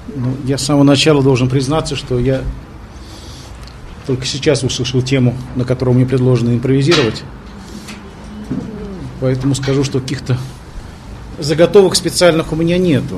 Ну, я с самого начала должен признаться, что я только сейчас услышал тему, на которую мне предложено импровизировать. Поэтому скажу, что каких-то заготовок специальных у меня нету.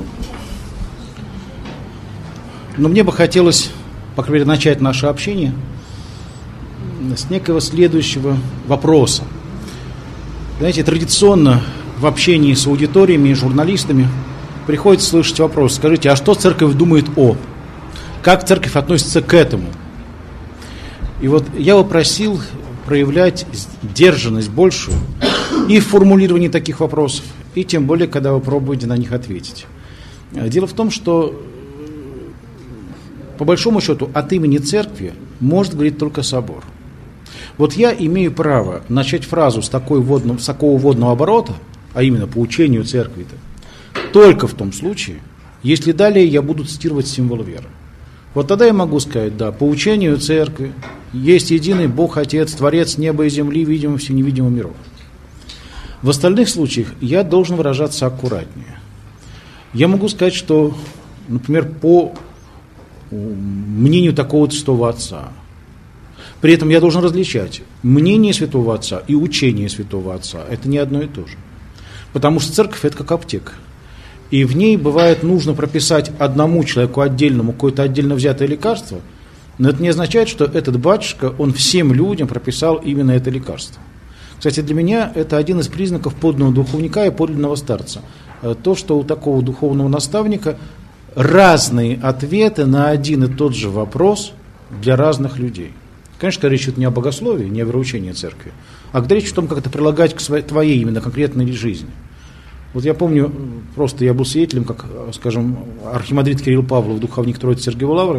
Но мне бы хотелось, по крайней мере, начать наше общение с некого следующего вопроса. Знаете, традиционно в общении с аудиториями и журналистами приходится слышать вопрос: скажите, а что церковь думает о? Как церковь относится к этому? И вот я бы просил проявлять сдержанность большую и в формулировании таких вопросов, и тем более, когда вы пробуете на них ответить. Дело в том, что по большому счету от имени церкви может говорить только собор. Вот я имею право начать фразу с такого вводного оборота, а именно по учению церкви-то, только в том случае, если далее я буду цитировать символ веры. Вот тогда я могу сказать: да, по учению церкви есть единый Бог Отец, Творец неба и земли, видимых и невидимых миров. В остальных случаях я должен выражаться аккуратнее. Я могу сказать, что, например, по мнению такого святого отца. При этом я должен различать мнение святого отца и учение святого отца. Это не одно и то же. Потому что церковь – это как аптека. И в ней бывает нужно прописать одному человеку отдельному какое-то отдельно взятое лекарство, но это не означает, что этот батюшка, он всем людям прописал именно это лекарство. Кстати, для меня это один из признаков подлинного духовника и подлинного старца. То, что у такого духовного наставника разные ответы на один и тот же вопрос для разных людей. Конечно, когда речь идет не о богословии, не о вероучении церкви, а когда речь о том, как это прилагать к твоей именно конкретной жизни. Вот я помню, просто я был свидетелем, как, скажем, архимандрит Кирилл Павлов, духовник Троицы Сергиевой Лавры,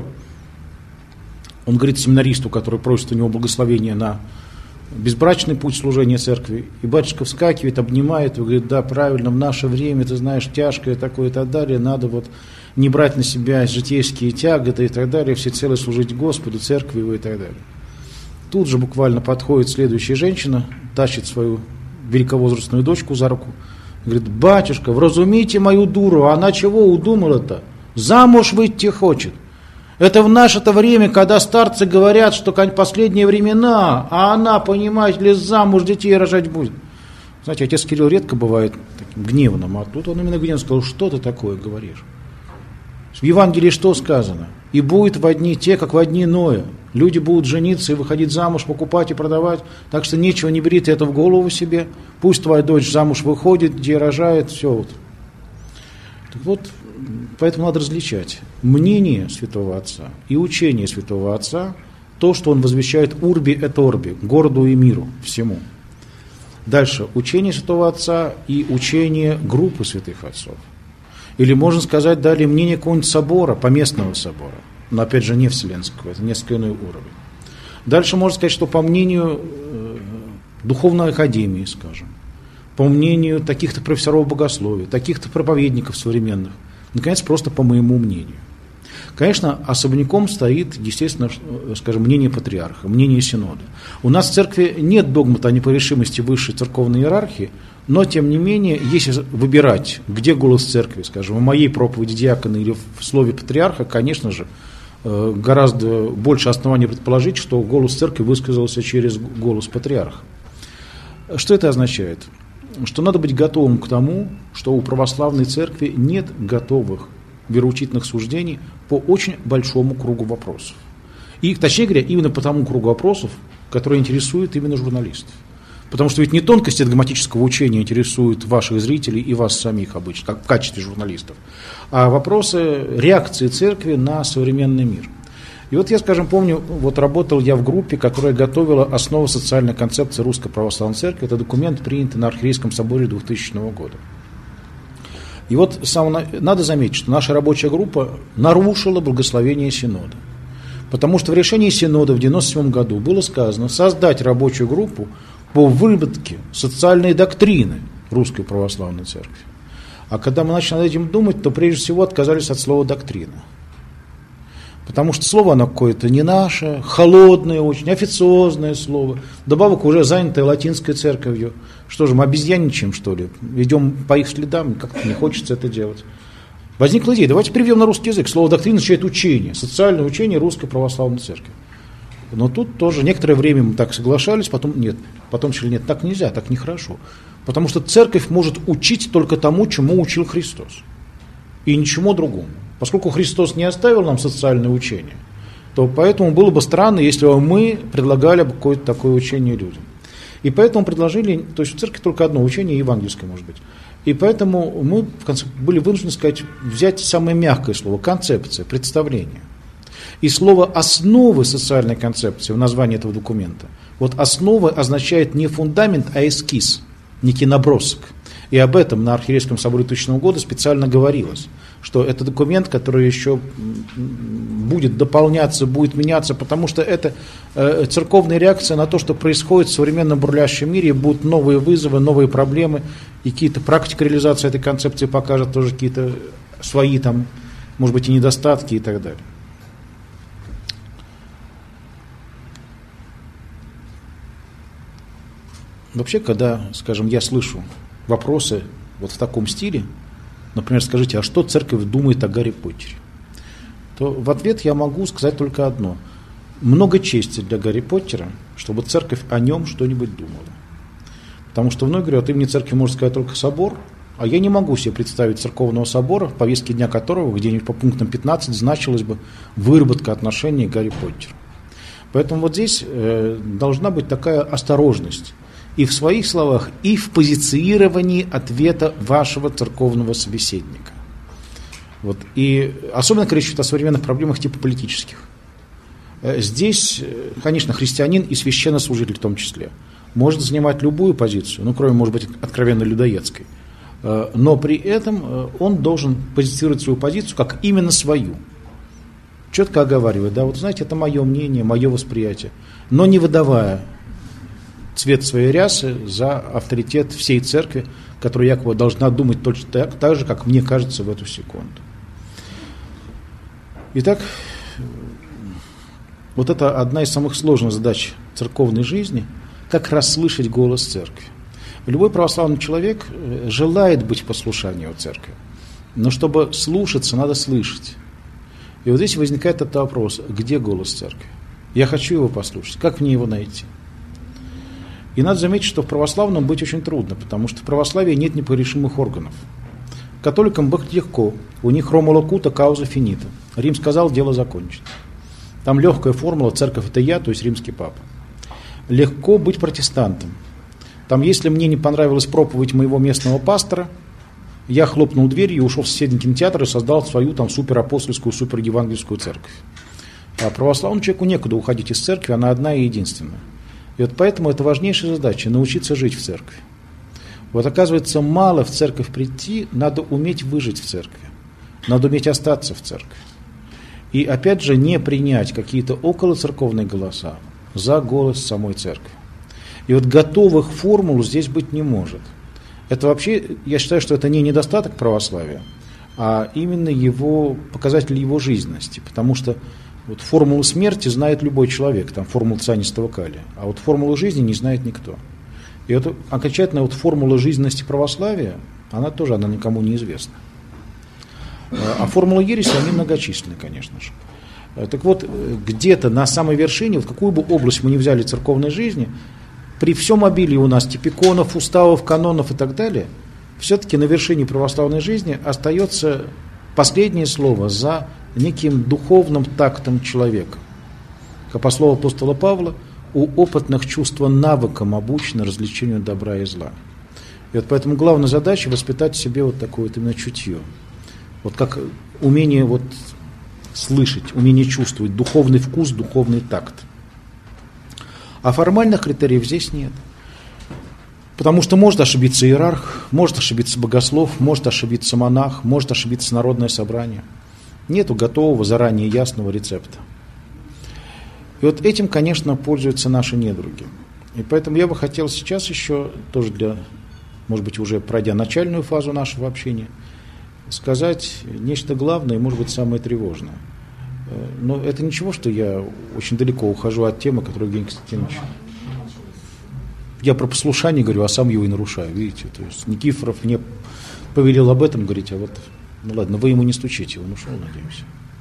он говорит семинаристу, который просит у него благословения на безбрачный путь служения церкви, и батюшка вскакивает, обнимает и говорит: да, правильно, в наше время, ты знаешь, тяжкое такое и так далее, надо вот не брать на себя житейские тяготы и так далее, всецело служить Господу, церкви его и так далее. Тут же буквально подходит следующая женщина, тащит свою великовозрастную дочку за руку, говорит: батюшка, вразумите мою дуру, она чего удумала-то? Замуж выйти хочет. Это в наше-то время, когда старцы говорят, что последние времена, а она, понимаете ли, замуж детей рожать будет. Знаете, отец Кирилл редко бывает таким гневным, а тут он именно гневно сказал: что ты такое говоришь? В Евангелии что сказано? И будет во дни те, как во дни Ноя. Люди будут жениться и выходить замуж, покупать и продавать. Так что нечего, не бери ты это в голову себе. Пусть твоя дочь замуж выходит, где рожает, все вот. Так вот, поэтому надо различать мнение святого отца и учение святого отца, то, что он возвещает урби et орби, городу и миру, всему. Дальше, учение святого отца и учение группы святых отцов. Или можно сказать далее мнение какого-нибудь собора, поместного собора, но опять же не вселенского, это несколько иной уровень. Дальше можно сказать, что по мнению духовной академии, скажем, по мнению таких-то профессоров богословия, таких-то проповедников современных, наконец, просто по моему мнению. Конечно, особняком стоит, естественно, скажем, мнение патриарха, мнение синода. У нас в церкви нет догмата о непогрешимости высшей церковной иерархии, но, тем не менее, если выбирать, где голос церкви, скажем, в моей проповеди диакона или в слове патриарха, конечно же, гораздо больше оснований предположить, что голос церкви высказался через голос патриарха. Что это означает? Что надо быть готовым к тому, что у православной церкви нет готовых вероучительных суждений по очень большому кругу вопросов. И, точнее говоря, именно по тому кругу вопросов, который интересует именно журналистов. Потому что ведь не тонкости догматического учения интересуют ваших зрителей и вас самих обычно, как в качестве журналистов, а вопросы реакции церкви на современный мир. И вот я, скажем, помню, вот работал я в группе, которая готовила основу социальной концепции Русской Православной Церкви. Это документ, принятый на Архиерейском соборе 2000 года. И вот надо заметить, что наша рабочая группа нарушила благословение Синода. Потому что в решении Синода в 1997 году было сказано создать рабочую группу по выработке социальной доктрины Русской Православной Церкви. А когда мы начали над этим думать, то прежде всего отказались от слова «доктрина». Потому что слово оно какое-то не наше, холодное очень, официозное слово. Добавок уже занятое латинской церковью. Что же, мы обезьянничаем, что ли? Идем по их следам, как-то не хочется это делать. Возникла идея, давайте переведем на русский язык. Слово доктрина означает учение, социальное учение Русской Православной Церкви. Но тут тоже некоторое время мы так соглашались, потом нет. Потом решили, нет, так нельзя, так нехорошо. Потому что церковь может учить только тому, чему учил Христос. И ничему другому. Поскольку Христос не оставил нам социальное учение, то поэтому было бы странно, если бы мы предлагали бы какое-то такое учение людям. И поэтому предложили, то есть в церкви только одно учение, евангельское, может быть. И поэтому мы в конце были вынуждены сказать, взять самое мягкое слово, концепция, представление. И слово «основы» социальной концепции в названии этого документа, вот «основа» означает не фундамент, а эскиз, некий набросок. И об этом на Архиерейском соборе 2000 года специально говорилось, что это документ, который еще будет дополняться, будет меняться, потому что это церковная реакция на то, что происходит в современном бурлящем мире, будут новые вызовы, новые проблемы, и какие-то практика реализации этой концепции покажет тоже какие-то свои там, может быть, и недостатки и так далее. Вообще, когда, скажем, я слышу вопросы вот в таком стиле, например, скажите, а что церковь думает о Гарри Поттере? То в ответ я могу сказать только одно. Много чести для Гарри Поттера, чтобы церковь о нем что-нибудь думала. Потому что многие говорят, от имени церкви может сказать только собор, а я не могу себе представить церковного собора, в повестке дня которого где-нибудь по пунктам 15 значилась бы выработка отношений к Гарри Поттеру. Поэтому вот здесь должна быть такая осторожность и в своих словах, и в позиционировании ответа вашего церковного собеседника. Вот. И особенно, когда речь идет о современных проблемах типа политических. Здесь, конечно, христианин и священнослужитель в том числе может занимать любую позицию, ну, кроме, может быть, откровенно людоедской. Но при этом он должен позиционировать свою позицию как именно свою. Четко оговаривая, да, вот знаете, это мое мнение, мое восприятие, но не выдавая цвет своей рясы за авторитет всей церкви, которая якобы должна думать точно так же, как мне кажется в эту секунду. Итак, вот это одна из самых сложных задач церковной жизни, как расслышать голос церкви. Любой православный человек желает быть в послушании у церкви, но чтобы слушаться, надо слышать. И вот здесь возникает этот вопрос, где голос церкви? Я хочу его послушать, как мне его найти? И надо заметить, что в православном быть очень трудно, потому что в православии нет непогрешимых органов. Католикам быть легко, у них ромула кута, кауза финита. Рим сказал, дело закончено. Там легкая формула, церковь это я, то есть римский папа. Легко быть протестантом. Там, если мне не понравилась проповедь моего местного пастора, я хлопнул дверью и ушел в соседний кинотеатр и создал свою там суперапостольскую, суперевангельскую церковь. А православному человеку некуда уходить из церкви, она одна и единственная. И вот поэтому это важнейшая задача – научиться жить в церкви. Вот оказывается, мало в церковь прийти, надо уметь выжить в церкви. Надо уметь остаться в церкви. И опять же, не принять какие-то околоцерковные голоса за голос самой церкви. И вот готовых формул здесь быть не может. Это вообще, я считаю, что это не недостаток православия, а именно его показатель его жизненности. Потому что вот формулу смерти знает любой человек, там формулу цианистого калия, а вот формулу жизни не знает никто. И вот окончательная вот формула жизненности православия, она тоже она никому не известна. А формулы ереси, они многочисленны, конечно же. Так вот, где-то на самой вершине, в какую бы область мы ни взяли церковной жизни, при всем обилии у нас типиконов, уставов, канонов и так далее, все-таки на вершине православной жизни остается последнее слово за неким духовным тактом человека. Как по слову апостола Павла, у опытных чувства навыком обучено различению добра и зла. И вот поэтому главная задача воспитать в себе вот такое вот именно чутье. Вот как умение вот слышать, умение чувствовать, духовный вкус, духовный такт. А формальных критериев здесь нет. Потому что может ошибиться иерарх, может ошибиться богослов, может ошибиться монах, может ошибиться народное собрание. Нету готового, заранее ясного рецепта. И вот этим, конечно, пользуются наши недруги. И поэтому я бы хотел сейчас еще, тоже для, может быть, уже пройдя начальную фазу нашего общения, сказать нечто главное и, может быть, самое тревожное. Но это ничего, что я очень далеко ухожу от темы, которую Евгений Константинович... Я про послушание говорю, а сам его и нарушаю, видите. То есть Никифоров мне повелел об этом говорить, а вот Ну ладно, вы ему не стучите, он ушел, надеюсь.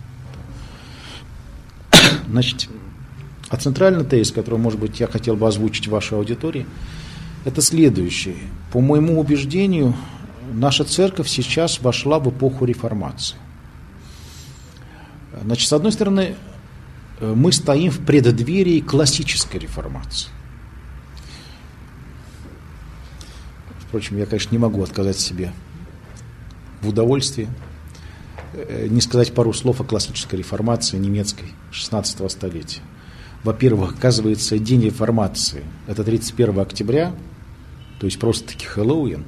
Значит, а центральный тезис, который, может быть, я хотел бы озвучить в вашей аудитории, это следующий. По моему убеждению, наша церковь сейчас вошла в эпоху реформации. Значит, с одной стороны, мы стоим в преддверии классической реформации. Впрочем, я, конечно, не могу отказать себе в удовольствии не сказать пару слов о классической реформации немецкой 16 столетия. Во-первых, оказывается, день реформации – это 31 октября, то есть просто-таки Хэллоуин.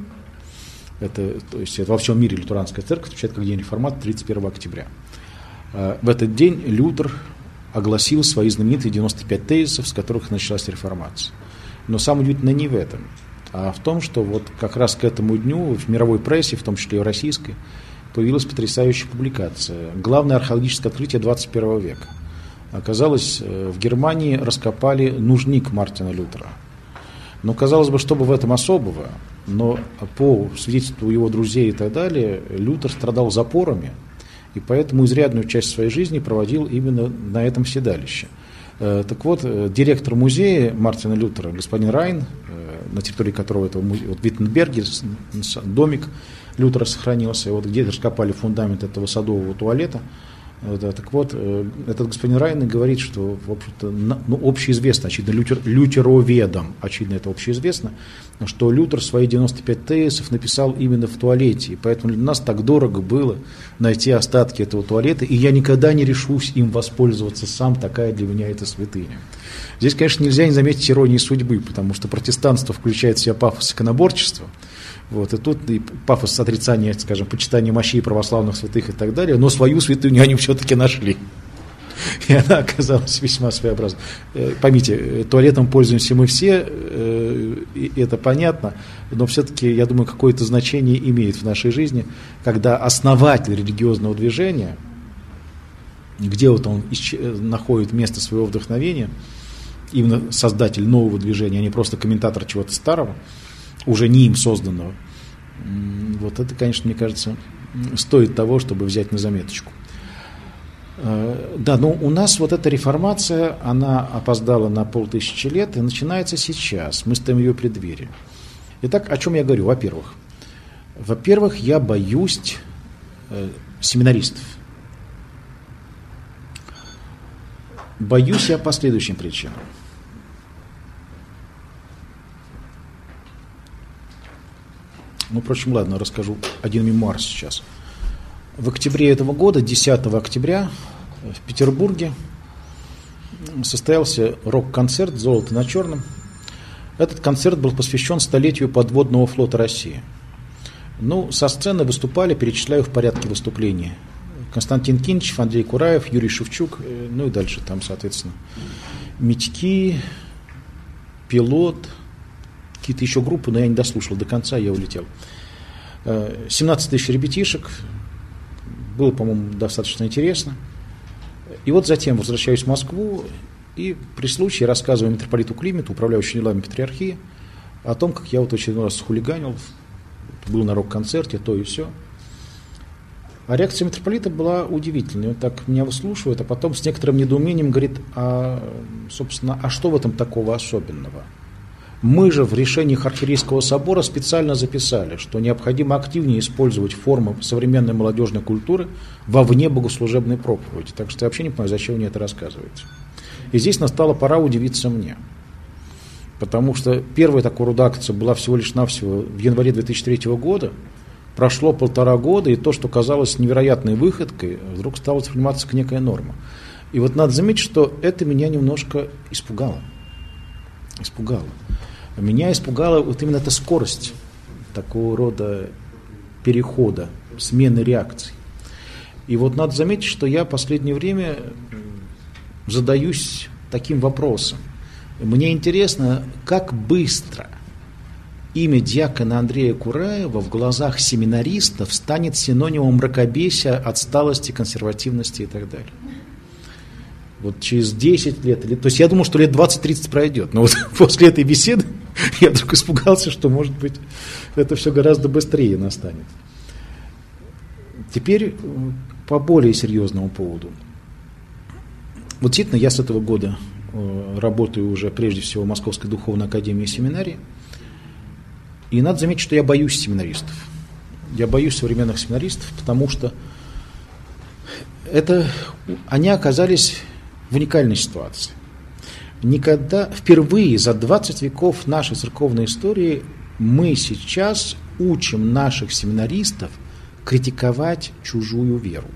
То есть это во всем мире лютеранская церковь отмечает как день реформации 31 октября. В этот день Лютер огласил свои знаменитые 95 тезисов, с которых началась реформация. Но самое удивительное не в этом, а в том, что вот как раз к этому дню в мировой прессе, в том числе и в российской, появилась потрясающая публикация. Главное археологическое открытие 21 века. Оказалось, в Германии раскопали нужник Мартина Лютера. Но казалось бы, что бы в этом особого, но по свидетельству его друзей и так далее, Лютер страдал запорами, и поэтому изрядную часть своей жизни проводил именно на этом седалище. Так вот, директор музея Мартина Лютера, господин Райн, на территории которого это вот в Виттенберге домик Лютера сохранился, вот где раскопали фундамент этого садового туалета. Да, так вот, этот господин Райн говорит, что, в общем-то, общеизвестно, очевидно, лютероведам, очевидно, это общеизвестно, что Лютер свои 95 тезисов написал именно в туалете, и поэтому для нас так дорого было найти остатки этого туалета, и я никогда не решусь им воспользоваться сам, такая для меня это святыня. Здесь, конечно, нельзя не заметить иронии судьбы, потому что протестанство включает в себя пафос иконоборчества, вот, и тут и пафос отрицания, скажем, почитания мощей православных святых и так далее, но свою святыню они все-таки нашли. И она оказалась весьма своеобразной. Поймите, туалетом пользуемся мы все, и это понятно, но все-таки, я думаю, какое-то значение имеет в нашей жизни, когда основатель религиозного движения, где вот он находит место своего вдохновения, именно создатель нового движения, а не просто комментатор чего-то старого, уже не им созданного. Вот это, конечно, мне кажется, стоит того, чтобы взять на заметочку. Да, но у нас вот эта реформация, она опоздала на 500 лет и начинается сейчас. Мы стоим в ее преддверии. Итак, о чем я говорю? Во-первых, я боюсь семинаристов. Боюсь я по следующим причинам. Ну, впрочем, ладно, расскажу один мемуар сейчас. В октябре этого года, 10 октября, в Петербурге состоялся рок-концерт «Золото на черном». Этот концерт был посвящен столетию подводного флота России. Ну, со сцены выступали, перечисляю в порядке выступления, Константин Кинчев, Андрей Кураев, Юрий Шевчук, ну и дальше там, соответственно, Митьки, Пилот, какие-то еще группы, но я не дослушал до конца, я улетел. 17 тысяч ребятишек, было, по-моему, достаточно интересно. И вот затем возвращаюсь в Москву и при случае рассказываю митрополиту Клименту, управляющему делами патриархии, о том, как я вот очередной раз схулиганил, был на рок-концерте, то и все. А реакция митрополита была удивительной. Он так меня выслушивает, а потом с некоторым недоумением говорит, собственно, а что в этом такого особенного? Мы же в решениях Архиерейского собора специально записали, что необходимо активнее использовать формы современной молодежной культуры вовне богослужебной проповеди. Так что я вообще не понимаю, зачем мне это рассказываете. И здесь настала пора удивиться мне. Потому что первая такая редакция была всего лишь навсего в январе 2003 года. Прошло 1,5 года, и то, что казалось невероятной выходкой, вдруг стало восприниматься как некая норма. И вот надо заметить, что это меня немножко испугало. Меня испугала вот именно эта скорость такого рода перехода, смены реакций. И вот надо заметить, что я в последнее время задаюсь таким вопросом. Мне интересно, как быстро имя диакона Андрея Кураева в глазах семинаристов станет синонимом мракобесия, отсталости, консервативности и так далее. Вот через 10 лет, то есть я думал, что лет 20-30 пройдет, но вот после этой беседы я вдруг испугался, что, может быть, это все гораздо быстрее настанет. Теперь по более серьезному поводу. Вот действительно, я с этого года работаю уже прежде всего в Московской духовной академии и семинарии. И надо заметить, что я боюсь семинаристов. Я боюсь современных семинаристов, потому что они оказались в уникальной ситуации. Никогда, впервые за 20 веков нашей церковной истории мы сейчас учим наших семинаристов критиковать чужую веру.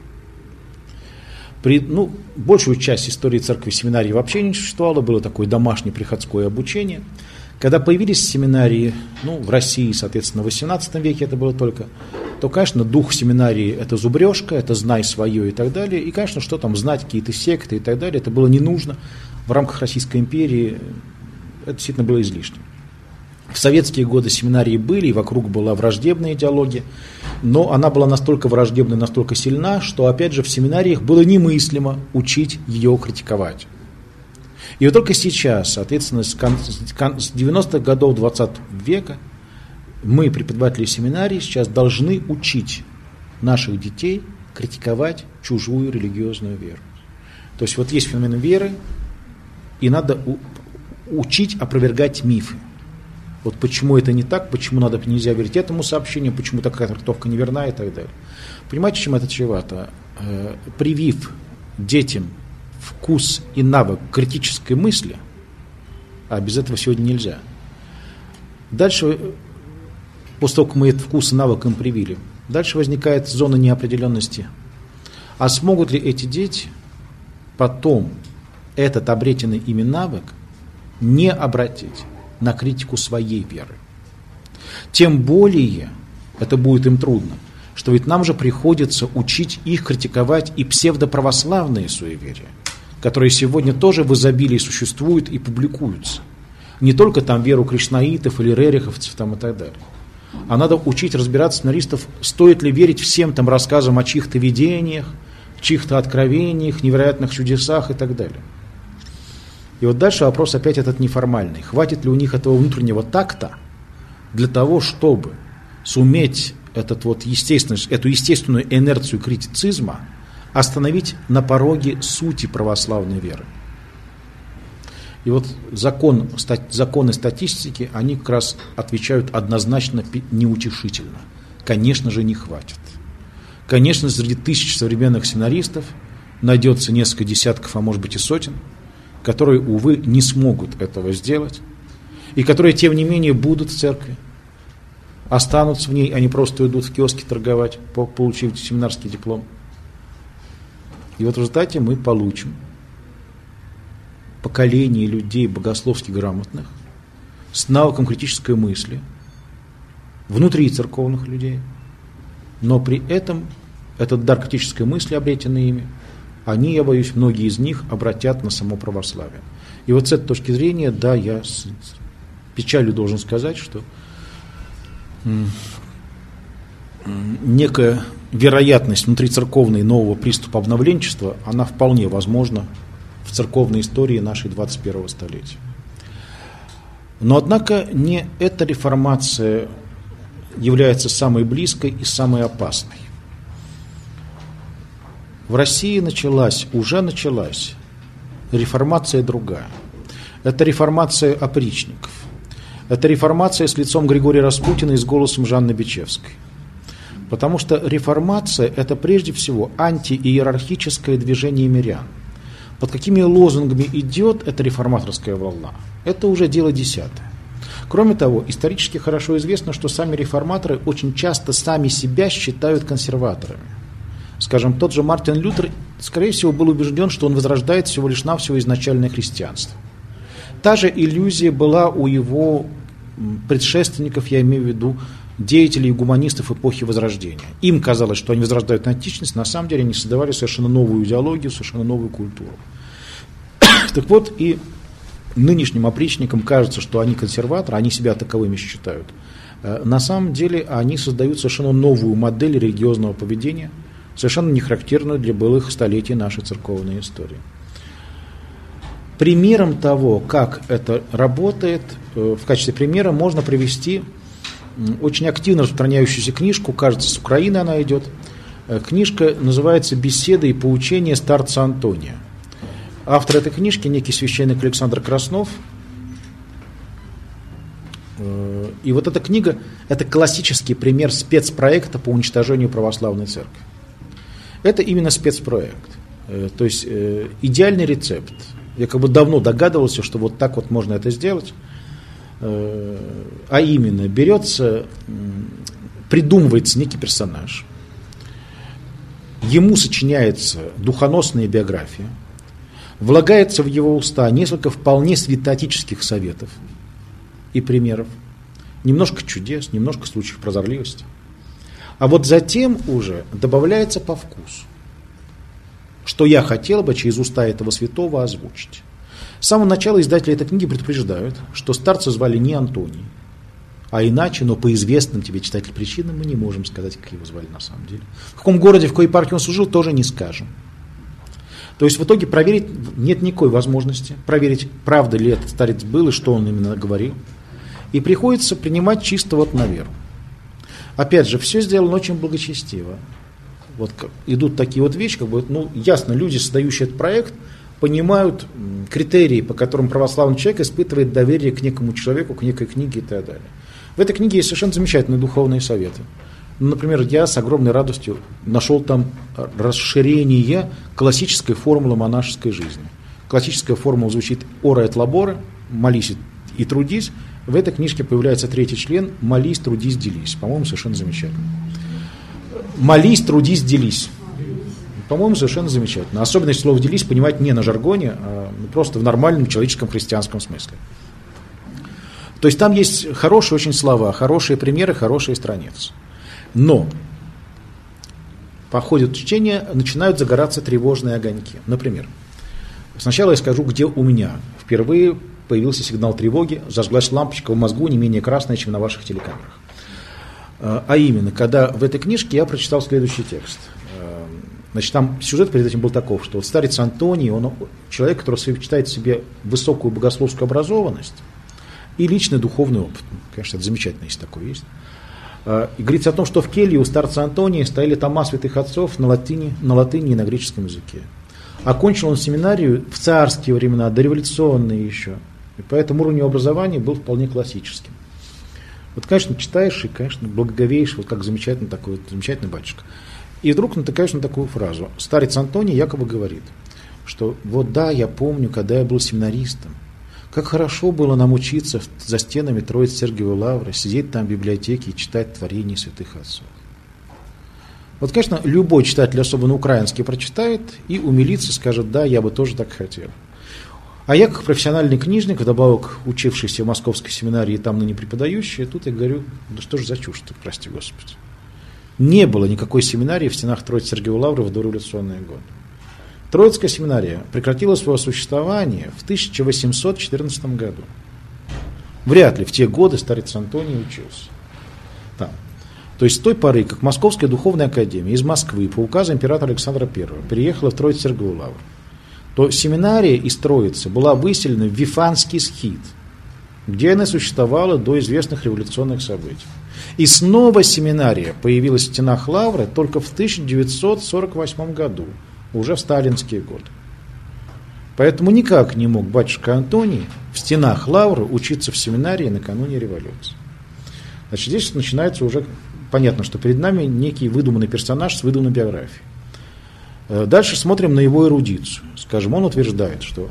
Большую часть истории церкви семинарии вообще не существовало, было такое домашнее приходское обучение. Когда появились семинарии, в России, соответственно, в XVIII веке это было только, то, конечно, дух семинарии – это зубрежка, это знай свое и так далее. И, конечно, что там знать, какие-то секты и так далее, это было не нужно. В рамках Российской империи это действительно было излишним. В советские годы семинарии были, и вокруг была враждебная идеология, но она была настолько враждебна, настолько сильна, что, опять же, в семинариях было немыслимо учить ее критиковать. И вот только сейчас, соответственно, с 90-х годов 20 века, мы, преподаватели семинарии, сейчас должны учить наших детей критиковать чужую религиозную веру. То есть вот есть феномен веры, и надо учить опровергать мифы. Вот почему это не так, почему нельзя верить этому сообщению, почему такая трактовка неверна и так далее. Понимаете, чем это чревато? Привив детям вкус и навык критической мысли, а без этого сегодня нельзя. Дальше, после того, как мы этот вкус и навык им привили, дальше возникает зона неопределенности. А смогут ли эти дети потом этот обретенный ими навык не обратить на критику своей веры? Тем более, это будет им трудно, что ведь нам же приходится учить их критиковать и псевдоправославные суеверия, которые сегодня тоже в изобилии существуют и публикуются. Не только там веру кришнаитов или рериховцев там и так далее. А надо учить разбираться семинаристов, стоит ли верить всем там рассказам о чьих-то видениях, чьих-то откровениях, невероятных чудесах и так далее. И вот дальше вопрос опять этот неформальный. Хватит ли у них этого внутреннего такта для того, чтобы суметь эту естественную инерцию критицизма остановить на пороге сути православной веры? И вот законы статистики, они как раз отвечают однозначно неутешительно. Конечно же, не хватит. Конечно, среди тысяч современных семинаристов найдется несколько десятков, а может быть и сотен, которые, увы, не смогут этого сделать, и которые, тем не менее, будут в церкви, останутся в ней, они просто уйдут в киоски торговать, получив семинарский диплом. И вот в результате мы получим поколение людей богословски грамотных, с навыком критической мысли, внутри церковных людей, но при этом этот дар критической мысли, обретенный ими, они, я боюсь, многие из них обратят на само православие. И вот с этой точки зрения, да, я с печалью должен сказать, что некая вероятность внутрицерковной нового приступа обновленчества, она вполне возможна в церковной истории нашей 21-го столетия. Но, однако, не эта реформация является самой близкой и самой опасной. В России уже началась реформация другая. Это реформация опричников. Это реформация с лицом Григория Распутина и с голосом Жанны Бичевской. Потому что реформация – это прежде всего антииерархическое движение мирян. Под какими лозунгами идет эта реформаторская волна? Это уже дело десятое. Кроме того, исторически хорошо известно, что сами реформаторы очень часто сами себя считают консерваторами. Скажем, тот же Мартин Лютер, скорее всего, был убежден, что он возрождает всего лишь навсего изначальное христианство. Та же иллюзия была у его предшественников, я имею в виду деятелей и гуманистов эпохи Возрождения. Им казалось, что они возрождают античность, на самом деле они создавали совершенно новую идеологию, совершенно новую культуру. Так вот, и нынешним опричникам кажется, что они консерваторы, они себя таковыми считают. На самом деле они создают совершенно новую модель религиозного поведения, совершенно не характерную для былых столетий нашей церковной истории. Примером того, как это работает, в качестве примера можно привести очень активно распространяющуюся книжку, кажется, с Украины она идет, Книжка называется «Беседы и поучения старца Антония». Автор этой книжки некий священник Александр Краснов. И вот эта книга – это классический пример спецпроекта по уничтожению православной церкви. Это именно спецпроект, то есть идеальный рецепт. Я как бы давно догадывался, что вот так вот можно это сделать. А именно, придумывается некий персонаж, ему сочиняется духоносная биография, влагается в его уста несколько вполне святоотеческих советов и примеров, немножко чудес, немножко случаев прозорливости. А вот затем уже добавляется по вкусу, что я хотел бы через уста этого святого озвучить. С самого начала издатели этой книги предупреждают, что старца звали не Антоний, а иначе, но по известным тебе, читатель, причинам мы не можем сказать, как его звали на самом деле. В каком городе, в какой епархии он служил, тоже не скажем. То есть в итоге проверить нет никакой возможности, проверить, правда ли этот старец был и что он именно говорил. И приходится принимать чисто вот на веру. Опять же, все сделано очень благочестиво. Вот идут такие вот вещи, как бы, ясно, люди, создающие этот проект, понимают критерии, по которым православный человек испытывает доверие к некому человеку, к некой книге и так далее. В этой книге есть совершенно замечательные духовные советы. Например, я с огромной радостью нашел там расширение классической формулы монашеской жизни. Классическая формула звучит «ора et labora», «молись и трудись». В этой книжке появляется третий член «молись, трудись, делись». По-моему, совершенно замечательно. «Молись, трудись, делись». По-моему, совершенно замечательно. Особенность слова «делись» понимать не на жаргоне, а просто в нормальном человеческом христианском смысле. То есть там есть хорошие очень слова, хорошие примеры, хорошие страницы. Но по ходу чтения начинают загораться тревожные огоньки. Например, сначала я скажу, где у меня впервые появился сигнал тревоги, зажглась лампочка в мозгу не менее красная, чем на ваших телекамерах. А именно, когда в этой книжке я прочитал следующий текст. Значит, там сюжет перед этим был таков, что вот старец Антоний, он человек, который сочетает в себе высокую богословскую образованность и личный духовный опыт. Конечно, это замечательно, если такое есть. И говорится о том, что в келье у старца Антония стояли тома святых отцов на латыни и на греческом языке. Окончил он семинарию в царские времена, дореволюционные еще. И поэтому уровень образования был вполне классическим. Вот, конечно, читаешь и, конечно, благоговеешь, вот как замечательный такой вот, замечательный батюшка. И вдруг натыкаешь на такую фразу. Старец Антоний якобы говорит, что вот да, я помню, когда я был семинаристом, как хорошо было нам учиться за стенами Троиц-Сергиевой лавры, сидеть там в библиотеке и читать творения святых отцов. Вот, конечно, любой читатель, особенно украинский, прочитает и умилится, скажет, да, я бы тоже так хотел. А я, как профессиональный книжник, вдобавок учившийся в московской семинарии, там ныне преподающий, тут я говорю, да что же за чушь-то, прости Господи. Не было никакой семинарии в стенах Троиц-Сергиевой лавры в дореволюционные годы. Троицкая семинария прекратила свое существование в 1814 году. Вряд ли в те годы старец Антоний учился там. То есть с той поры, как Московская духовная академия из Москвы по указу императора Александра I переехала в Троиц-Сергиевую лавру, то семинария из Троицы была выселена в Вифанский схит, где она существовала до известных революционных событий. И снова семинария появилась в стенах лавры только в 1948 году, уже в сталинские годы. Поэтому никак не мог батюшка Антоний в стенах лавры учиться в семинарии накануне революции. Значит, здесь начинается уже понятно, что перед нами некий выдуманный персонаж с выдуманной биографией. Дальше смотрим на его эрудицию. Скажем, он утверждает, что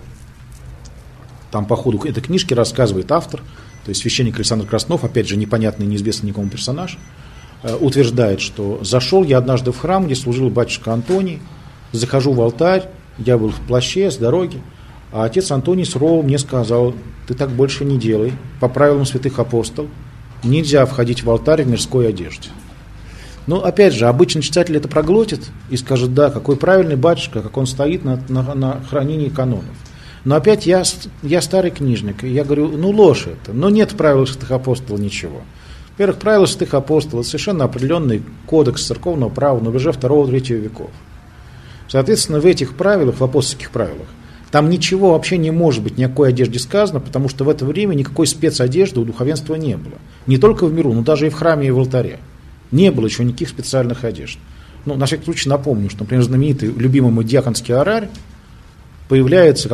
там по ходу этой книжки рассказывает автор, то есть священник Александр Краснов, опять же непонятный, неизвестный никому персонаж, утверждает, что зашел я однажды в храм, где служил батюшка Антоний, захожу в алтарь, я был в плаще, с дороги, а отец Антоний сурово мне сказал, ты так больше не делай, по правилам святых апостолов, нельзя входить в алтарь в мирской одежде. Но опять же, обычный читатель это проглотит и скажет, да, какой правильный батюшка, как он стоит на хранении канонов. Но опять я старый книжник, и я говорю, ложь это, но нет в правилах святых апостолов ничего. Во-первых, правила святых апостолов – совершенно определенный кодекс церковного права на рубеже 2-3 веков. Соответственно, в этих правилах, в апостольских правилах, там ничего вообще не может быть, никакой одежде сказано, потому что в это время никакой спецодежды у духовенства не было. Не только в миру, но даже и в храме, и в алтаре. Не было еще никаких специальных одежд. на всякий случай напомню, что, например, знаменитый, любимый мой дьяконский орарь появляется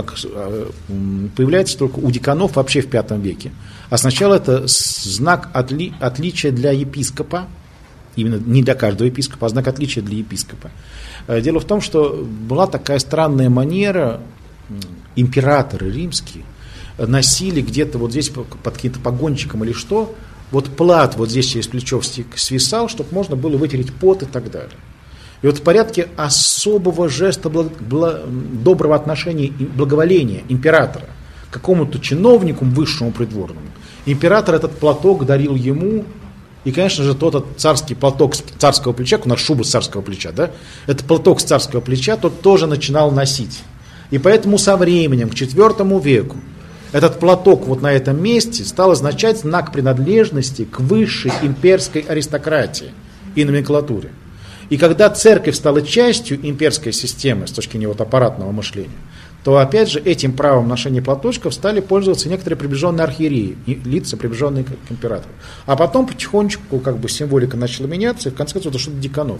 только у деканов вообще в V веке. А сначала это знак отличия для епископа, именно не для каждого епископа, а знак отличия для епископа. Дело в том, что была такая странная манера, императоры римские носили где-то вот здесь под каким-то погончиком или что, вот плат вот здесь через плечо свисал, чтобы можно было вытереть пот и так далее. И вот в порядке особого жеста доброго отношения и благоволения императора к какому-то чиновнику высшему придворному, император этот платок дарил ему, и, конечно же, тот царский платок с царского плеча, у нас шуба с царского плеча, да, этот платок с царского плеча тот тоже начинал носить. И поэтому со временем, к IV веку, этот платок вот на этом месте стал означать знак принадлежности к высшей имперской аристократии и номенклатуре. И когда церковь стала частью имперской системы с точки зрения вот аппаратного мышления, то опять же этим правом ношения платочков стали пользоваться некоторые приближенные архиереи, лица, приближенные к императору. А потом потихонечку как бы символика начала меняться, и в конце концов дошло до деканов.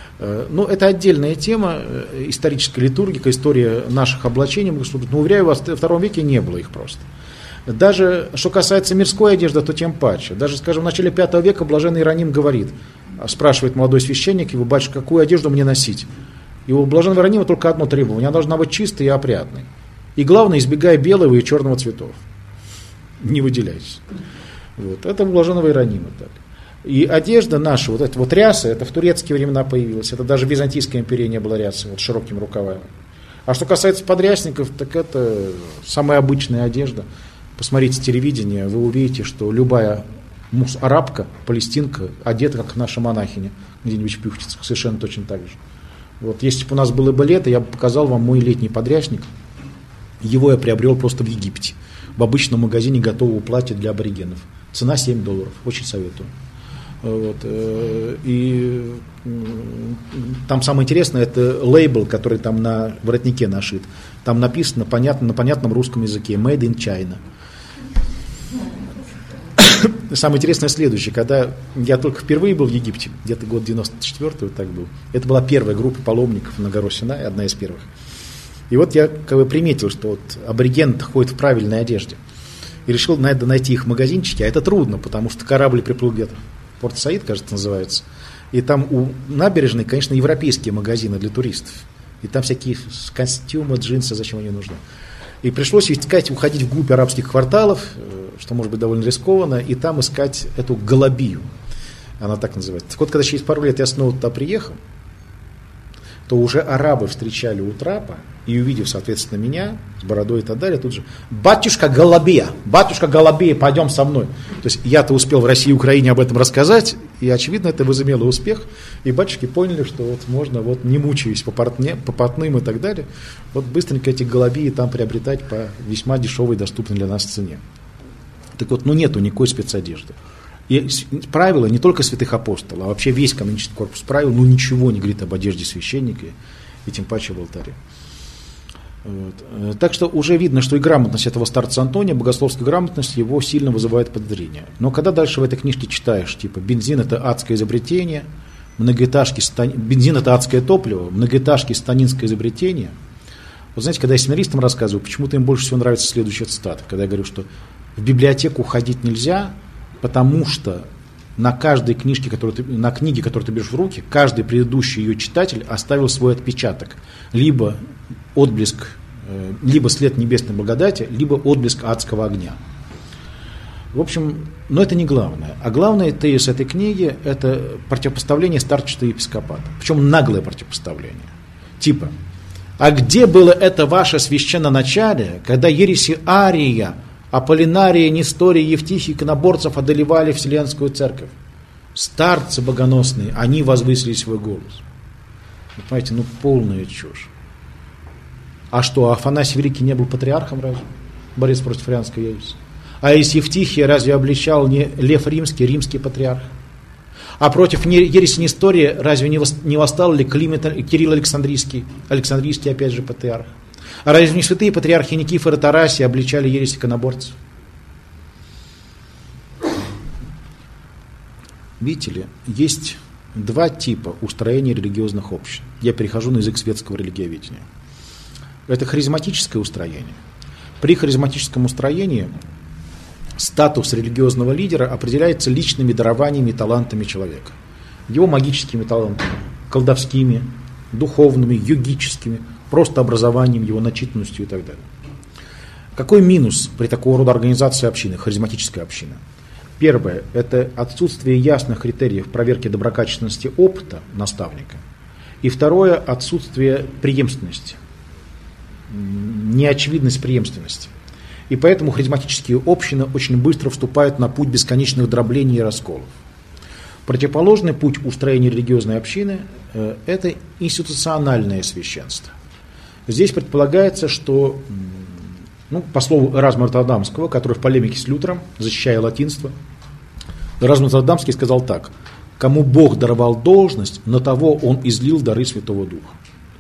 Это отдельная тема, историческая литургика, история наших облачений. Но, уверяю вас, в II веке не было их просто. Даже что касается мирской одежды, то тем паче. Даже, скажем, в начале V века блаженный Иероним говорит, спрашивает молодой священник его: батюшка, какую одежду мне носить? И у блаженного Иеронима только одно требование: она должна быть чистой и опрятной. И главное, избегая белого и черного цветов. Не выделяйтесь. Вот. Это у блаженного Иеронима так. И одежда наша, вот эта вот ряса, это в турецкие времена появилась. Это даже в Византийской империи не было рясы вот с широкими рукавами. А что касается подрясников, так это самая обычная одежда. Посмотрите телевидение, вы увидите, что любая арабка, палестинка одета, как наша монахиня, где-нибудь в Пюхтицах, совершенно точно так же. Вот, если бы у нас было бы лето, я бы показал вам мой летний подрясник. Его я приобрел просто в Египте, в обычном магазине готового платья для аборигенов. Цена $7, очень советую. Вот, и там самое интересное, это лейбл, который там на воротнике нашит. Там написано на понятном русском языке: Made in China. Самое интересное следующее: когда я только впервые был в Египте, где-то год 94-й так был, это была первая группа паломников на гору Синай, одна из первых. И вот я как бы приметил, что вот аборигены ходят в правильной одежде. И решил найти их в магазинчике, а это трудно, потому что корабль приплыл где-то. Порт Саид, кажется, называется. И там у набережной, конечно, европейские магазины для туристов. И там всякие костюмы, джинсы, зачем они нужны. И пришлось искать, уходить вглубь арабских кварталов, что может быть довольно рискованно, и там искать эту галабию. Она так называется. Так вот, когда через пару лет я снова туда приехал, то уже арабы встречали у трапа, и увидев, соответственно, меня с бородой и так далее, тут же: батюшка Голубия, пойдем со мной. То есть я-то успел в России и Украине об этом рассказать, и, очевидно, это возымело успех, и батюшки поняли, что вот можно, вот не мучаясь по портным и так далее, вот быстренько эти голубии там приобретать по весьма дешевой, доступной для нас цене. Так вот, нету никакой спецодежды. И правило не только святых апостолов, а вообще весь канонический корпус правил, ничего не говорит об одежде священника, и тем паче в алтаре. Вот. Так что уже видно, что и грамотность этого старца Антония, богословская грамотность его сильно вызывает подозрение. Но когда дальше в этой книжке читаешь, типа бензин это адское изобретение, бензин это адское топливо, многоэтажки станинское изобретение. Вот знаете, когда я семинаристам рассказываю, почему-то им больше всего нравится следующая цитата, когда я говорю, что в библиотеку ходить нельзя, потому что на каждой книжке, на книге, которую ты берешь в руки, каждый предыдущий ее читатель оставил свой отпечаток. Либо отблеск, либо след небесной благодати, либо отблеск адского огня. В общем, но это не главное. А главное тезис этой книги – это противопоставление старчества и епископата. Причем наглое противопоставление. Типа: а где было это ваше священноначалие, когда ереси Ария, Аполлинария, Нестория, Евтихий, иконоборцев одолевали Вселенскую Церковь? Старцы богоносные, они возвысили свой голос. Вы понимаете, полная чушь. А что, Афанасий Великий не был патриархом разве? Борец против арианской ереси. А из Евтихия разве обличал не Лев Римский, римский патриарх? А против ереси Нестория разве не восстал ли Кирилл Александрийский, опять же, патриарх? А разве не святые патриархи Никифор и Тарасий обличали ересь иконоборцев? Видите ли, есть два типа устроения религиозных общин. Я перехожу на язык светского религиоведения. Это харизматическое устроение. При харизматическом устроении статус религиозного лидера определяется личными дарованиями и талантами человека. Его магическими талантами, колдовскими, духовными, йогическими, просто образованием, его начитанностью и так далее. Какой минус при такого рода организации общины, харизматической общины? Первое – это отсутствие ясных критериев проверки доброкачественности опыта наставника. И второе – отсутствие преемственности, неочевидность преемственности. И поэтому харизматические общины очень быстро вступают на путь бесконечных дроблений и расколов. Противоположный путь устроения религиозной общины – это институциональное священство. Здесь предполагается, что, по слову Эразма Роттердамского, который в полемике с Лютером, защищая латинство, Эразм Роттердамский сказал так: «Кому Бог даровал должность, на того Он излил дары Святого Духа».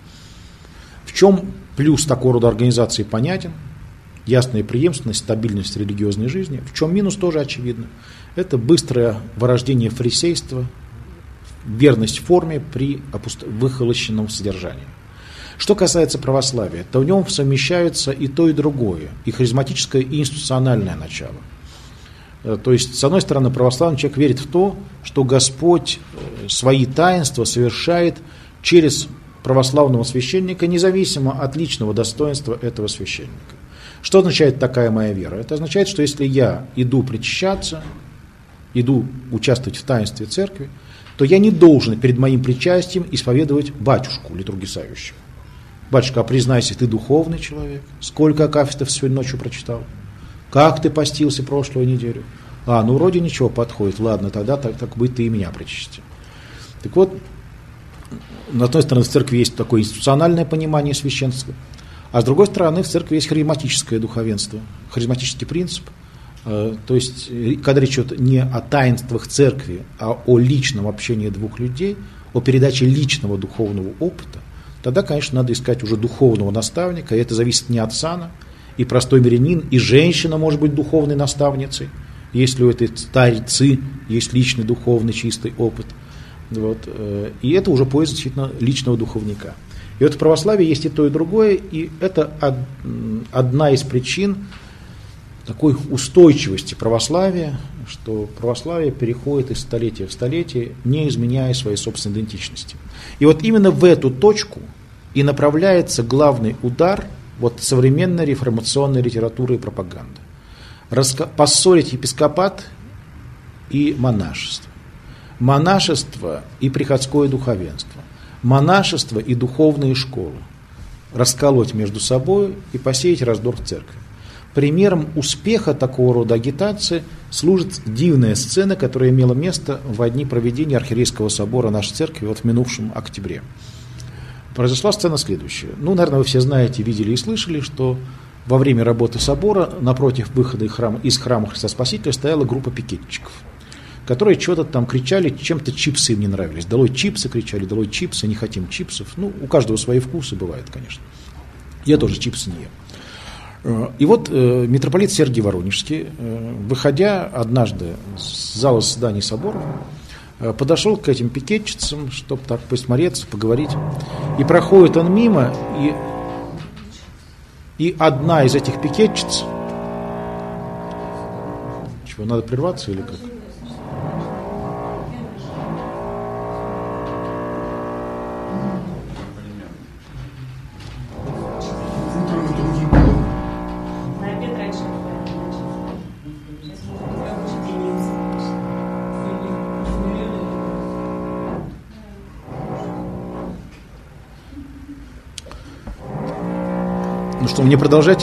В чем плюс такого рода организации понятен? Ясная преемственность, стабильность религиозной жизни. В чем минус, тоже очевидно. Это быстрое вырождение фарисейства, верность форме при выхолощенном содержании. Что касается православия, то в нем совмещаются и то, и другое, и харизматическое, и институциональное начало. То есть, с одной стороны, православный человек верит в то, что Господь свои таинства совершает через православного священника, независимо от личного достоинства этого священника. Что означает такая моя вера? Это означает, что если я иду причащаться, иду участвовать в таинстве церкви, то я не должен перед моим причастием исповедовать батюшку литургисающего. Батюшка, а признайся, ты духовный человек? Сколько акафистов сегодня ночью прочитал? Как ты постился прошлую неделю? Вроде ничего подходит. Ладно, тогда так быть, ты и меня причасти. Так вот, с одной стороны, в церкви есть такое институциональное понимание священства, а с другой стороны, в церкви есть харизматическое духовенство, харизматический принцип. То есть, когда речь идет не о таинствах церкви, а о личном общении двух людей, о передаче личного духовного опыта, тогда, конечно, надо искать уже духовного наставника, и это зависит не от сана, и простой мирянин, и женщина может быть духовной наставницей, если у этой старицы есть личный духовный чистый опыт. Вот. И это уже поиск действительно личного духовника. И вот в православии есть и то, и другое, и это одна из причин такой устойчивости православия, что православие переходит из столетия в столетие, не изменяя своей собственной идентичности. И вот именно в эту точку и направляется главный удар современной реформационной литературы и пропаганды. Поссорить епископат и монашество. Монашество и приходское духовенство. Монашество и духовные школы. Расколоть между собой и посеять раздор в церкви. Примером успеха такого рода агитации служит дивная сцена, которая имела место во дни проведения архиерейского собора нашей церкви в минувшем октябре. Произошла сцена следующая. Наверное, вы все знаете, видели и слышали, что во время работы собора напротив выхода из храма Христа Спасителя стояла группа пикетчиков, которые что-то там кричали, чем-то чипсы им не нравились. «Долой чипсы!» кричали, «Долой чипсы!» Не хотим чипсов. У каждого свои вкусы бывают, конечно. Я тоже чипсы не ем. И вот митрополит Сергий Воронежский, выходя однажды с зала заседаний собора, подошел к этим пикетчицам, чтобы так посмотреться, поговорить. И проходит он мимо, и одна из этих пикетчиц... Чего, надо прерваться или как? Что, мне продолжать?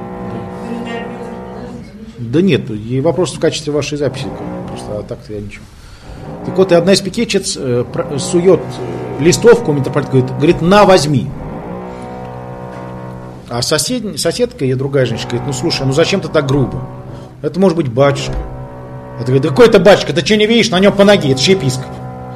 Да нет, и вопрос в качестве вашей записи. Просто так-то я ничего. Так вот, и одна из пикетчиц сует листовку, митрополит говорит, на, возьми. А соседка, ее другая женщина, говорит, слушай, зачем ты так грубо? Это может быть батюшка. Это говорит, да какой это батюшка, ты что не видишь, на нем по ноге, это же епископ.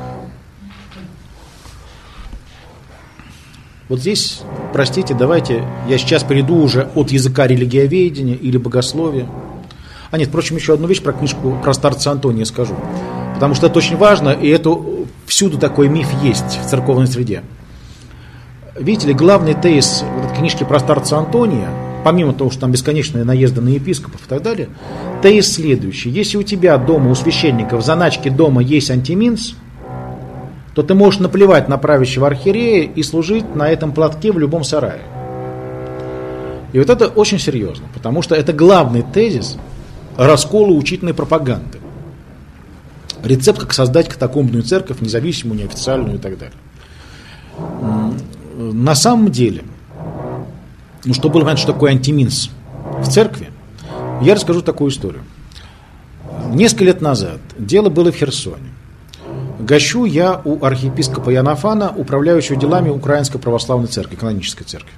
Вот здесь, простите, давайте я сейчас перейду уже от языка религиоведения или богословия. Нет, впрочем, еще одну вещь про книжку про старца Антония скажу. Потому что это очень важно, и это всюду такой миф есть в церковной среде. Видите ли, главный тезис вот этой книжки про старца Антония, помимо того, что там бесконечные наезды на епископов и так далее, тезис следующий. Если у тебя дома, у священника, в заначке дома есть антиминс, то ты можешь наплевать на правящего архиерея и служить на этом платке в любом сарае. И вот это очень серьезно, потому что это главный тезис раскола учительной пропаганды. Рецепт, как создать катакомбную церковь, независимую, неофициальную и так далее. На самом деле, чтобы было понятно, что такое антиминс в церкви, я расскажу такую историю. Несколько лет назад дело было в Херсоне. Гощу я у архиепископа Иоаннафана, управляющего делами Украинской православной церкви, канонической церкви.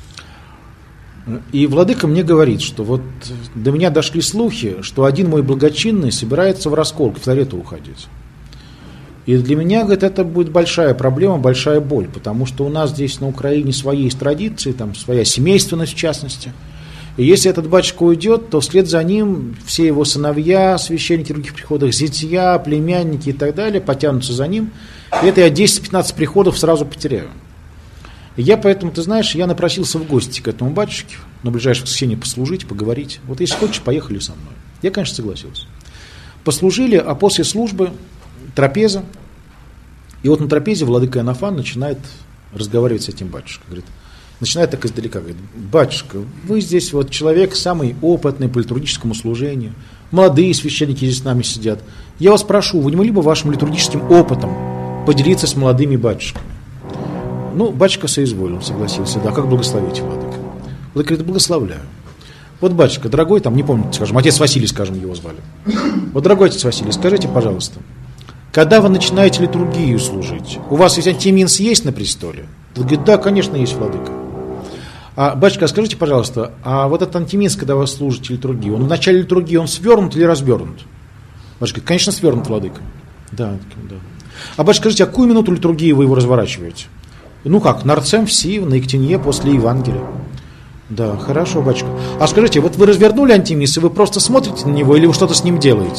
И владыка мне говорит, что вот до меня дошли слухи, что один мой благочинный собирается в раскол, к Филарету уходить. И для меня, говорит, это будет большая проблема, большая боль, потому что у нас здесь на Украине свои есть традиции, там своя семейственность в частности. И если этот батюшка уйдет, то вслед за ним все его сыновья, священники в других приходах, зятья, племянники и так далее потянутся за ним. И это я 10-15 приходов сразу потеряю. И я поэтому, ты знаешь, я напросился в гости к этому батюшке, на ближайшее воскресенье послужить, поговорить. Вот если хочешь, поехали со мной. Я, конечно, согласился. Послужили, а после службы трапеза. И вот на трапезе владыка Иоаннафан начинает разговаривать с этим батюшкой. Говорит, начинает так издалека. Говорит, батюшка, вы здесь вот человек самый опытный по литургическому служению. Молодые священники здесь с нами сидят. Я вас прошу, вы не могли бы вашим литургическим опытом поделиться с молодыми батюшками? Ну, батюшка соизволил, согласился. Да, как благословить, владыка? Владыка говорит, благословляю. Вот, батюшка, дорогой, там, не помню, скажем, отец Василий, скажем, его звали. Вот, дорогой отец Василий, скажите, пожалуйста, когда вы начинаете литургию служить, у вас ведь антиминс есть на престоле? Он говорит, да, конечно, есть, владыка. А, батюшка, скажите, пожалуйста, а вот этот антиминс, когда вы служите литургию, он в начале литургии, он свернут или развернут? Батюшка говорит, конечно, свернут, владыка. Да, да. А, батюшка, скажите, а какую минуту литургии вы его разворачиваете? Ну как, нарцем все, на Ектенье после Евангелия. Да, хорошо, батюшка. А скажите, вот вы развернули антиминс, и вы просто смотрите на него, или вы что-то с ним делаете?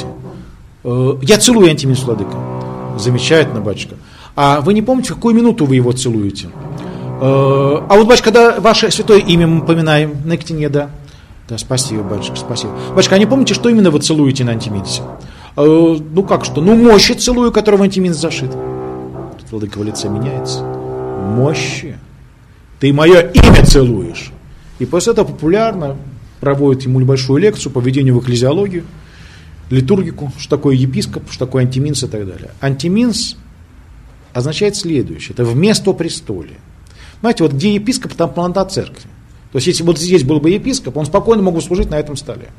Я целую антиминс, владыка. Замечательно, батюшка. А вы не помните, в какую минуту вы его целуете? А вот, батюшка, когда ваше святое имя мы поминаем на Ектенье, да? Да, спасибо, батюшка, спасибо. Батюшка, а не помните, что именно вы целуете на антиминсе? Ну как что? Ну, мощи целую, которой в антиминс зашит. Владыка в лице меняется. Мощи. Ты мое имя целуешь. И после этого популярно проводят ему небольшую лекцию по введению в экклезиологию, литургику, что такое епископ, что такое антиминс и так далее. Антиминс означает следующее. Это вместо престолия. Знаете, вот где епископ, там полнота церкви. То есть, если вот здесь был бы епископ, он спокойно мог бы служить на этом столе.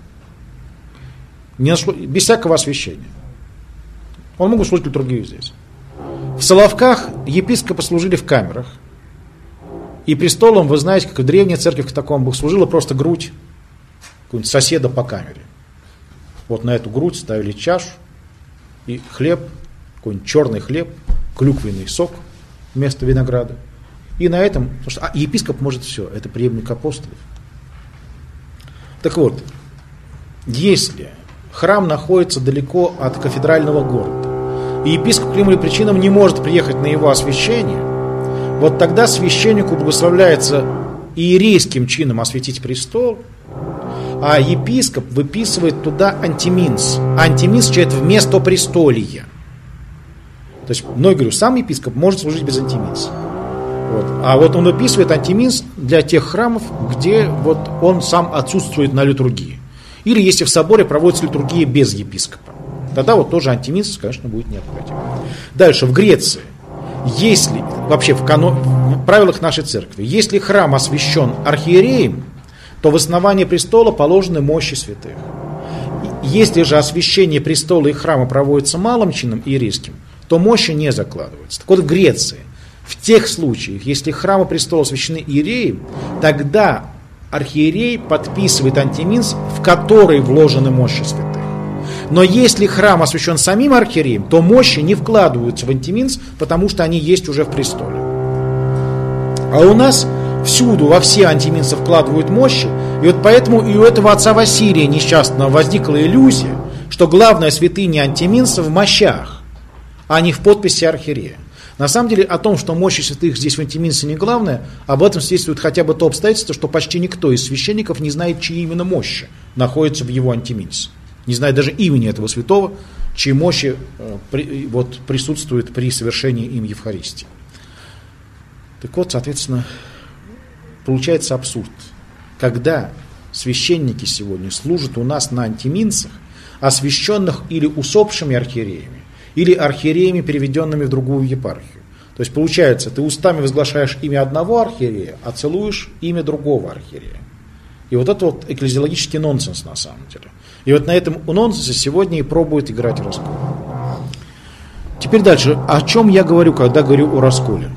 Без всякого освящения. Он мог бы служить литургию здесь. В Соловках епископы служили в камерах. И престолом, вы знаете, как в древней церкви в катакомбах служила просто грудь какого-нибудь соседа по камере. Вот на эту грудь ставили чашу и хлеб, какой-нибудь черный хлеб, клюквенный сок вместо винограда. И на этом, потому что епископ может все, это преемник апостолов. Так вот, если храм находится далеко от кафедрального города, и епископ по каким-либо причинам не может приехать на его освящение, вот тогда священнику благословляется иерейским чином осветить престол, а епископ выписывает туда антиминс. Антиминс означает вместо престолия. То есть, но я говорю, сам епископ может служить без антиминса. Вот. А вот он выписывает антиминс для тех храмов, где вот он сам отсутствует на литургии. Или если в соборе проводится литургия без епископа. Тогда вот тоже антиминс, конечно, будет необходим. Дальше, в Греции, если, вообще в правилах нашей церкви, если храм освящен архиереем, то в основании престола положены мощи святых. Если же освящение престола и храма проводится малым чином иерейским, то мощи не закладываются. Так вот, в Греции, в тех случаях, если храм и престол освящены иереем, тогда архиерей подписывает антиминс, в который вложены мощи святых. Но если храм освящен самим архиереем, то мощи не вкладываются в антиминс, потому что они есть уже в престоле. А у нас всюду, во все антиминсы вкладывают мощи, и вот поэтому и у этого отца Василия несчастного возникла иллюзия, что главная святыня антиминса в мощах. а не в подписи архиерея. На самом деле о том, что мощи святых здесь в Антиминце не главное, об этом свидетельствует хотя бы то обстоятельство, что почти никто из священников не знает, чьи именно мощи находятся в его Антиминце. Не знает даже имени этого святого, чьи мощи присутствуют при совершении им Евхаристии. Так вот, соответственно, получается абсурд. Когда священники сегодня служат у нас на Антиминцах, освященных или усопшими архиереями, или архиереями, переведенными в другую епархию. То есть получается, ты устами возглашаешь имя одного архиерея, а целуешь имя другого архиерея. И вот это вот экклезиологический нонсенс на самом деле. И вот на этом нонсенсе сегодня и пробуют играть раскол. Теперь дальше. О чем я говорю, когда говорю о расколе?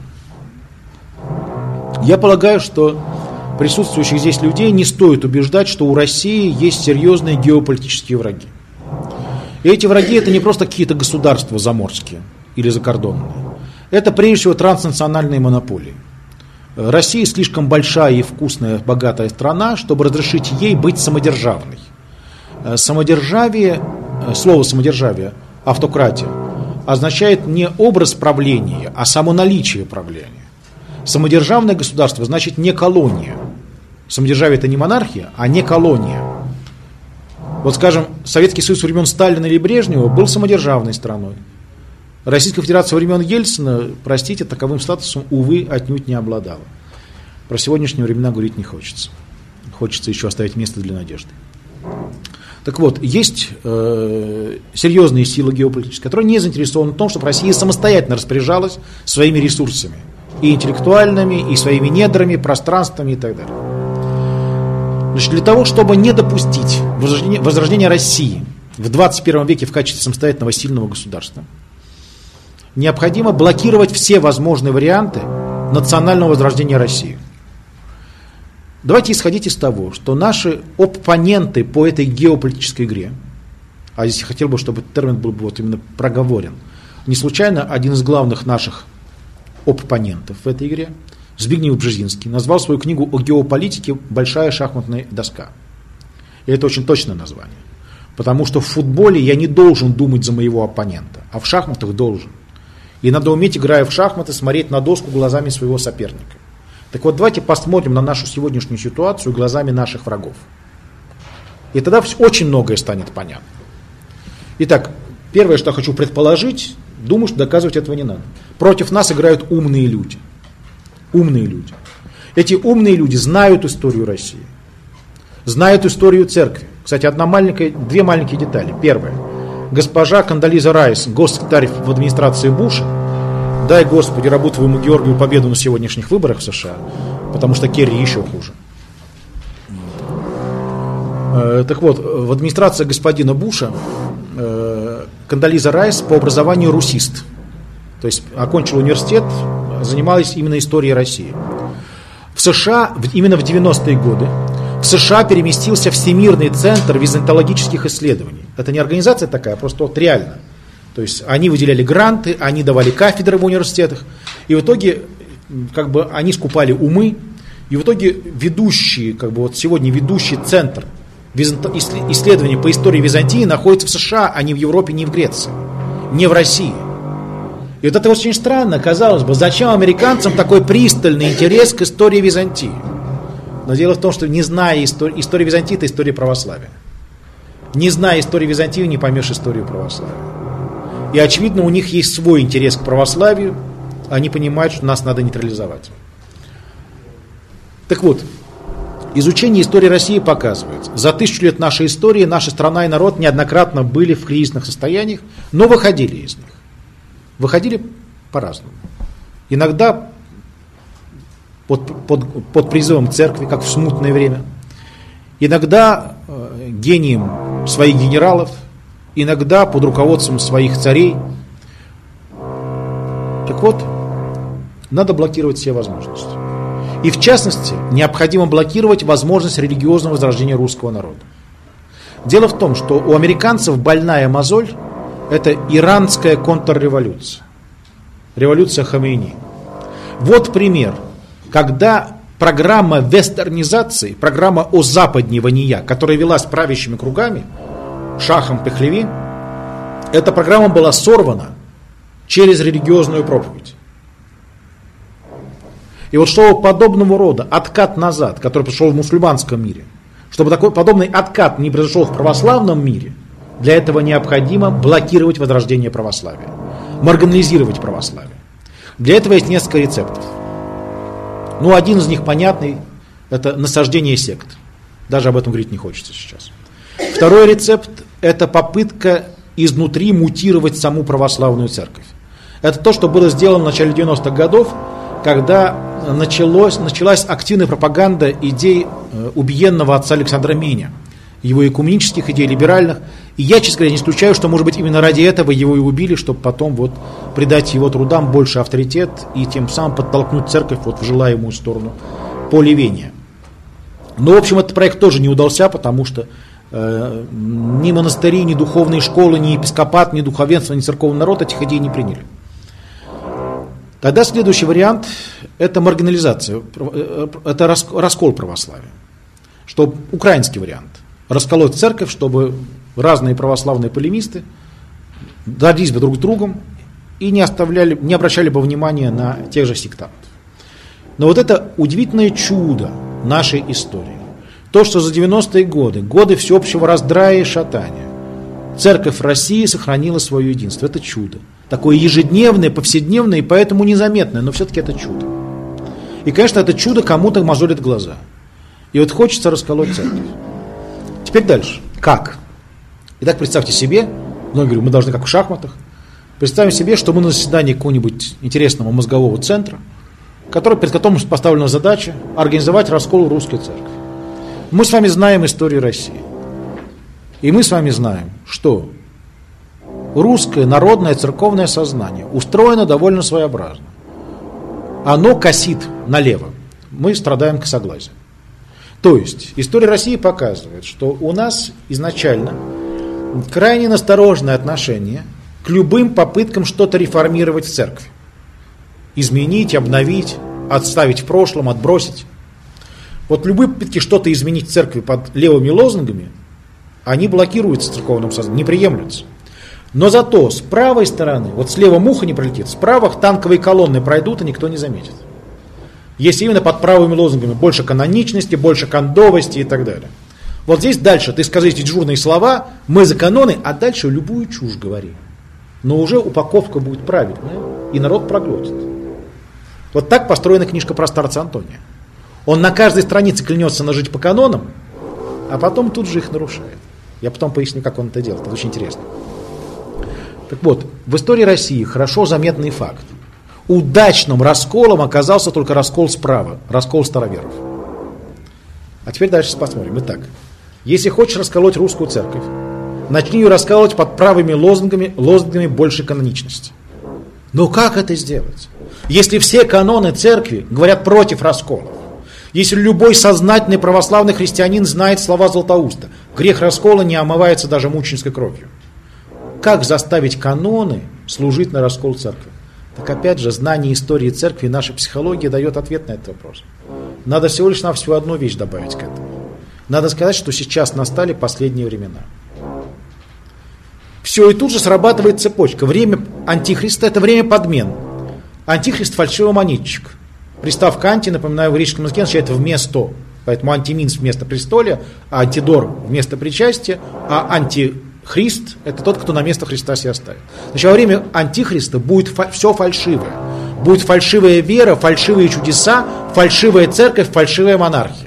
Я полагаю, что присутствующих здесь людей не стоит убеждать, что у России есть серьезные геополитические враги. И эти враги это не просто какие-то государства заморские или закордонные. Это прежде всего транснациональные монополии. Россия слишком большая и вкусная, богатая страна, чтобы разрешить ей быть самодержавной. Самодержавие, слово самодержавие, автократия, означает не образ правления, а само наличие правления. Самодержавное государство значит не колония. Самодержавие это не монархия, а не колония. Вот, скажем, Советский Союз времен Сталина или Брежнева был самодержавной страной. Российская Федерация времен Ельцина, простите, таковым статусом, увы, отнюдь не обладала. Про сегодняшние времена говорить не хочется. Хочется еще оставить место для надежды. Так вот, есть серьезные силы геополитические, которые не заинтересованы в том, чтобы Россия самостоятельно распоряжалась своими ресурсами. И интеллектуальными, и своими недрами, пространствами и так далее. Значит, для того, чтобы не допустить возрождения России в 21 веке в качестве самостоятельного сильного государства, необходимо блокировать все возможные варианты национального возрождения России. Давайте исходить из того, что наши оппоненты по этой геополитической игре, а здесь я хотел бы, чтобы этот термин был вот именно проговорен, не случайно один из главных наших оппонентов в этой игре, Збигнев Бжезинский, назвал свою книгу о геополитике «Большая шахматная доска». И это очень точное название. Потому что в футболе я не должен думать за моего оппонента, а в шахматах должен. И надо уметь, играя в шахматы, смотреть на доску глазами своего соперника. Так вот, давайте посмотрим на нашу сегодняшнюю ситуацию глазами наших врагов. И тогда очень многое станет понятно. Итак, первое, что я хочу предположить, думаю, что доказывать этого не надо. Против нас играют умные люди. Умные люди. Эти умные люди знают историю России. Знают историю церкви. Кстати, две маленькие детали. Первое. Госпожа Кондолиза Райс, госсекретарь в администрации Буша, дай Господи, Рабутовому Георгию победу на сегодняшних выборах в США, потому что Керри еще хуже. Так вот, в администрации господина Буша Кондолиза Райс по образованию русист. То есть окончила университет, занималась именно историей России. В США, именно в 90-е годы, в США переместился Всемирный центр византологических исследований. Это не организация такая, просто вот реально. То есть они выделяли гранты, они давали кафедры в университетах. И в итоге они скупали умы. И в итоге сегодня ведущий центр исследований по истории Византии находится в США, а не в Европе, не в Греции, не в России. И вот это очень странно, казалось бы, зачем американцам такой пристальный интерес к истории Византии? Но дело в том, что не зная истории Византии, это история православия. Не зная истории Византии, не поймешь историю православия. И очевидно, у них есть свой интерес к православию, они понимают, что нас надо нейтрализовать. Так вот, изучение истории России показывает, за 1000 лет нашей истории наша страна и народ неоднократно были в кризисных состояниях, но выходили из них. Выходили по-разному. Иногда под призывом церкви, как в смутное время. Иногда гением своих генералов, иногда под руководством своих царей. Так вот, надо блокировать все возможности. И в частности, необходимо блокировать возможность религиозного возрождения русского народа. Дело в том, что у американцев больная мозоль – это иранская контрреволюция. Революция Хомейни. Вот пример, когда программа вестернизации, программа озападнивания, которая велась правящими кругами, Шахом Пехлеви, эта программа была сорвана через религиозную проповедь. И вот чтобы подобного рода откат назад, который произошел в мусульманском мире, чтобы такой подобный откат не произошел в православном мире, для этого необходимо блокировать возрождение православия, маргинализировать православие. Для этого есть несколько рецептов. Ну, один из них понятный, это насаждение сект. Даже об этом говорить не хочется сейчас. Второй рецепт – это попытка изнутри мутировать саму православную церковь. Это то, что было сделано в начале 90-х годов, когда началась активная пропаганда идей убиенного отца Александра Меня, его экуменических идей, либеральных. И я, честно говоря, не исключаю, что, может быть, именно ради этого его и убили, чтобы потом вот придать его трудам больше авторитет и тем самым подтолкнуть церковь вот в желаемую сторону полевения. Но, в общем, этот проект тоже не удался, потому что ни монастыри, ни духовные школы, ни епископат, ни духовенство, ни церковный народ этих идей не приняли. Тогда следующий вариант – это маргинализация, это раскол православия. Что украинский вариант – расколоть церковь, чтобы разные православные полемисты дрались бы друг с другом и не обращали бы внимания на тех же сектантов. Но вот это удивительное чудо нашей истории. То, что за 90-е годы всеобщего раздрая и шатания, церковь России сохранила свое единство. Это чудо. Такое ежедневное, повседневное и поэтому незаметное, но все-таки это чудо. И, конечно, это чудо кому-то мозолит глаза. И вот хочется расколоть церковь. Теперь дальше. Как? Итак, представьте себе, многие говорят, мы должны как в шахматах, представим себе, что мы на заседании какого-нибудь интересного мозгового центра, перед которым поставлена задача организовать раскол русской церкви. Мы с вами знаем историю России. И мы с вами знаем, что русское народное церковное сознание устроено довольно своеобразно. Оно косит налево. Мы страдаем косоглазием. То есть история России показывает, что у нас изначально крайне настороженное отношение к любым попыткам что-то реформировать в церкви. Изменить, обновить, отставить в прошлом, отбросить. Вот любые попытки что-то изменить в церкви под левыми лозунгами, они блокируются в церковном сознании, не приемлются. Но зато с правой стороны, вот слева муха не пролетит, справа танковые колонны пройдут, и никто не заметит. Если именно под правыми лозунгами больше каноничности, больше кондовости и так далее. Вот здесь дальше ты скажи эти дежурные слова, мы за каноны, а дальше любую чушь говори. Но уже упаковка будет правильная, и народ проглотит. Вот так построена книжка про старца Антония. Он на каждой странице клянется жить по канонам, а потом тут же их нарушает. Я потом поясню, как он это делает. Это очень интересно. Так вот, в истории России хорошо заметный факт. Удачным расколом оказался только раскол справа, раскол староверов. А теперь дальше посмотрим. Итак, если хочешь расколоть русскую церковь, начни ее расколоть под правыми лозунгами большей каноничности. Но как это сделать? Если все каноны церкви говорят против расколов, если любой сознательный православный христианин знает слова Златоуста, грех раскола не омывается даже мученической кровью. Как заставить каноны служить на раскол церкви? Так опять же, знание истории церкви и наша психология дает ответ на этот вопрос. Надо всего лишь навсего одну вещь добавить к этому. Надо сказать, что сейчас настали последние времена. Все, и тут же срабатывает цепочка. Время антихриста – это время подмен. Антихрист – фальшивомонетчик. Приставка «анти», напоминаю, в греческом языке означает «вместо». Поэтому антиминс вместо престолия, а антидор вместо причастия, а антихрист – это тот, кто на место Христа себя ставит. Значит, во время антихриста будет все фальшивое. Будет фальшивая вера, фальшивые чудеса, фальшивая церковь, фальшивая монархия.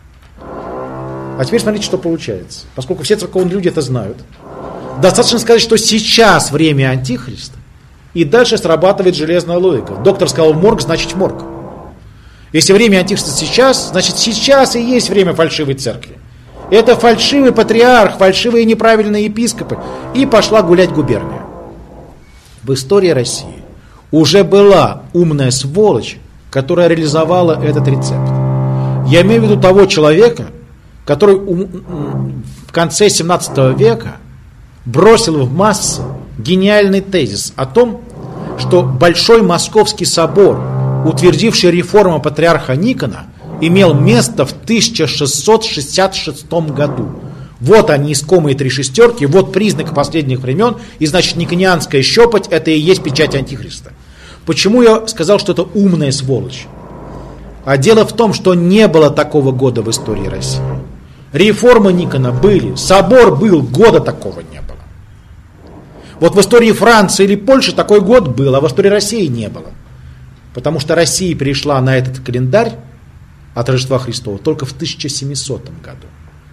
А теперь смотрите, что получается. Поскольку все церковные люди это знают, достаточно сказать, что сейчас время антихриста, и дальше срабатывает железная логика. Доктор сказал морг, значит морг. Если время антихриста сейчас, значит сейчас и есть время фальшивой церкви. Это фальшивый патриарх, фальшивые неправильные епископы. И пошла гулять губерния. В истории России уже была умная сволочь, которая реализовала этот рецепт. Я имею в виду того человека, который в конце 17 века бросил в массы гениальный тезис о том, что Большой Московский собор, утвердивший реформу патриарха Никона, имел место в 1666 году. Вот они, искомые 3 шестерки, вот признак последних времен, и значит никонианская щепоть это и есть печать Антихриста. Почему я сказал, что это умная сволочь? А дело в том, что не было такого года в истории России. Реформы Никона были, собор был, года такого не было. Вот в истории Франции или Польши такой год был, а в истории России не было. Потому что Россия перешла на этот календарь от Рождества Христова только в 1700 году.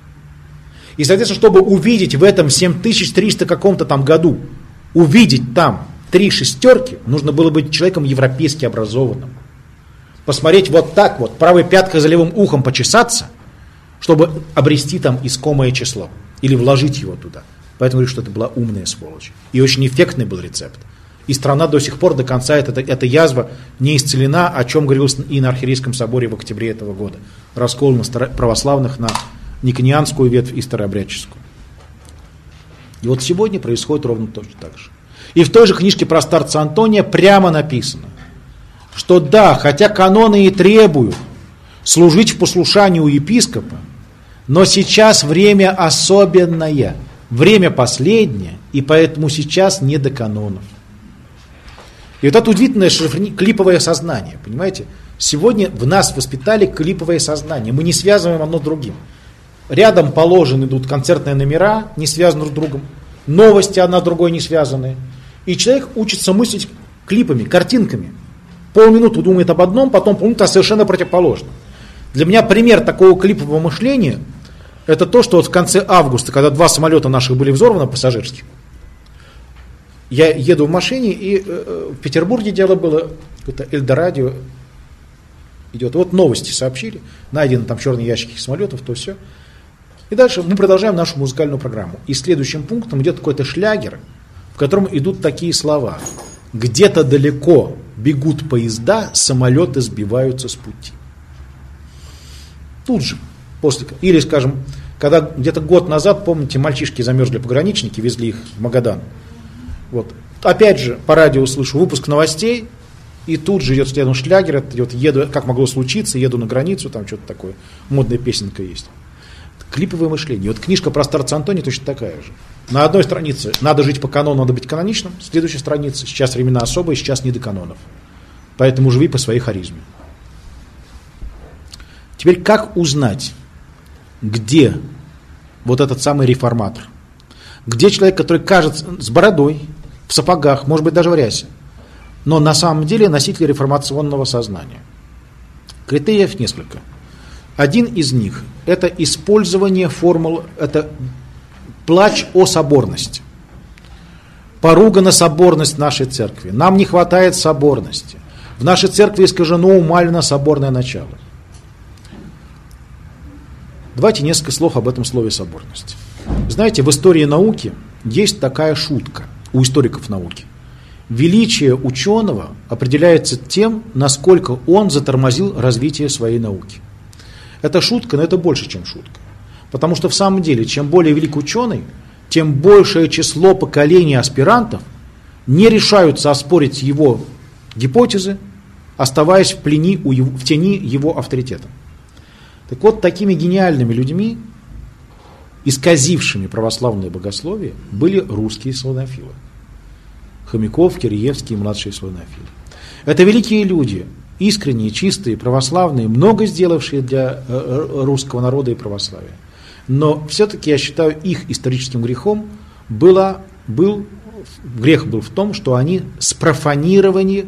И, соответственно, чтобы увидеть в этом 7300 каком-то там году, увидеть там 3 шестерки, нужно было быть человеком европейски образованным. Посмотреть вот так вот, правой пяткой за левым ухом почесаться, чтобы обрести там искомое число. Или вложить его туда. Поэтому говорю, что это была умная сволочь. И очень эффектный был рецепт. И страна до сих пор, до конца, эта язва не исцелена, о чем говорилось и на Архиерейском соборе в октябре этого года. Раскол православных на никонианскую ветвь и старообрядческую. И вот сегодня происходит ровно точно так же. И в той же книжке про старца Антония прямо написано, что да, хотя каноны и требуют служить в послушании у епископа, но сейчас время особенное, время последнее, и поэтому сейчас не до канонов. И вот это удивительное клиповое сознание, понимаете? Сегодня в нас воспитали клиповое сознание, мы не связываем одно с другим. Рядом положены идут концертные номера, не связаны друг с другом, новости одна с другой не связаны. И человек учится мыслить клипами, картинками. Полминуты думает об одном, потом полминуты о совершенно противоположном. Для меня пример такого клипового мышления – это то, что вот в конце августа, когда 2 самолета наших были взорваны, пассажирских, я еду в машине, и в Петербурге дело было, это Эльдорадио идет, вот новости сообщили, найдены там черные ящики самолетов, то все. И дальше мы продолжаем нашу музыкальную программу. И следующим пунктом идет какой-то шлягер, в котором идут такие слова. Где-то далеко бегут поезда, самолеты сбиваются с пути. Тут же, после. Или, скажем, когда где-то год назад, помните, мальчишки замерзли пограничники, везли их в Магадан. Вот. Опять же, по радио слышу выпуск новостей, и тут же идет следом шлягер, это идет, еду, как могло случиться, еду на границу, там что-то такое, модная песенка есть. Клиповое мышление. Вот книжка про старца Антония точно такая же. На одной странице надо жить по канону, надо быть каноничным. Следующая страница, сейчас времена особые, сейчас не до канонов. Поэтому живи по своей харизме. Теперь как узнать, где вот этот самый реформатор? Где человек, который кажется с бородой, в сапогах, может быть даже в рясе, но на самом деле носитель реформационного сознания? Критериев несколько. Один из них – это использование формул, это плач о соборности. Поругана соборность нашей церкви. Нам не хватает соборности. В нашей церкви искажено, умалено соборное начало. Давайте несколько слов об этом слове соборность. Знаете, в истории науки есть такая шутка у историков науки. Величие ученого определяется тем, насколько он затормозил развитие своей науки. Это шутка, но это больше, чем шутка. Потому что в самом деле, чем более велик ученый, тем большее число поколений аспирантов не решаются оспорить его гипотезы, оставаясь в тени его авторитета. Так вот, такими гениальными людьми, исказившими православное богословие, были русские славянофилы. Хомяков, Киреевский и младшие славянофилы. Это великие люди, искренние, чистые, православные, много сделавшие для русского народа и православия. Но все-таки я считаю, их историческим грехом грех был в том, что они спрофанировали,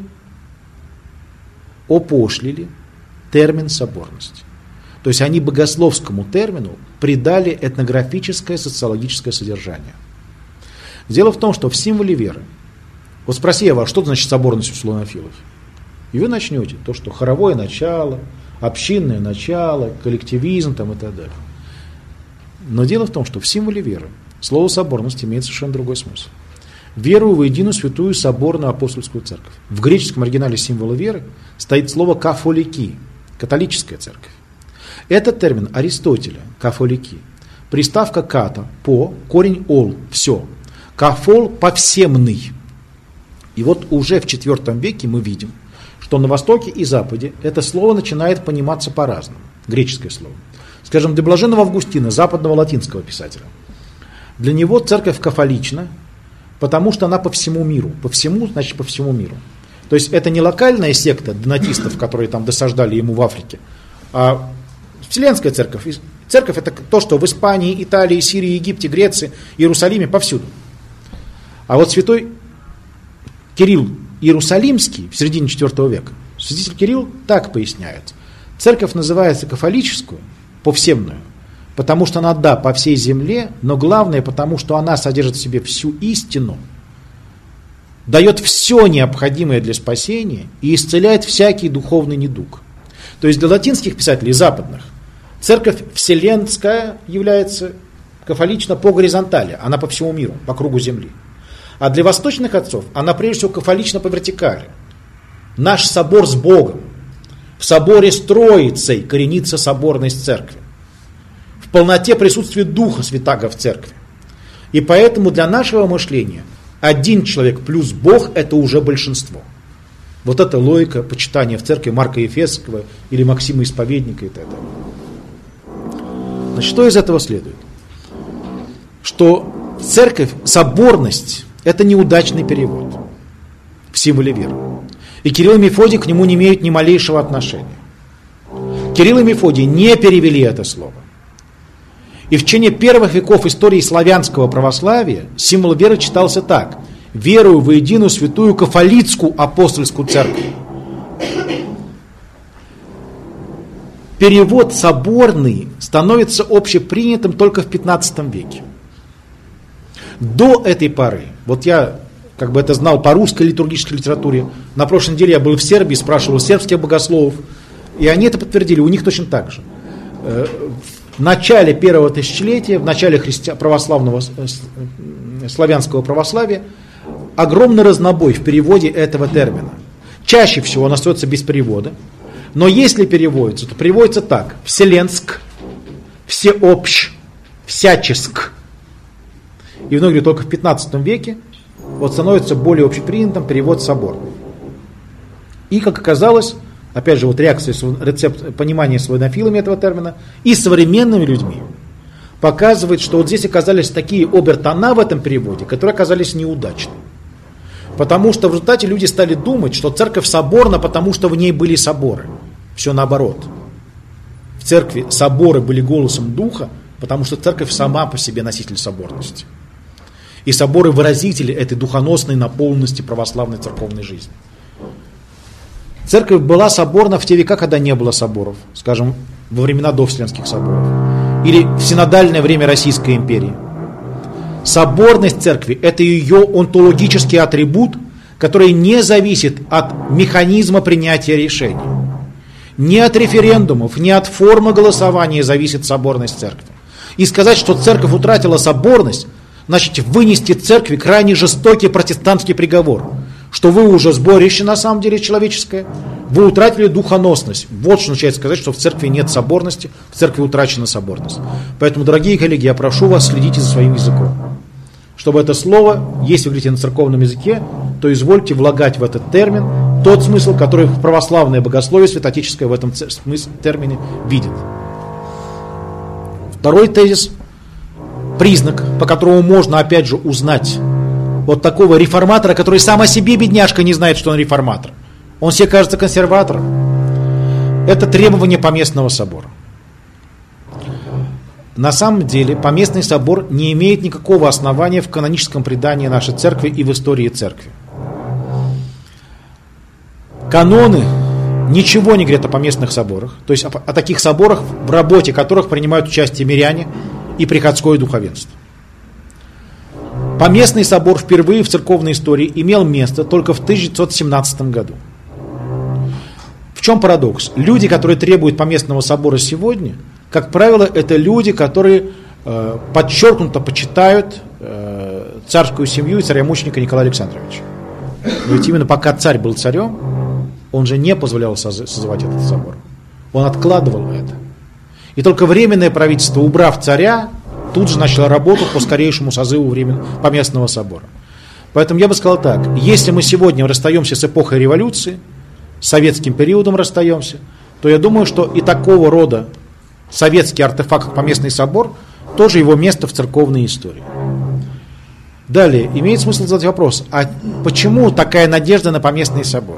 опошлили термин соборность. То есть они богословскому термину придали этнографическое, социологическое содержание. Дело в том, что в символе веры, вот спроси я вас, что значит соборность у славянофилов? И вы начнете то, что хоровое начало, общинное начало, коллективизм там, и так далее. Но дело в том, что в символе веры слово соборность имеет совершенно другой смысл. Верую в единую святую соборную апостольскую церковь. В греческом оригинале символа веры стоит слово кафолики, католическая церковь. Этот термин Аристотеля, кафолики. Приставка ката, по, корень ол, все. Кафол, повсемный. И вот уже в IV веке мы видим, что на Востоке и Западе это слово начинает пониматься по-разному. Греческое слово. Скажем, для блаженного Августина, западного латинского писателя, для него церковь кафолична, потому что она по всему миру. По всему, значит по всему миру. То есть это не локальная секта донатистов, которые там досаждали ему в Африке, а вселенская церковь. Церковь это то, что в Испании, Италии, Сирии, Египте, Греции, Иерусалиме, повсюду. А вот святой Кирилл Иерусалимский в середине IV века, святитель Кирилл так поясняет. Церковь называется кафолическую, повсемную, потому что она, да, по всей земле, но главное, потому что она содержит в себе всю истину, дает все необходимое для спасения и исцеляет всякий духовный недуг. То есть для латинских писателей, западных, церковь вселенская является кафолична по горизонтали, она по всему миру, по кругу земли. А для восточных отцов она прежде всего кафолична по вертикали. Наш собор с Богом. В соборе с Троицей коренится соборность церкви. В полноте присутствия Духа Святаго в церкви. И поэтому для нашего мышления один человек плюс Бог – это уже большинство. Вот это логика почитания в церкви Марка Ефесского или Максима Исповедника и так далее. Значит, что из этого следует? Что церковь, соборность – это неудачный перевод в символе веры. И Кирилл и Мефодий к нему не имеют ни малейшего отношения. Кирилл и Мефодий не перевели это слово. И в течение первых веков истории славянского православия символ веры читался так: «Верую во единую святую кафолицкую апостольскую церковь». Перевод соборный становится общепринятым только в 15 веке. До этой поры, вот я как бы это знал по русской литургической литературе, на прошлой неделе я был в Сербии, спрашивал сербских богословов, и они это подтвердили, у них точно так же. В начале первого тысячелетия, в начале православного, славянского православия, огромный разнобой в переводе этого термина. Чаще всего он остается без перевода, но если переводится, то переводится так: вселенск, всеобщ, всяческ. И многие только в 15 веке вот становится более общепринятым перевод соборный. И, как оказалось, опять же, вот реакция, рецепт понимания славянофилами этого термина и современными людьми показывает, что вот здесь оказались такие обертона в этом переводе, которые оказались неудачными. Потому что в результате люди стали думать, что церковь соборна, потому что в ней были соборы. Все наоборот. В церкви соборы были голосом Духа, потому что церковь сама по себе носитель соборности. И соборы выразители этой духоносной наполненности православной церковной жизни. Церковь была соборна в те века, когда не было соборов, скажем, во времена до Вселенских соборов, или в синодальное время Российской империи. Соборность церкви – это ее онтологический атрибут, который не зависит от механизма принятия решений. Не от референдумов, не от формы голосования зависит соборность церкви. И сказать, что церковь утратила соборность, значит вынести церкви крайне жестокий протестантский приговор, что вы уже сборище на самом деле человеческое, вы утратили духоносность. Вот что означает сказать, что в церкви нет соборности, в церкви утрачена соборность. Поэтому, дорогие коллеги, я прошу вас, следите за своим языком. Чтобы это слово, если вы говорите на церковном языке, то извольте влагать в этот термин тот смысл, который православное богословие святоотеческое в этом термине видит. Второй тезис, признак, по которому можно опять же узнать вот такого реформатора, который сам о себе, бедняжка, не знает, что он реформатор. Он себе кажется консерватором. Это требование поместного собора. На самом деле поместный собор не имеет никакого основания в каноническом предании нашей церкви и в истории церкви. Каноны ничего не говорят о поместных соборах, то есть о таких соборах, в работе которых принимают участие миряне и приходское духовенство. Поместный собор впервые в церковной истории имел место только в 1917 году. В чем парадокс? Люди, которые требуют поместного собора сегодня, как правило, это люди, которые подчеркнуто почитают царскую семью и царя-мученика Николая Александровича. Но ведь именно пока царь был царем, он же не позволял созывать этот собор. Он откладывал это. И только временное правительство, убрав царя, тут же начало работу по скорейшему созыву поместного собора. Поэтому я бы сказал так: если мы сегодня расстаемся с эпохой революции, с советским периодом расстаемся, то я думаю, что и такого рода советский артефакт Поместный собор, тоже его место в церковной истории. Далее, имеет смысл задать вопрос, а почему такая надежда на Поместный собор?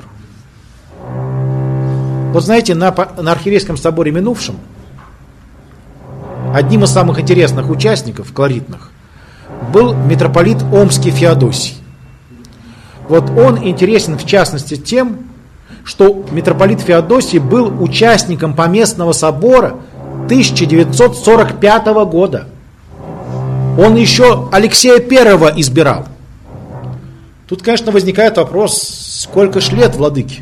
Вот знаете, на Архиерейском соборе минувшем одним из самых интересных участников, колоритных, был митрополит Омский Феодосий. Вот он интересен в частности тем, что митрополит Феодосий был участником Поместного собора 1945 года. Он еще Алексея I избирал. Тут, конечно, возникает вопрос, сколько ж лет владыке?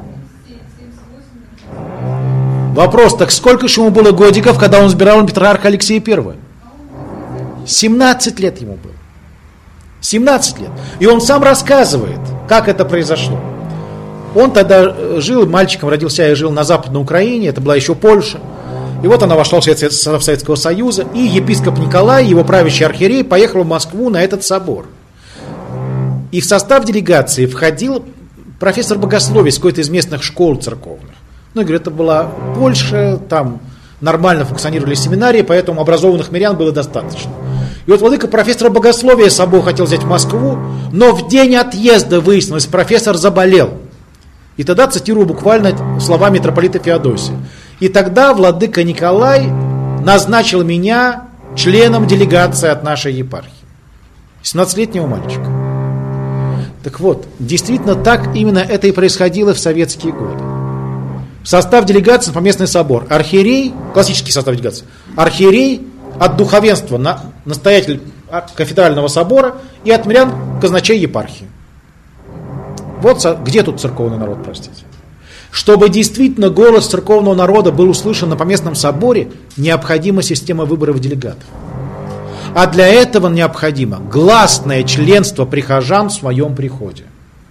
Вопрос, так сколько же ему было годиков, когда он избирал патриарха Алексея I? 17 лет ему было. 17 лет. И он сам рассказывает, как это произошло. Он тогда жил, мальчиком родился и жил на Западной Украине, это была еще Польша. И вот она вошла в состав Советского Союза, и епископ Николай, его правящий архиерей, поехал в Москву на этот собор. И в состав делегации входил профессор богословия с какой-то из местных школ церковных. Ну, я говорю, это была Польша, там нормально функционировали семинарии, поэтому образованных мирян было достаточно. И вот владыка профессора богословия с собой хотел взять в Москву, но в день отъезда выяснилось, профессор заболел. И тогда цитирую буквально слова митрополита Феодосия. И тогда владыка Николай назначил меня членом делегации от нашей епархии. 17-летнего мальчика. Так вот, действительно так именно это и происходило в советские годы. В состав делегации на Поместный собор архиерей, классический состав делегации, архиерей от духовенства, настоятель кафедрального собора и от мирян казначей епархии. Вот где тут церковный народ, простите. Чтобы действительно голос церковного народа был услышан на Поместном соборе, необходима система выборов делегатов. А для этого необходимо гласное членство прихожан в своем приходе.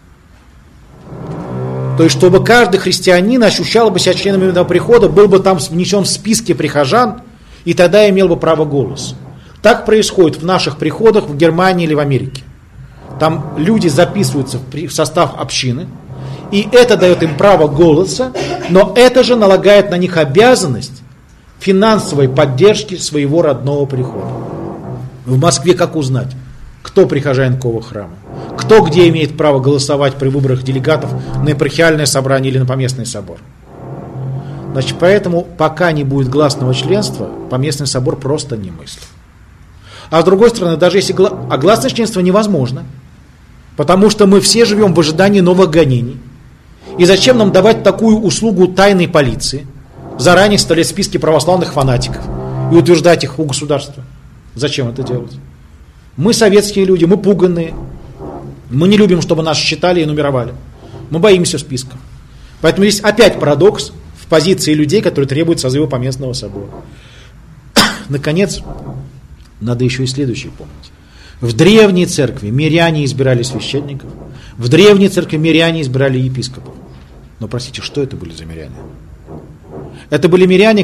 То есть, чтобы каждый христианин ощущал бы себя членом этого прихода, был бы там внесен в списки прихожан, и тогда имел бы право голоса. Так происходит в наших приходах в Германии или в Америке. Там люди записываются в состав общины, и это дает им право голоса, но это же налагает на них обязанность финансовой поддержки своего родного прихода. В Москве как узнать, кто прихожанин какого храма? Кто где имеет право голосовать при выборах делегатов на епархиальное собрание или на Поместный собор? Значит, поэтому пока не будет гласного членства, Поместный собор просто не мыслит. А с другой стороны, даже если гласное членство невозможно, потому что мы все живем в ожидании новых гонений. И зачем нам давать такую услугу тайной полиции, заранее составлять списки православных фанатиков и утверждать их у государства? Зачем это делать? Мы советские люди, мы пуганные. Мы не любим, чтобы нас считали и нумеровали. Мы боимся списков. Поэтому здесь опять парадокс в позиции людей, которые требуют созыва Поместного собора. Наконец, надо еще и следующее помнить. В древней церкви миряне избирали священников, в древней церкви миряне избирали епископов. Но, простите, что это были за миряне? Это были миряне,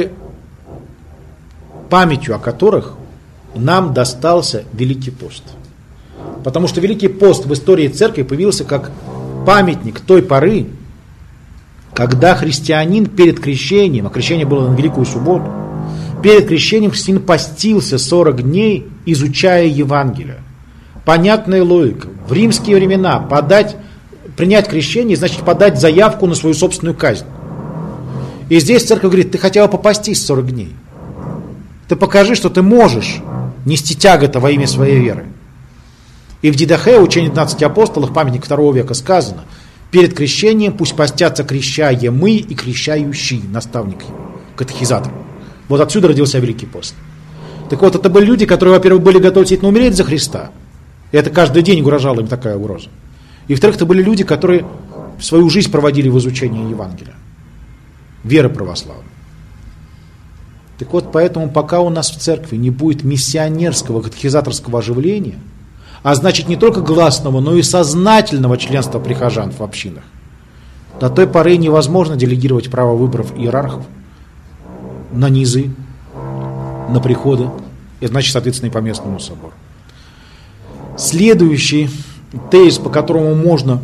памятью о которых нам достался Великий пост. Потому что Великий пост в истории церкви появился как памятник той поры, когда христианин перед крещением, а крещение было на Великую субботу, перед крещением христианин постился 40 дней, изучая Евангелие. Понятная логика. В римские времена принять крещение, значит подать заявку на свою собственную казнь. И здесь церковь говорит, ты хотя бы попастись 40 дней. Ты покажи, что ты можешь нести тяготы во имя своей веры. И в Дидахе, учении 12 апостолов, памятник 2 века, сказано, перед крещением пусть постятся крещаемые и крещающие, наставник его, катехизатор. Вот отсюда родился Великий пост. Так вот, это были люди, которые, во-первых, были готовы действительно умереть за Христа. И это каждый день угрожала им такая угроза. И, во-вторых, это были люди, которые свою жизнь проводили в изучении Евангелия, веры православной. Так вот, поэтому пока у нас в церкви не будет миссионерского, катехизаторского оживления, а значит не только гласного, но и сознательного членства прихожан в общинах, до той поры невозможно делегировать право выборов иерархов на низы, на приходы, и значит, соответственно, и по Поместному собору. Следующий тезис, по которому можно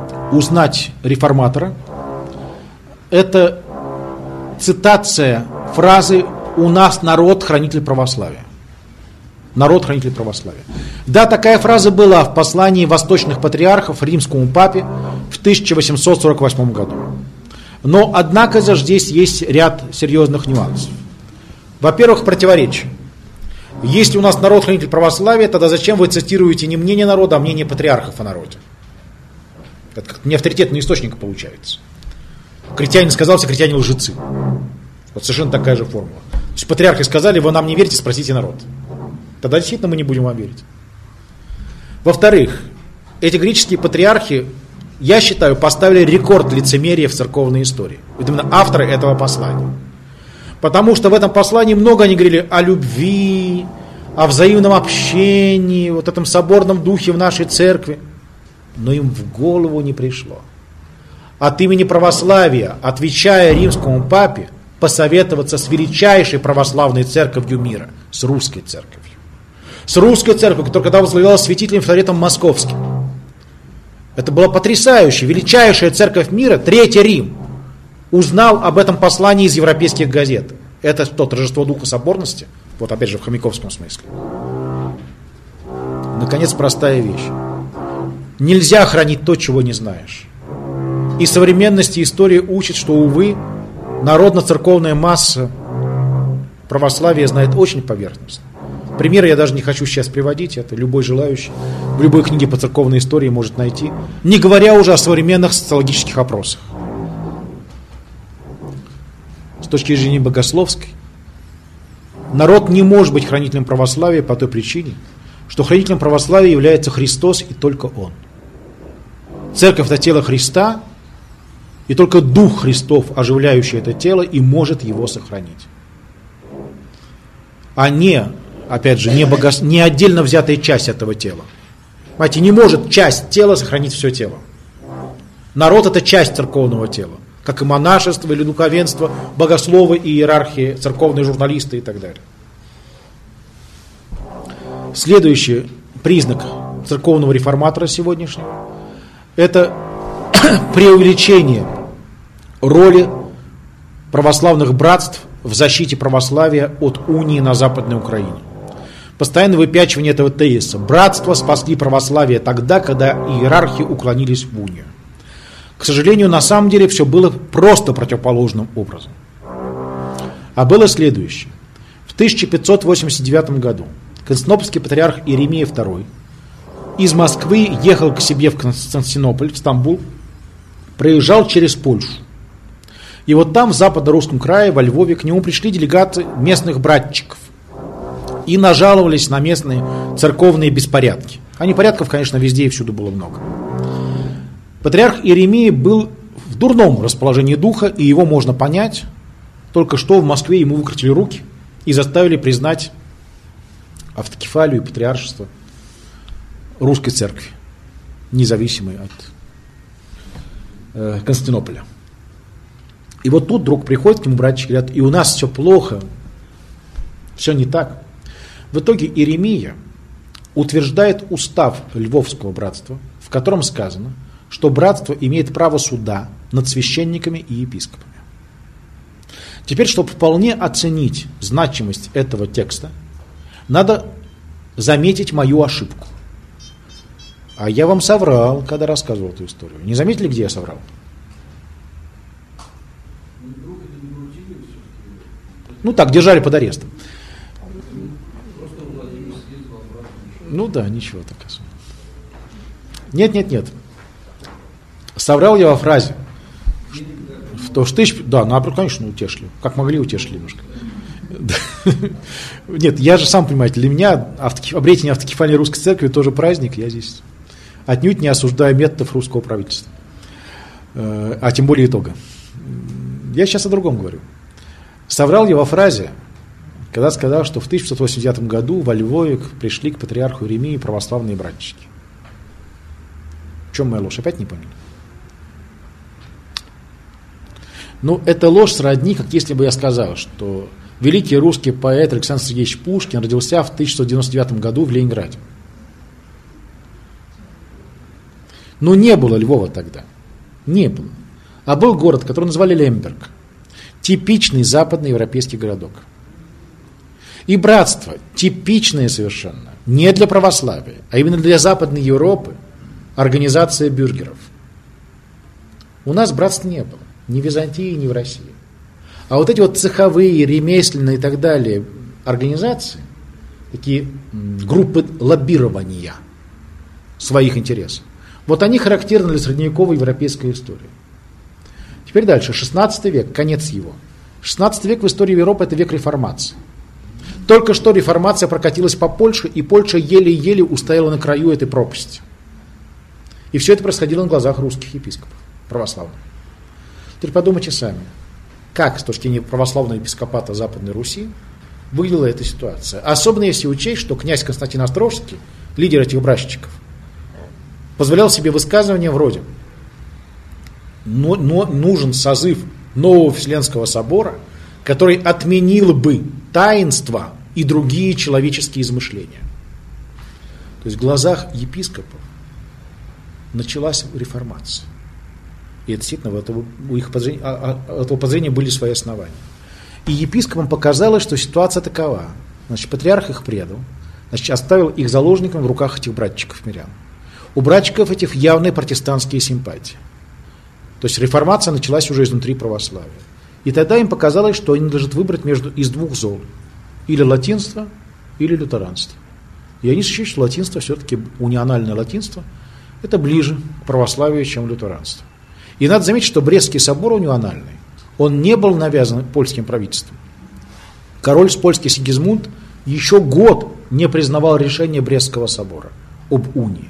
узнать реформатора, это цитация фразы «у нас народ хранитель православия». Народ хранитель православия. Да, такая фраза была в послании восточных патриархов римскому папе в 1848 году. Но, однако же, здесь есть ряд серьезных нюансов. Во-первых, противоречие. Если у нас народ хранитель православия, тогда зачем вы цитируете не мнение народа, а мнение патриархов о народе? Это как-то неавторитетный источник получается. Критяне сказал, все критяне лжецы. Вот совершенно такая же формула. То есть патриархи сказали, вы нам не верите, спросите народ. Тогда действительно мы не будем вам верить. Во-вторых, эти греческие патриархи, я считаю, поставили рекорд лицемерия в церковной истории. Это именно авторы этого послания. Потому что в этом послании много они говорили о любви, о взаимном общении, вот этом соборном духе в нашей церкви. Но им в голову не пришло от имени православия, отвечая римскому папе, посоветоваться с величайшей православной церковью мира, с русской церковью. С русской церковью, которая когда возглавлялась святителем Филаретом Московским. Это была потрясающая, величайшая церковь мира, Третий Рим, узнал об этом послании из европейских газет. Это что, торжество духа соборности? Вот опять же в хомяковском смысле. Наконец, простая вещь. Нельзя хранить то, чего не знаешь. И современности история учит, что, увы, народно-церковная масса православия знает очень поверхностно. Примеры я даже не хочу сейчас приводить, это любой желающий в любой книге по церковной истории может найти, не говоря уже о современных социологических опросах. С точки зрения богословской, народ не может быть хранителем православия по той причине, что хранителем православия является Христос и только Он. Церковь – это тело Христа, и только Дух Христов, оживляющий это тело, и может его сохранить. А не, опять же, не отдельно взятая часть этого тела. Понимаете, не может часть тела сохранить все тело. Народ – это часть церковного тела, как и монашество или духовенство, богословы и иерархии, церковные журналисты и так далее. Следующий признак церковного реформатора сегодняшнего – это преувеличение роли православных братств в защите православия от унии на Западной Украине. Постоянное выпячивание этого тезиса. Братства спасли православие тогда, когда иерархи уклонились в унию. К сожалению, на самом деле все было просто противоположным образом. А было следующее. В 1589 году константинопольский патриарх Иеремия II из Москвы ехал к себе в Константинополь, в Стамбул, проезжал через Польшу. И вот там, в западно-русском крае, во Львове, к нему пришли делегаты местных братчиков и нажаловались на местные церковные беспорядки. А непорядков, конечно, везде и всюду было много. Патриарх Иеремия был в дурном расположении духа, и его можно понять. Только что в Москве ему выкрутили руки и заставили признать автокефалию и патриаршество русской церкви, независимой от Константинополя. И вот тут вдруг приходят к нему братья и говорят, и у нас все плохо, все не так. В итоге Иеремия утверждает устав Львовского братства, в котором сказано, что братство имеет право суда над священниками и епископами. Теперь, чтобы вполне оценить значимость этого текста, надо заметить мою ошибку. А я вам соврал, когда рассказывал эту историю. Не заметили, где я соврал? Ну так, держали под арестом. Ну да, ничего так особо. Нет. Соврал я во фразе. Что да, конечно, утешили. Как могли, утешили немножко. Нет, я же сам, понимаете, для меня обретение автокефалии русской церкви тоже праздник. Я здесь отнюдь не осуждаю методов русского правительства. А тем более итога. Я сейчас о другом говорю. Соврал я во фразе, когда сказал, что в 1589 году во Львове пришли к патриарху Иеремии православные братчики. В чем моя ложь? Опять не поняли? Ну, это ложь сродни, как если бы я сказал, что великий русский поэт Александр Сергеевич Пушкин родился в 1699 году в Ленинграде. Но не было Львова тогда. Не было. А был город, который назвали Лемберг. Типичный западноевропейский городок. И братство, типичное совершенно, не для православия, а именно для Западной Европы, организация бюргеров. У нас братства не было, ни в Византии, ни в России. А вот эти вот цеховые, ремесленные и так далее организации, такие группы лоббирования своих интересов, вот они характерны для средневековой европейской истории. Теперь дальше, 16 век, конец его. 16 век в истории Европы – это век реформации. Только что реформация прокатилась по Польше, и Польша еле-еле устояла на краю этой пропасти. И все это происходило на глазах русских епископов, православных. Теперь подумайте сами, как с точки зрения православного епископата Западной Руси выглядела эта ситуация. Особенно если учесть, что князь Константин Острожский, лидер этих братчиков, позволял себе высказывания вроде: но нужен созыв нового Вселенского собора, который отменил бы таинства и другие человеческие измышления. То есть в глазах епископов началась реформация. И действительно, у этого подозрения были свои основания. И епископам показалось, что ситуация такова. Значит, патриарх их предал, значит, оставил их заложниками в руках этих братчиков-мирян. У братчиков этих явные протестантские симпатии. То есть реформация началась уже изнутри православия. И тогда им показалось, что они должны выбрать из двух зол. Или латинство, или лютеранство. И они считают, что латинство, все-таки униональное латинство, это ближе к православию, чем лютеранство. И надо заметить, что Брестский собор униональный, он не был навязан польским правительством. Король польский Сигизмунд еще год не признавал решение Брестского собора об унии.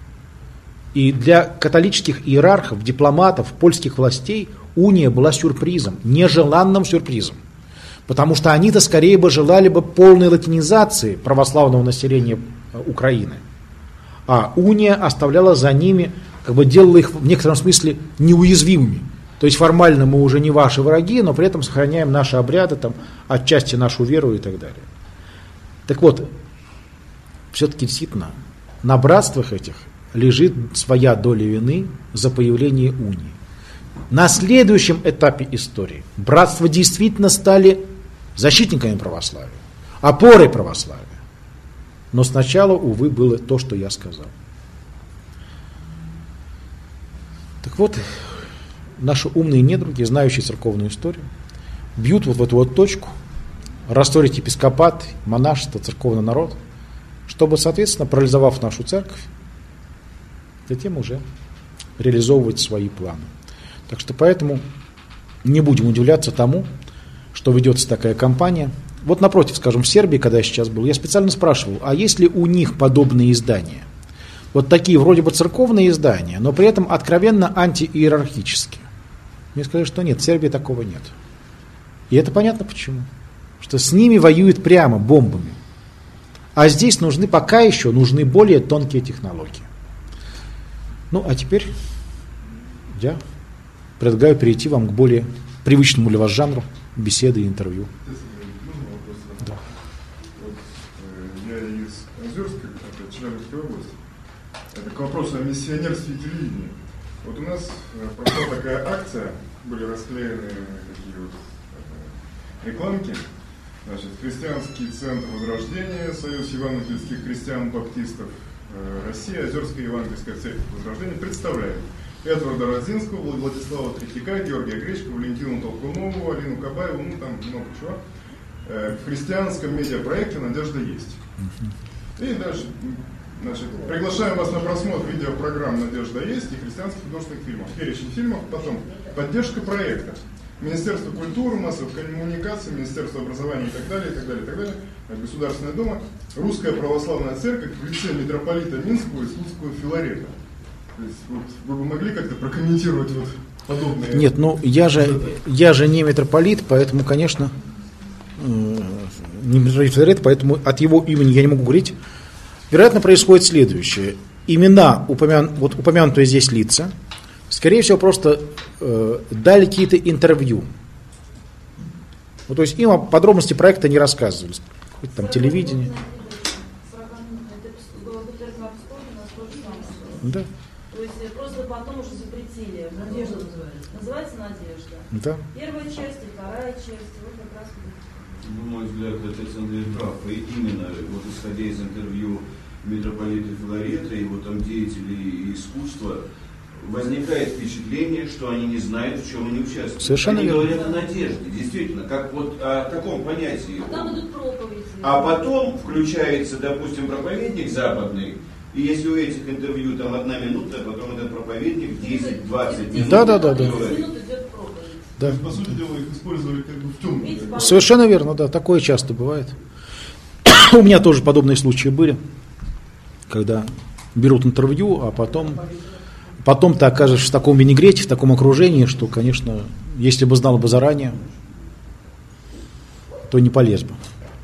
И для католических иерархов, дипломатов, польских властей уния была сюрпризом, нежеланным сюрпризом. Потому что они-то скорее бы желали бы полной латинизации православного населения Украины. А уния оставляла за ними, делала их в некотором смысле неуязвимыми. То есть формально мы уже не ваши враги, но при этом сохраняем наши обряды, отчасти нашу веру и так далее. Так вот, все-таки действительно на братствах этих лежит своя доля вины за появление унии. На следующем этапе истории братства действительно стали защитниками православия, опорой православия. Но сначала, увы, было то, что я сказал. Так вот, наши умные недруги, знающие церковную историю, бьют вот в эту вот точку, растворить епископат, монашество, церковный народ, чтобы, соответственно, парализовав нашу церковь, затем уже реализовывать свои планы. Так что поэтому не будем удивляться тому, что ведется такая кампания. Вот напротив, скажем, в Сербии, когда я сейчас был, я специально спрашивал, а есть ли у них подобные издания? Вот такие вроде бы церковные издания, но при этом откровенно антииерархические. Мне сказали, что нет, в Сербии такого нет. И это понятно почему. Что с ними воюют прямо бомбами. А здесь пока еще нужны более тонкие технологии. Ну, а теперь я предлагаю перейти вам к более привычному для вас жанру беседы и интервью. Да. Вот, я из Озерска, это Челябинская область. Это к вопросу о миссионерстве и телевидении. Вот у нас прошла такая акция, были расклеены такие вот рекламки. Значит, Христианский центр Возрождения, Союз евангельских христиан-баптистов России, Озерская евангельская церковь Возрождения представляет Эдварда Родзинского, Владислава Третьяка, Георгия Гречко, Валентину Толкунову, Алину Кабаеву, там много чего. В христианском медиапроекте «Надежда есть». И дальше, приглашаем вас на просмотр видеопрограмм «Надежда есть» и христианских художественных фильмов. Перечень фильмов, потом поддержка проекта. Министерство культуры, массовых коммуникаций, Министерство образования и так далее, и так далее, и так далее. Государственная Дума, Русская Православная Церковь в лице митрополита Минского и Слуцкого Филарета. То есть, вот, вы бы могли как-то прокомментировать вот подобные... Нет, я же не митрополит, поэтому, конечно, не митрополит Филарет, поэтому от его имени я не могу говорить. Вероятно, происходит следующее. Имена, упомянутые здесь лица, скорее всего, просто дали какие-то интервью. Ну, то есть им о подробности проекта не рассказывали. Хоть там телевидение. Да. То есть просто потом уже запретили. Надежда называется. Называется «Надежда». Да. Первая часть и вторая часть, вот как раз. На мой взгляд, отец Андрей прав. И именно вот исходя из интервью митрополита Филарета и вот там деятелей искусства, возникает впечатление, что они не знают, в чем они участвуют. Совершенно они верно. говорят о надежде, действительно, как вот о таком понятии. А там идут проповеди. А потом включается, допустим, проповедник западный, и если у этих интервью там 1 минута, а потом этот проповедник 10-20 минут. Да. Да. По сути дела, их использовали как бы в темную. Совершенно верно, да, такое часто бывает. У меня тоже подобные случаи были, когда берут интервью, а потом ты окажешься в таком винегрете, в таком окружении, что, конечно, если бы знал бы заранее, то не полез бы.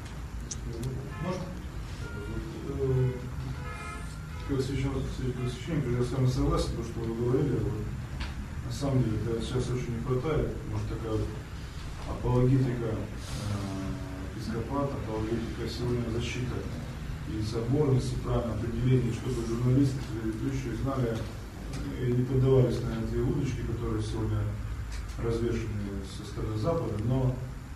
Священник, я с вами согласен, то, что вы говорили, на самом деле, это сейчас очень не хватает, может, такая вот апологетика епископата, апологетика сегодня защита и соборности, правильно определение, чтобы журналисты, ведущие знали и не поддавались на эти удочки, которые сегодня развешаны со стороны Запада, но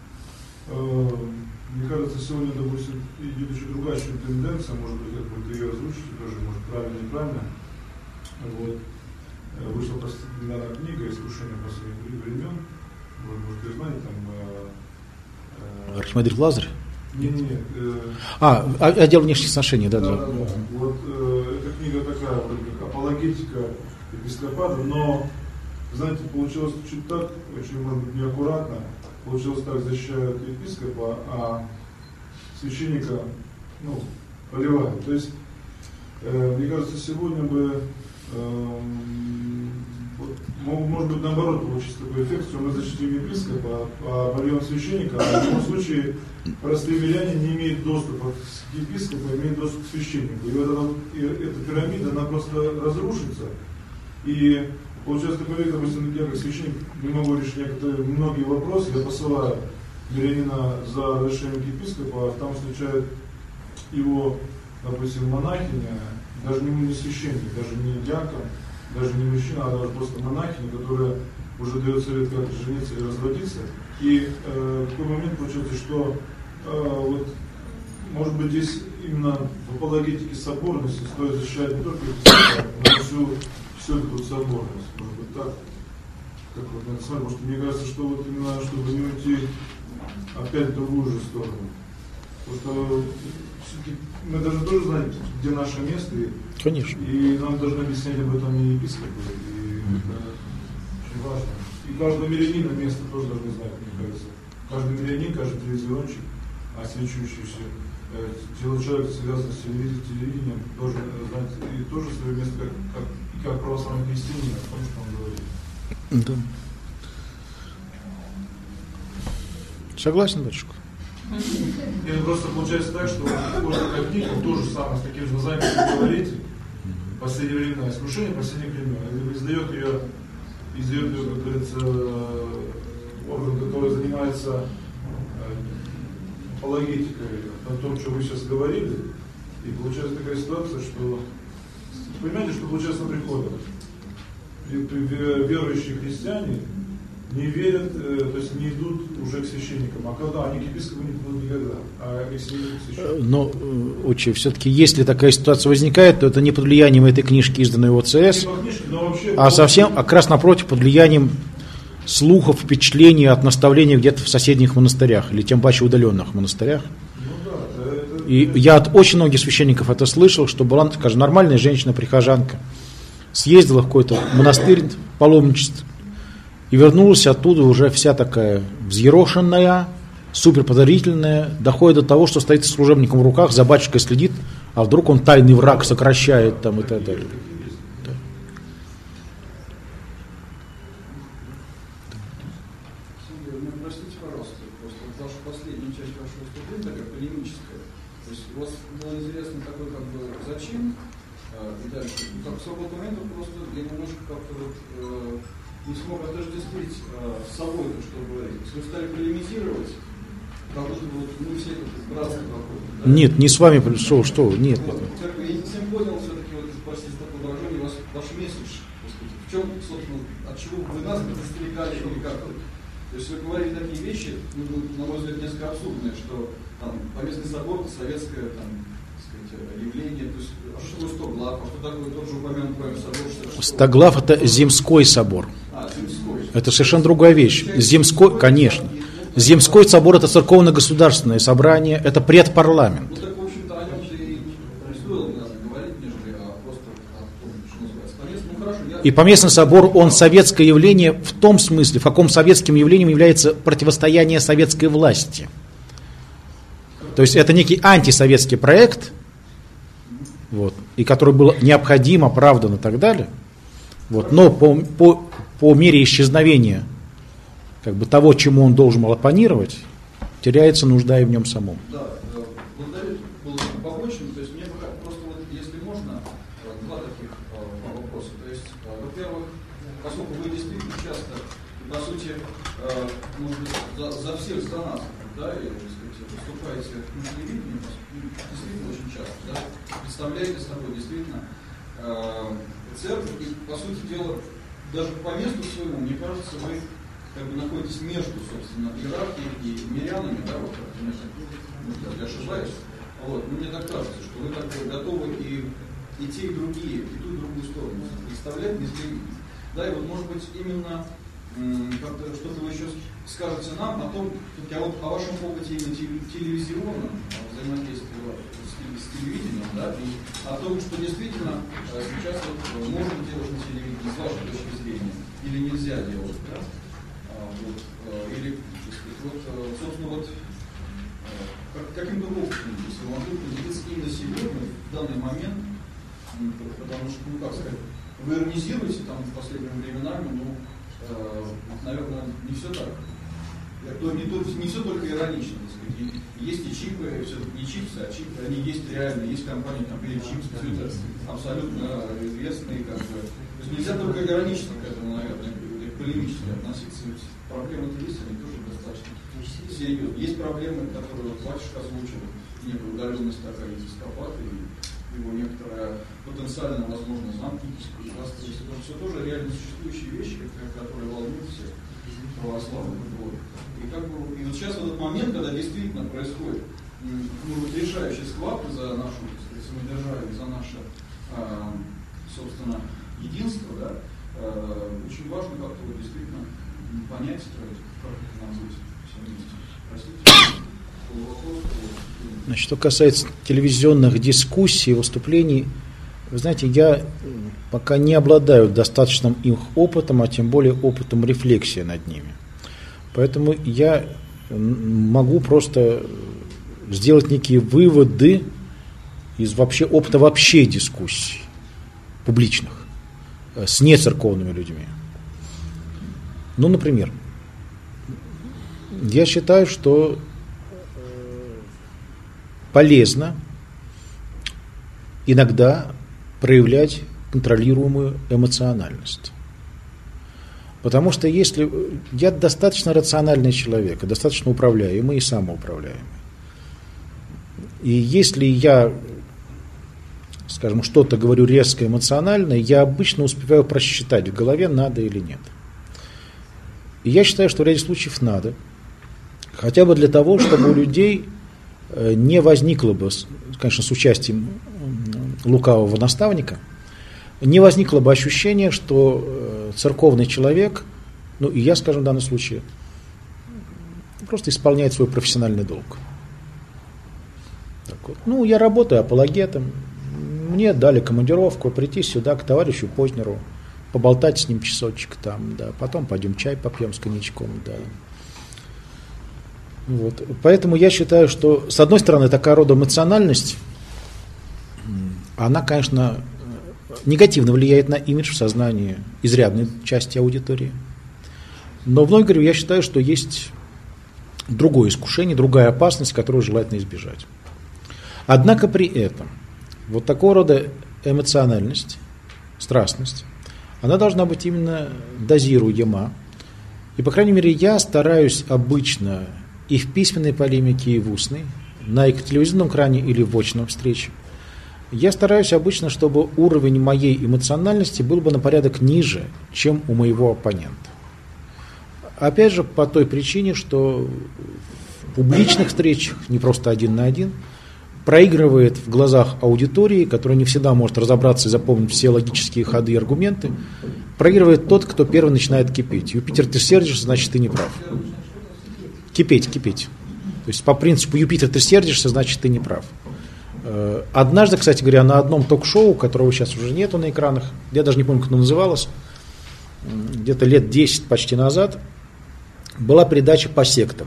мне кажется, сегодня, допустим, идет еще другая тенденция, может быть, как вы ее озвучите, тоже, может, правильно и неправильно. Вот. Вышла недавно книга «Искушение последних времен». Вот, может, вы знаете, там... Архимандрит Лазарь? Не. Отдел внешних отношений, да. Вот эта книга такая, вроде как апологетика епископата, но, знаете, получилось чуть так, очень, может быть, неаккуратно. Получилось так, защищают епископа, а священника, поливают. То есть, мне кажется, сегодня бы, может быть, наоборот, получится такой эффект, что мы защитим епископа, а польем священника, а в любом случае простые миряне не имеют доступа к епископу, имеют доступ к священнику. И эта пирамида, она просто разрушится. И получается такой вид, допустим, я как священник не могу решить многие вопросы, я посылаю мирянина за разрешением к епископу, а там встречает его, допустим, монахиня, даже не священник, даже не диакон, даже не мужчина, а даже просто монахиня, которая уже дает совет, как жениться или разводиться. И в такой момент получается, что вот, может быть, здесь именно в апологетике соборности стоит защищать не только епископа, но и всю эту соборность. Может быть, так, как вот на это смотрю, потому что мне кажется, что вот именно, чтобы не уйти опять в другую же сторону. Потому что все-таки мы должны тоже знать, где наше место. Конечно. И нам должны объяснять об этом и епископы. И это очень важно. И каждого мирянина место тоже должны знать, мне кажется. Каждый мирянин, каждый телевизионщик, освещающийся, человек, связанный с телевидением, должен знать и тоже свое место, как православный христианин, о том, что он говорит. Да. Согласен, батюшка? И просто получается так, что каждая книга тоже самое, с таким же названием, как вы говорите, последнее время, искушение последних времен. Издает ее, как говорится, орган, который занимается апологетикой о том, что вы сейчас говорили. И получается такая ситуация, что понимаете, что получается на приходах. Верующие христиане не верят, то есть не идут уже к священникам, а когда они к епископу не идут никогда, а если идут к священнику. Но, отче, все-таки, если такая ситуация возникает, то это не под влиянием этой книжки, изданной в ОЦС, а как раз напротив, под влиянием слухов, впечатлений от наставления где-то в соседних монастырях, или тем паче удаленных монастырях. И я от очень многих священников это слышал, что была, скажем, нормальная женщина-прихожанка, съездила в какой-то монастырь паломничество, и вернулась оттуда уже вся такая взъерошенная, суперподозрительная, доходит до того, что стоит с служебником в руках, за батюшкой следит, а вдруг он тайный враг сокращает там и так далее. Да. Простите, пожалуйста, просто ваша последняя часть вашего выступления такая полемическая. То есть у вас было интересно такой как бы зачин, и дальше, как в свободный момент просто я немножко как-то вот не смог отождествить с собой, чтобы вы стали полемизировать, как будто вот мы все тут братство какое-то. Да? Нет, не с вами, что вы, нет. Вот, я не совсем понял все-таки, вот, простите такое выражение, ваш месседж, в чем, собственно, от чего вы нас предостерегали или как? То есть вы говорите такие вещи, на мой взгляд, несколько абсурдные, что там Поместный собор это советское там, так сказать, явление, то есть, а что такое Стоглав, а что такое тот же упомянутый собор? Стоглав это Земской собор. Земской. Это совершенно другая вещь. Земской, конечно. Земской собор это церковно-государственное собрание, это предпарламент. Ну так, в общем-то, о нем-то и стоило говорить, нежели просто о том, что называется Поместный. Ну хорошо, И Поместный собор, он советское явление в том смысле, в каком советским явлением является противостояние советской власти. То есть это некий антисоветский проект, вот, и который был необходим, оправдан и так далее. Вот, но по мере исчезновения как бы, того, чему он должен был оппонировать, теряется нужда и в нем самом. Да, благодарю, было побочным, то есть мне просто вот, если можно, два таких вопроса. То есть, во-первых, поскольку вы действительно часто, по сути, может быть, за всех за нас, да, и, так сказать, выступаете на телевидении, действительно очень часто, да, представляете собой действительно церковь, и, по сути дела, даже по месту своему, мне кажется, вы как бы находитесь между, собственно, иерархией и мирянами, да, вот, может быть, я ошибаюсь, вот, но мне так кажется, что вы так готовы и те, и другие, и ту, и другую сторону представлять, не стремитесь. Да, и вот, может быть, именно как-то что-то вы еще скажете нам о том, вот, о вашем опыте именно телевизионном, взаимодействии с телевидением, да, и о том, что действительно сейчас вот, можно делать на телевидении с вашей точки зрения, или нельзя делать, да? Вот, или, вот, собственно, вот, каким-то опытом, если вы могли поделиться именно сегодня, в данный момент, потому что, ну, как сказать, вы иронизируете там в последними временами, ну, наверное, не все так. Не все только иронично, так сказать. Есть и чипы, все-таки не чипсы, а чипы, они есть реально, есть компании, там, или чипсы, все это абсолютно известные, как бы. То есть нельзя только иронично к этому, наверное, полемически относиться. Проблемы-то есть, они тоже достаточно серьезные. Есть проблемы, которые батюшка озвучил, некая удаленность такая из эскапата, и его некоторая потенциально, возможно, замкнутость, это все тоже реально существующие вещи, которые волнуют всех православных. Вот. И вот сейчас в этот момент, когда действительно происходит решающая схватка за нашу, так сказать, самодержавие, за наше, собственно, единство, да, очень важно как-то вот действительно понять, как это нам быть все вместе. Простите, вопрос. Значит, что касается телевизионных дискуссий, выступлений, вы знаете, я пока не обладаю достаточным их опытом, а тем более опытом рефлексии над ними. Поэтому я могу просто сделать некие выводы из вообще опыта вообще дискуссий публичных с нецерковными людьми. Ну, например, я считаю, что полезно иногда проявлять контролируемую эмоциональность. Потому что если я достаточно рациональный человек, и достаточно управляемый и самоуправляемый, и если я, скажем, что-то говорю резко эмоционально, я обычно успеваю просчитать в голове, надо или нет. И я считаю, что в ряде случаев надо, хотя бы для того, чтобы у людей не возникло бы, конечно, с участием лукавого наставника, не возникло бы ощущения, что церковный человек, ну и я, скажем, в данном случае, просто исполняет свой профессиональный долг. Так вот. Ну, я работаю апологетом, мне дали командировку прийти сюда к товарищу Познеру, поболтать с ним часочек там, да, потом пойдем чай попьем с коньячком, да. Вот. Поэтому я считаю, что, с одной стороны, такая рода эмоциональность, она, конечно, негативно влияет на имидж в сознании изрядной части аудитории. Но вновь говорю, я считаю, что есть другое искушение, другая опасность, которую желательно избежать. Однако при этом вот такого рода эмоциональность, страстность, она должна быть именно дозируема. И, по крайней мере, я стараюсь обычно и в письменной полемике, и в устной, на телевизионном экране или в очном встрече, я стараюсь обычно, чтобы уровень моей эмоциональности был бы на порядок ниже, чем у моего оппонента. Опять же, по той причине, что в публичных встречах, не просто один на один, проигрывает в глазах аудитории, которая не всегда может разобраться и запомнить все логические ходы и аргументы, проигрывает тот, кто первый начинает кипеть. Юпитер, ты сердишься, значит, ты не прав. Кипеть. То есть по принципу Юпитер, ты сердишься, значит, ты не прав. Однажды, кстати говоря, на одном ток-шоу, которого сейчас уже нету на экранах, я даже не помню, как оно называлось, где-то лет 10 почти назад, была передача по сектам.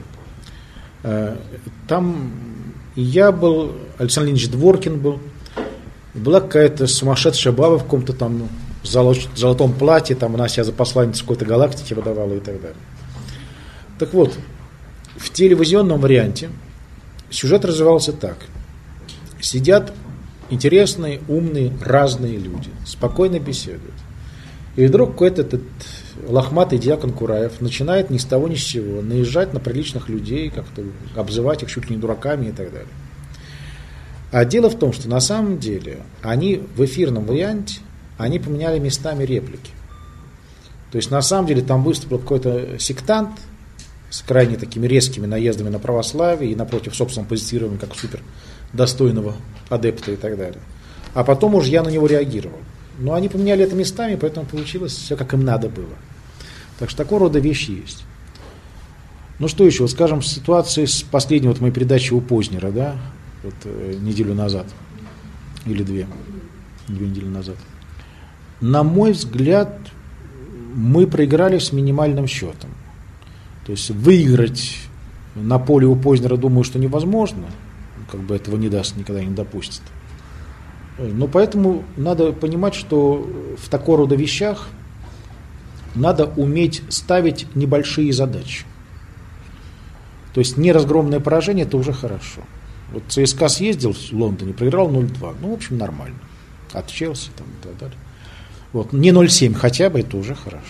Там я был, Александр Леонидович Дворкин был, была какая-то сумасшедшая баба в каком-то там золотом платье, там она себя за посланницу какой-то галактики выдавала и так далее. Так вот, в телевизионном варианте сюжет развивался так. Сидят интересные, умные, разные люди, спокойно беседуют. И вдруг какой-то этот лохматый дьякон Кураев начинает ни с того ни с сего наезжать на приличных людей, как-то обзывать их чуть ли не дураками и так далее. А дело в том, что на самом деле они в эфирном варианте, они поменяли местами реплики. То есть на самом деле там выступил какой-то сектант с крайне такими резкими наездами на православие и напротив собственного позиционирования как супер достойного адепта и так далее. А потом уже я на него реагировал. Но они поменяли это местами, поэтому получилось все, как им надо было. Так что такого рода вещи есть. Ну что еще? Вот скажем, в ситуации с последней вот моей передачей у Познера, да, вот, неделю назад, или 2 недели назад. На мой взгляд, мы проиграли с минимальным счетом. То есть выиграть на поле у Познера, думаю, что невозможно. Как бы этого не даст, никогда не допустит. Но поэтому надо понимать, что в такого рода вещах надо уметь ставить небольшие задачи. То есть не разгромное поражение – это уже хорошо. Вот ЦСКА съездил в Лондоне, проиграл 0-2. Ну, в общем, нормально. От Челси там, и так далее. Вот. Не 0-7 хотя бы, это уже хорошо.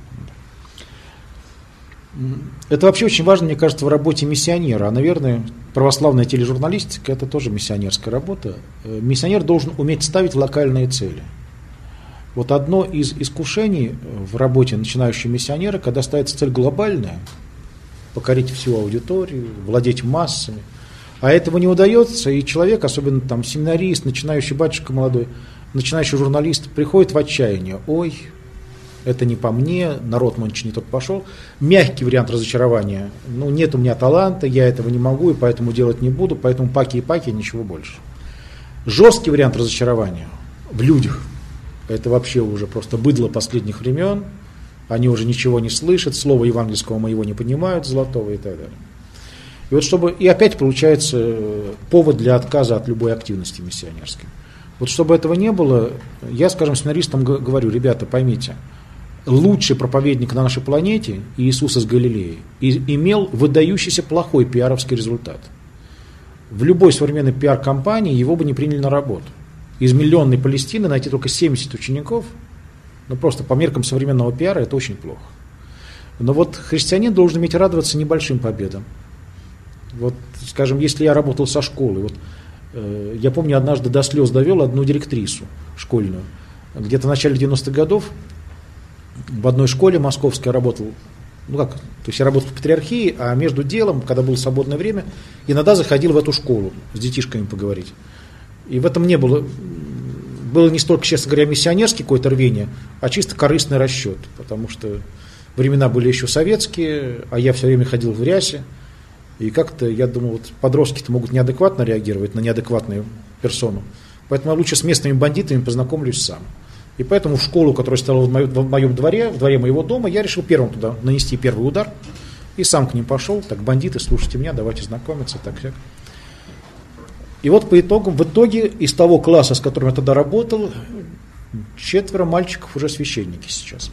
Это вообще очень важно, мне кажется, в работе миссионера. А, наверное, православная тележурналистика – это тоже миссионерская работа. Миссионер должен уметь ставить локальные цели. Вот одно из искушений в работе начинающего миссионера, когда ставится цель глобальная – покорить всю аудиторию, владеть массами. А этого не удается, и человек, особенно там семинарист, начинающий батюшка молодой, начинающий журналист, приходит в отчаяние. Ой, это не по мне, народ нынче не тот пошел. Мягкий вариант разочарования. Ну, нет у меня таланта, я этого не могу, и поэтому делать не буду, поэтому паки и паки, ничего больше. Жесткий вариант разочарования в людях. Это вообще уже просто быдло последних времен. Они уже ничего не слышат, слова евангельского моего не понимают, золотого и так далее. И вот чтобы, и опять получается повод для отказа от любой активности миссионерской. Вот чтобы этого не было, я, скажем, сценаристам говорю: ребята, поймите, лучший проповедник на нашей планете, Иисус из Галилеи, имел выдающийся плохой пиаровский результат. В любой современной пиар-компании его бы не приняли на работу. Из миллионной Палестины найти только 70 учеников, ну просто по меркам современного пиара это очень плохо. Но вот христианин должен уметь радоваться небольшим победам. Вот, скажем, если я работал со школой, вот, я помню, однажды до слез довел одну директрису школьную. Где-то в начале 90-х годов в одной школе московской я работал, ну как, то есть я работал в патриархии, а между делом, когда было свободное время, иногда заходил в эту школу с детишками поговорить. И в этом не было не столько, честно говоря, миссионерское какое-то рвение, а чисто корыстный расчет, потому что времена были еще советские, а я все время ходил в рясе, и как-то я думал, вот подростки-то могут неадекватно реагировать на неадекватную персону, поэтому я лучше с местными бандитами познакомлюсь сам. И поэтому в школу, которая стояла в моем дворе, в дворе моего дома, я решил первым туда нанести первый удар, и сам к ним пошел: так, бандиты, слушайте меня, давайте знакомиться, так-сяк. И вот по итогам, в итоге из того класса, с которым я тогда работал, 4 мальчиков уже священники сейчас.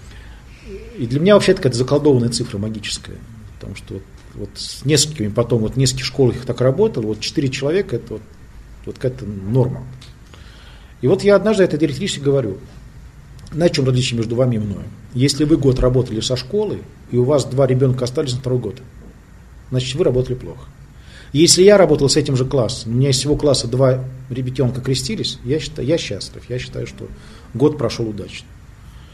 И для меня вообще это какая-то заколдованная цифра магическая, потому что вот с несколькими потом, вот в нескольких школах я так работал, вот 4 человека, это вот какая-то норма. И вот я однажды этой директрисе говорю: на чем различие между вами и мной? Если вы год работали со школой, и у вас 2 ребенка остались на 2-й год, значит, вы работали плохо. Если я работал с этим же классом, у меня из всего класса 2 ребятенка крестились, я счастлив, я считаю, что год прошел удачно.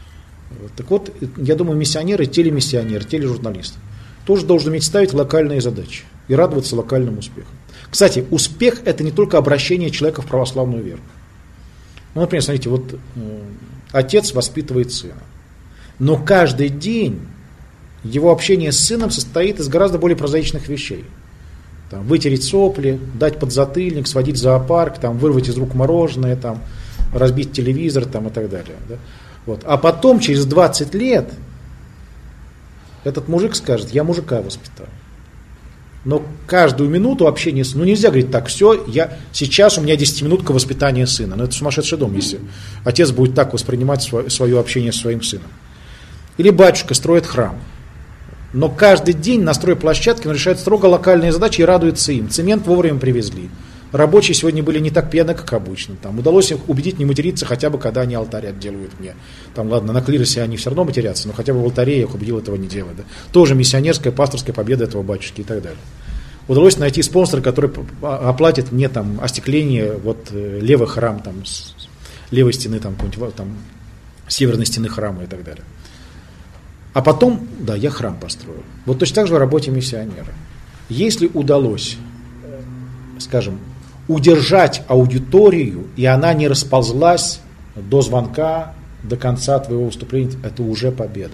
Так вот, я думаю, миссионеры, телемиссионеры, тележурналисты тоже должны уметь ставить локальные задачи и радоваться локальным успехам. Кстати, успех – это не только обращение человека в православную веру. Ну, например, смотрите, вот отец воспитывает сына, но каждый день его общение с сыном состоит из гораздо более прозаичных вещей. Там, вытереть сопли, дать подзатыльник, сводить в зоопарк, там, вырвать из рук мороженое, там, разбить телевизор там, и так далее. Да? Вот. А потом, через 20 лет, этот мужик скажет: я мужика воспитал. Но каждую минуту общения с... Ну, нельзя говорить: так, все, сейчас у меня 10-минутка воспитания сына. Но это сумасшедший дом, если отец будет так воспринимать свое общение с своим сыном. Или батюшка строит храм. Но каждый день на стройплощадке он решает строго локальные задачи и радуется им. Цемент вовремя привезли. Рабочие сегодня были не так пьяны, как обычно. Там удалось их убедить не материться, хотя бы когда они алтарь отделывают мне. Там, ладно, на клиросе они все равно матерятся, но хотя бы в алтаре я их убедил этого не делать. Да. Тоже миссионерская, пасторская победа этого батюшки и так далее. Удалось найти спонсора, который оплатит мне там остекление вот левый храм, там, с левой стены, там, северной стены храма и так далее. А потом, да, я храм построил. Вот точно так же в работе миссионера. Если удалось, скажем, удержать аудиторию, и она не расползлась до звонка, до конца твоего выступления, это уже победа.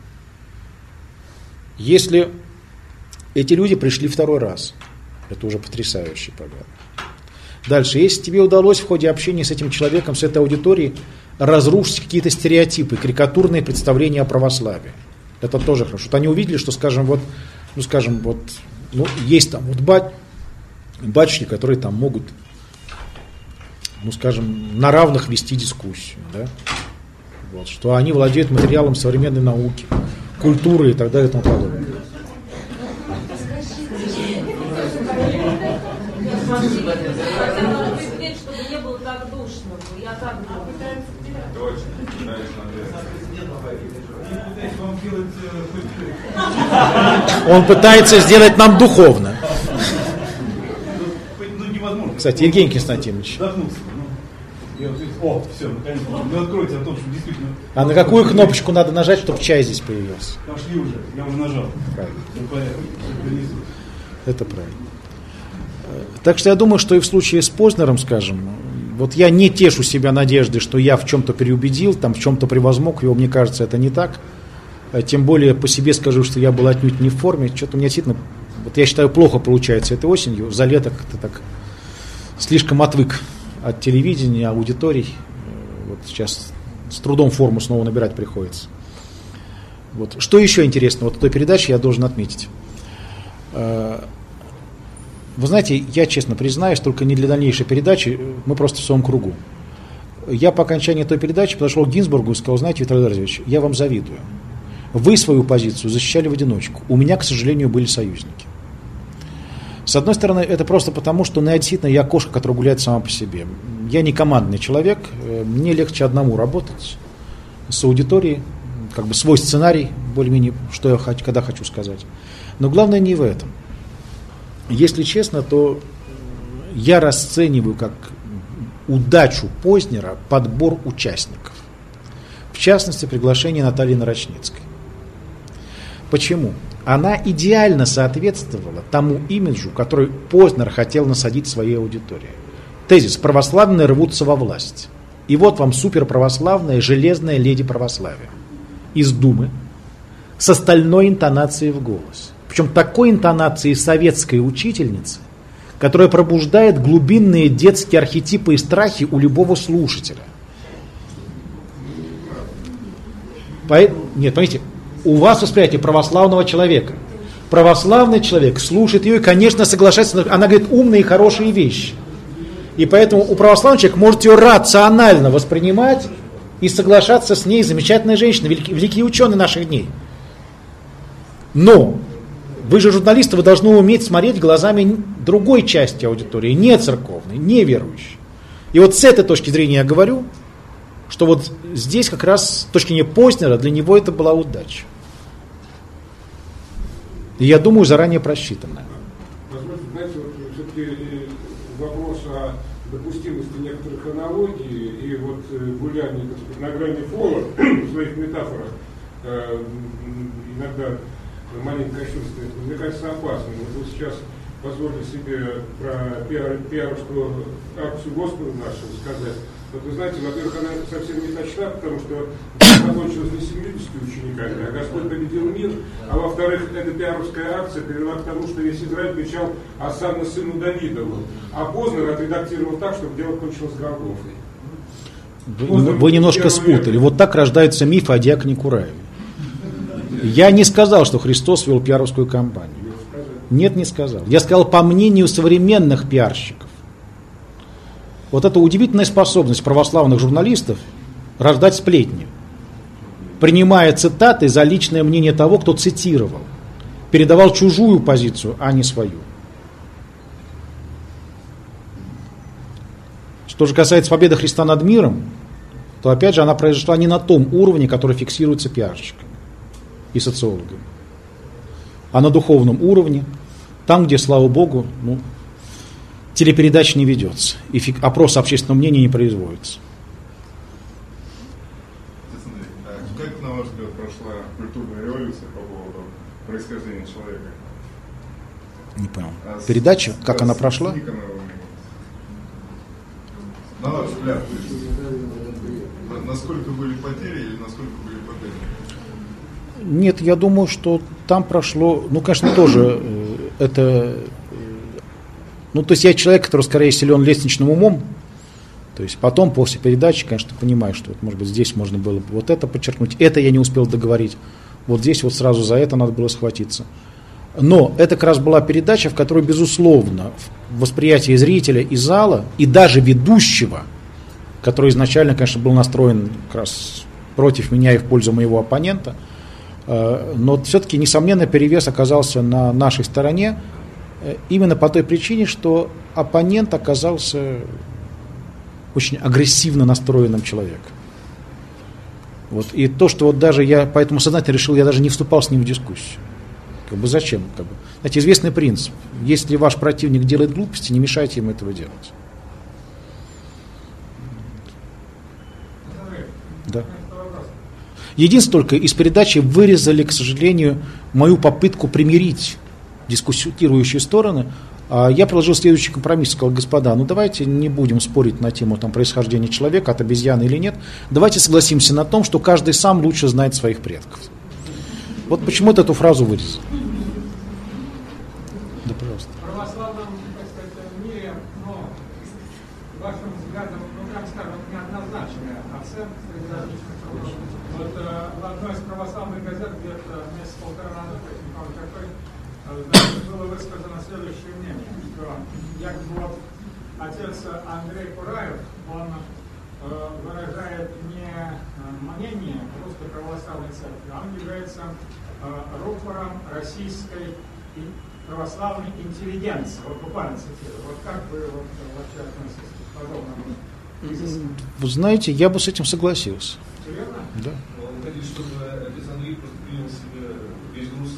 Если эти люди пришли второй раз, это уже потрясающая победа. Дальше, если тебе удалось в ходе общения с этим человеком, с этой аудиторией, разрушить какие-то стереотипы, карикатурные представления о православии, это тоже хорошо. Вот они увидели, что, есть там вот батюшки, которые там могут, на равных вести дискуссию, да? Вот, что они владеют материалом современной науки, культуры и так далее и тому подобное. Чтобы не было так душно. Я так Он пытается сделать нам духовно. Кстати, Евгений Константинович. Все, наконец-то. Вы откройте о том, что действительно... А на какую кнопочку надо нажать, чтобы чай здесь появился? Пошли уже, я уже нажал. Правильно. Порядок. Это правильно. Так что я думаю, что и в случае с Познером, скажем, вот я не тешу себя надеждой, что я в чем-то переубедил, там в чем-то превозмог его, мне кажется, это не так. Тем более по себе скажу, что я был отнюдь не в форме. Что-то у меня действительно, вот я считаю, плохо получается этой осенью. За лето как-то так слишком отвык от телевидения, аудиторий. Вот сейчас с трудом форму снова набирать приходится. Вот. Что еще интересно, вот в той передаче я должен отметить. Вы знаете, я честно признаюсь, только не для дальнейшей передачи, мы просто в своем кругу. Я по окончании той передачи подошел к Гинзбургу и сказал: знаете, Виктор Эдуардович, я вам завидую. Вы свою позицию защищали в одиночку. У меня, к сожалению, были союзники. С одной стороны, это просто потому, что действительно я кошка, которая гуляет сама по себе. Я не командный человек, мне легче одному работать с аудиторией, как бы свой сценарий, более-менее, что я когда хочу сказать. Но главное не в этом. Если честно, то я расцениваю как удачу Познера подбор участников. В частности, приглашение Натальи Нарочницкой. Почему? Она идеально соответствовала тому имиджу, который Познер хотел насадить своей аудитории. Тезис: православные рвутся во власть. И вот вам суперправославная железная леди православия из Думы с остальной интонацией в голос. Причем такой интонацией советской учительницы, которая пробуждает глубинные детские архетипы и страхи у любого слушателя. Нет, понимаете, у вас восприятие православного человека. Православный человек слушает ее и, конечно, соглашается. Она говорит умные и хорошие вещи. И поэтому у православного человека может ее рационально воспринимать и соглашаться с ней. Замечательная женщина, великие ученые наших дней. Но вы же журналисты, вы должны уметь смотреть глазами другой части аудитории, не церковной, не верующей. И вот с этой точки зрения я говорю, что вот здесь как раз с точки зрения Познера для него это была удача. И я думаю, заранее просчитанная. Возможно, знаете, вот все-таки вопрос о допустимости некоторых аналогий и вот гуляние, так сказать, на грани фола в своих метафорах иногда маленько кощунственных, мне кажется, опасным. Вот вы сейчас позволили себе про пиаровскую акцию Господа нашего сказать. Вот вы знаете, во-первых, она совсем не точна, потому что закончилась не 70 учениками, а Господь победил мир, а во-вторых, эта пиаровская акция привела к тому, что весь Израиль кричал «Осанна сыну Давидову», а Познер отредактировал так, чтобы дело кончилось Голгофой. Вы немножко спутали. Вот так рождаются мифы о диаконе Кураеве. Я не сказал, что Христос вел пиаровскую кампанию. Нет, не сказал. Я сказал, по мнению современных пиарщиков. Вот это удивительная способность православных журналистов рождать сплетни, принимая цитаты за личное мнение того, кто цитировал, передавал чужую позицию, а не свою. Что же касается победы Христа над миром, то опять же она произошла не на том уровне, который фиксируется пиарщиками и социологами, а на духовном уровне, там, где, слава Богу, телепередач не ведется, и опрос общественного мнения не производится. Как, на ваш взгляд, прошла культурная революция по поводу происхождения человека? Не понял. Передача, как она прошла? На ваш взгляд, насколько были потери или насколько были победы? Нет, я думаю, что там прошло, конечно, тоже это... то есть я человек, который скорее силен лестничным умом, то есть потом, после передачи, конечно, понимаю, что, может быть, здесь можно было бы вот это подчеркнуть, это я не успел договорить, вот здесь вот сразу за это надо было схватиться. Но это как раз была передача, в которой, безусловно, восприятие зрителя и зала, и даже ведущего, который изначально, конечно, был настроен как раз против меня и в пользу моего оппонента, но все-таки, несомненно, перевес оказался на нашей стороне, именно по той причине, что оппонент оказался очень агрессивно настроенным человеком. Вот. И то, что вот даже я поэтому сознательно решил, я даже не вступал с ним в дискуссию. Зачем? Знаете, известный принцип. Если ваш противник делает глупости, не мешайте ему этого делать. Да. Единственное, только из передачи вырезали, к сожалению, мою попытку примирить дискуссирующие стороны. Я предложил следующий компромисс, сказал: господа, давайте не будем спорить на тему происхождения человека, от обезьяны или нет. Давайте согласимся на том, что каждый сам лучше знает своих предков. Вот почему-то эту фразу вырезал. Да, пожалуйста. В православном, так сказать, мире, вашим взглядом, скажем, неоднозначная оценка среди различных православных. Вот в одной из православных газет где-то месяц полтора назад, было высказано следующее мнение, что якобы отец Андрей Кураев, он выражает не мнение русской православной церкви, а он является рупором российской православной интеллигенции. Вот буквально цитирую. Вот как вы вообще относитесь к подобному изыску? Вы знаете, я бы с этим согласился. Серьезно? Да. Вы хотите, чтобы отец Андрей просто принял себе весь груз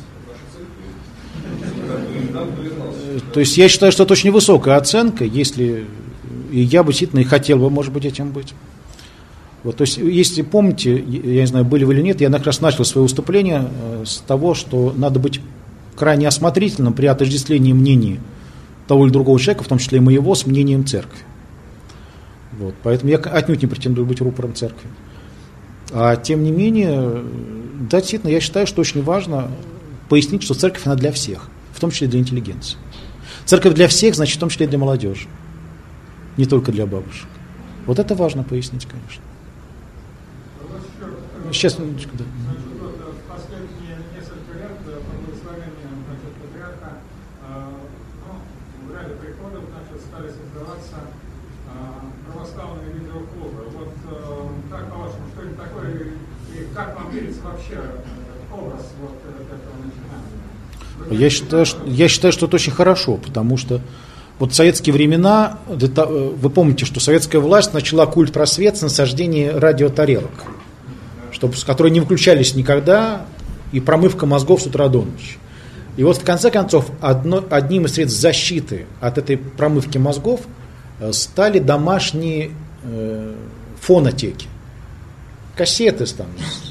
нашей церкви? То есть я считаю, что это очень высокая оценка, если и я бы действительно и хотел бы, может быть, этим быть. Вот, то есть, если помните, я не знаю, были вы или нет, я как раз начал свое выступление с того, что надо быть крайне осмотрительным при отождествлении мнений того или другого человека, в том числе и моего, с мнением церкви. Вот, поэтому я отнюдь не претендую быть рупором церкви. А тем не менее, да, действительно, я считаю, что очень важно пояснить, что церковь, она для всех, в том числе и для интеллигенции. Церковь для всех, значит, в том числе и для молодежи, не только для бабушек. Вот это важно пояснить, конечно. Сейчас, минуточку, да. В последние несколько лет по благословению патриарха в ряде приходов стали создаваться православные видеоклубы. Вот как по-вашему, что это такое и как вам видится вообще образ этого начинания? Я считаю, что это очень хорошо, потому что вот в советские времена, вы помните, что советская власть начала культ просвет с насаждения радиотарелок, которые не выключались никогда, и промывка мозгов с утра до ночи. И вот в конце концов одним из средств защиты от этой промывки мозгов стали домашние фонотеки. Кассеты там,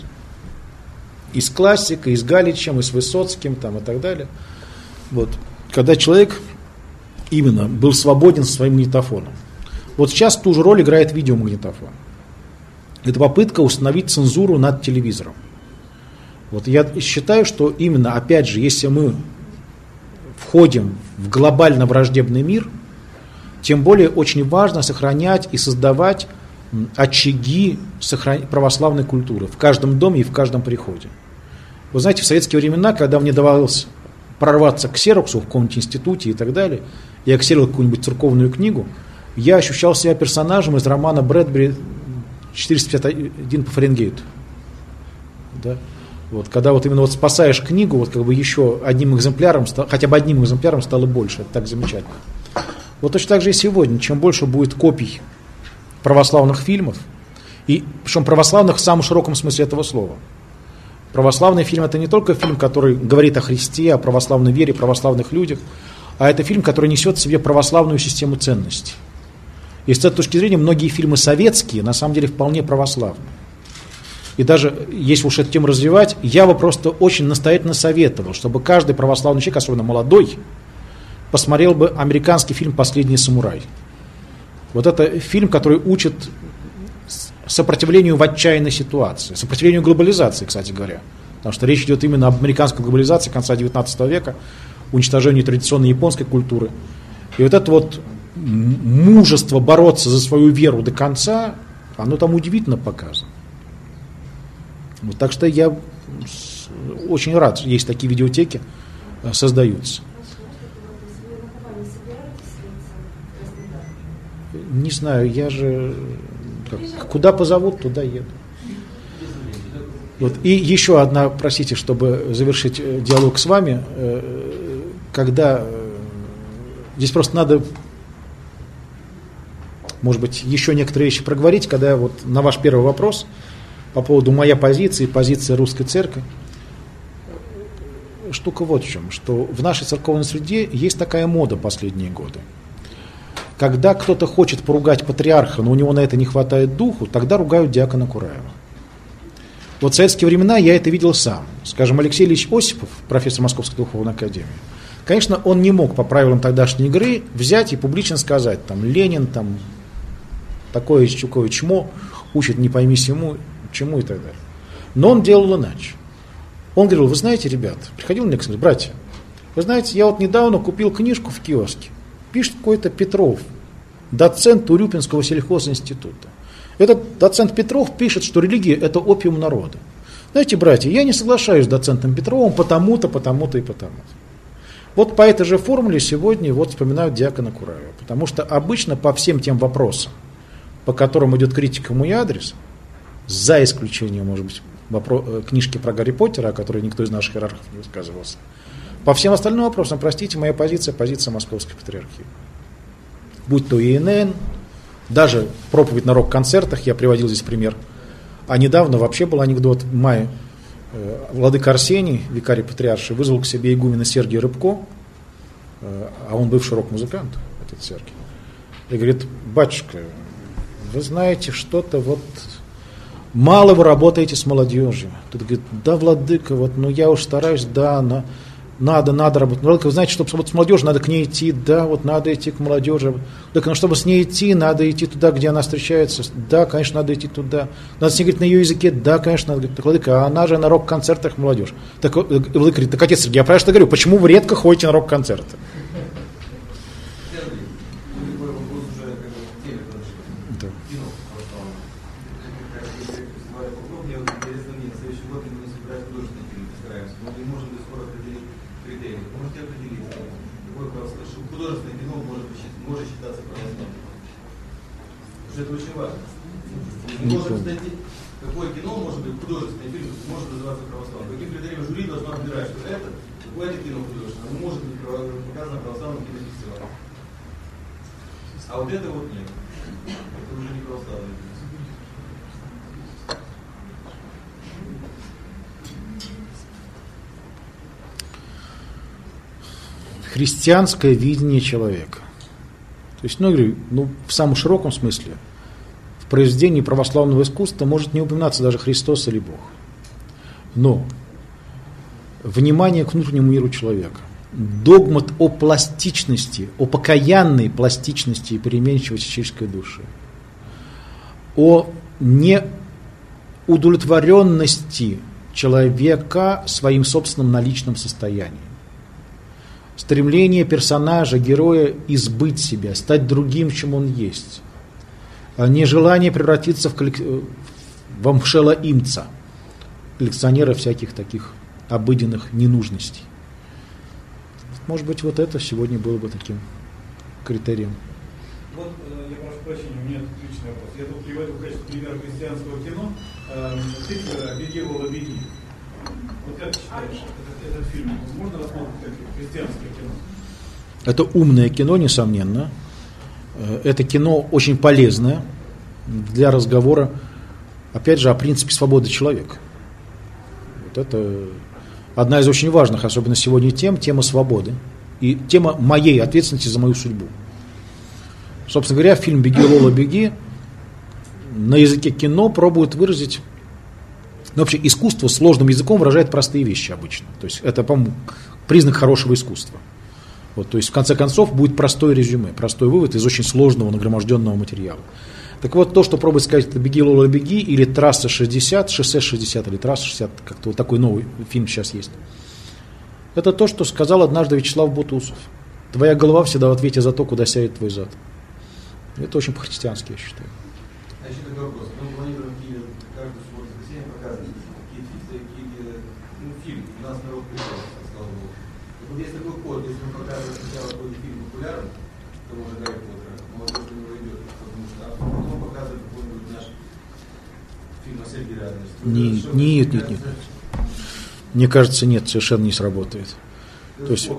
и с классикой, и с Галичем, и с Высоцким там, и так далее. Вот. Когда человек именно был свободен со своим магнитофоном. Вот сейчас ту же роль играет видеомагнитофон. Это попытка установить цензуру над телевизором. Вот я считаю, что именно, опять же, если мы входим в глобально враждебный мир, тем более очень важно сохранять и создавать очаги православной культуры в каждом доме и в каждом приходе. Вы знаете, в советские времена, когда мне давалось прорваться к ксероксу в каком-нибудь институте и так далее, я ксерил какую-нибудь церковную книгу, я ощущал себя персонажем из романа Брэдбери «451 по Фаренгейту». Да? Вот, когда вот именно вот спасаешь книгу, вот как бы еще одним экземпляром, хотя бы одним экземпляром стало больше. Это так замечательно. Вот точно так же и сегодня. Чем больше будет копий православных фильмов, и причем православных в самом широком смысле этого слова. Православный фильм — это не только фильм, который говорит о Христе, о православной вере, православных людях, а это фильм, который несет в себе православную систему ценностей. И с этой точки зрения многие фильмы советские на самом деле вполне православные. И даже, если уж эту тему развивать, я бы просто очень настоятельно советовал, чтобы каждый православный человек, особенно молодой, посмотрел бы американский фильм «Последний самурай». Вот это фильм, который учит сопротивлению в отчаянной ситуации, сопротивлению глобализации, кстати говоря. Потому что речь идет именно об американской глобализации конца XIX века, уничтожению традиционной японской культуры. И вот это вот мужество бороться за свою веру до конца, оно там удивительно показано. Вот, так что я очень рад, что есть такие видеотеки, создаются. Не знаю, я же куда позовут, туда еду. Вот. И еще одна, простите, чтобы завершить диалог с вами, когда здесь просто надо, может быть, еще некоторые вещи проговорить, когда вот на ваш первый вопрос по поводу моей позиции, позиции русской церкви, штука вот в чем, что в нашей церковной среде есть такая мода последние годы. Когда кто-то хочет поругать патриарха, но у него на это не хватает духу, тогда ругают диакона Кураева. Вот в советские времена я это видел сам. Скажем, Алексей Ильич Осипов, профессор Московской духовной академии, конечно, он не мог по правилам тогдашней игры взять и публично сказать, там, Ленин, там, такое чмо, учит не пойми чему и так далее. Но он делал иначе. Он говорил: вы знаете, ребят, приходил мне, говорит: братья, вы знаете, я вот недавно купил книжку в киоске, пишет какой-то Петров, доцент Урюпинского сельхозинститута. Этот доцент Петров пишет, что религия — это опиум народа. Знаете, братья, я не соглашаюсь с доцентом Петровым потому-то, потому-то и потому-то. Вот по этой же формуле сегодня вот вспоминают диакона Кураева, потому что обычно по всем тем вопросам, по которым идет критика в мой адрес, за исключением, может быть, книжки про Гарри Поттера, о которой никто из наших иерархов не высказывался, по всем остальным вопросам, простите, моя позиция — позиция Московской патриархии. Будь то ИНН, даже проповедь на рок-концертах, я приводил здесь пример. А недавно вообще был анекдот в мае. Владыка Арсений, викарий патриарший, вызвал к себе игумена Сергия Рыбко, а он бывший рок-музыкант, этот Сергий, и говорит: батюшка, вы знаете, что-то вот мало вы работаете с молодежью. Тут говорит: да, владыка, вот, ну я уж стараюсь, да, надо работать. Владыка, вы знаете, чтобы с молодежью надо к ней идти, да, вот надо идти к молодежи. Владыка, но чтобы с ней идти, надо идти туда, где она встречается. Да, конечно, надо идти туда. Надо с ней говорить на ее языке, да, конечно, надо говорить. Так, владыка, а она же на рок-концертах молодежь. Так, владыка говорит: так, отец Сергей, я правильно что говорю, почему вы редко ходите на рок-концерты? Это очень важно. Может найти, какое кино может быть художественный фильм, может называться православным. Каким критерием жюри должно отбирать, что это, какое это кино художественное, оно может быть показано православным кинофестивалем. А вот это вот нет. Это уже не православное кино. христианское видение человека. То есть, говорю, в самом широком смысле, в произведении православного искусства может не упоминаться даже Христос или Бог. Но внимание к внутреннему миру человека, догмат о пластичности, о покаянной пластичности и переменчивости человеческой души, о неудовлетворенности человека своим собственным наличным состоянием. Стремление персонажа, героя избыть себя, стать другим, чем он есть. Нежелание превратиться в амшелаимца, коллекционера всяких таких обыденных ненужностей. Может быть, вот это сегодня было бы таким критерием. Вот, я прошу прощения, у меня тут личный вопрос. Я тут приводил в качестве примера христианского кино цикл «Беги, Лола, беги». Вот как ты считаешь, этот фильм можно рассматривать как христианское кино? Это умное кино, несомненно. Это кино очень полезное для разговора, опять же, о принципе свободы человека. Вот это одна из очень важных, особенно сегодня, тема свободы и тема моей ответственности за мою судьбу. Собственно говоря, фильм «Беги, Лола, беги» на языке кино пробует выразить, вообще искусство сложным языком выражает простые вещи обычно. То есть это, по-моему, признак хорошего искусства. Вот, то есть в конце концов будет простое резюме, простой вывод из очень сложного нагроможденного материала. Так вот, то, что пробует сказать, это «Беги, Лола, беги» или «Трасса 60», «Шоссе 60» или «Трасса 60», как-то вот такой новый фильм сейчас есть. Это то, что сказал однажды Вячеслав Бутусов. Твоя голова всегда в ответе за то, куда сядет твой зад. Это очень по-христиански, я считаю. А еще такой вопрос. Мы планируем в Киеве каждую субботу-воскресенье показывать какие-то фильмы. У нас народ придется, слава Богу. Вот есть такой ход, если мы показываем сначала какой-то фильм популярный, то уже Гарри Поттера, молодежь до него идет, потому что а потом показывают какой-нибудь наш фильм о сельской реальности. Нет. Мне кажется, нет, совершенно не сработает. То есть,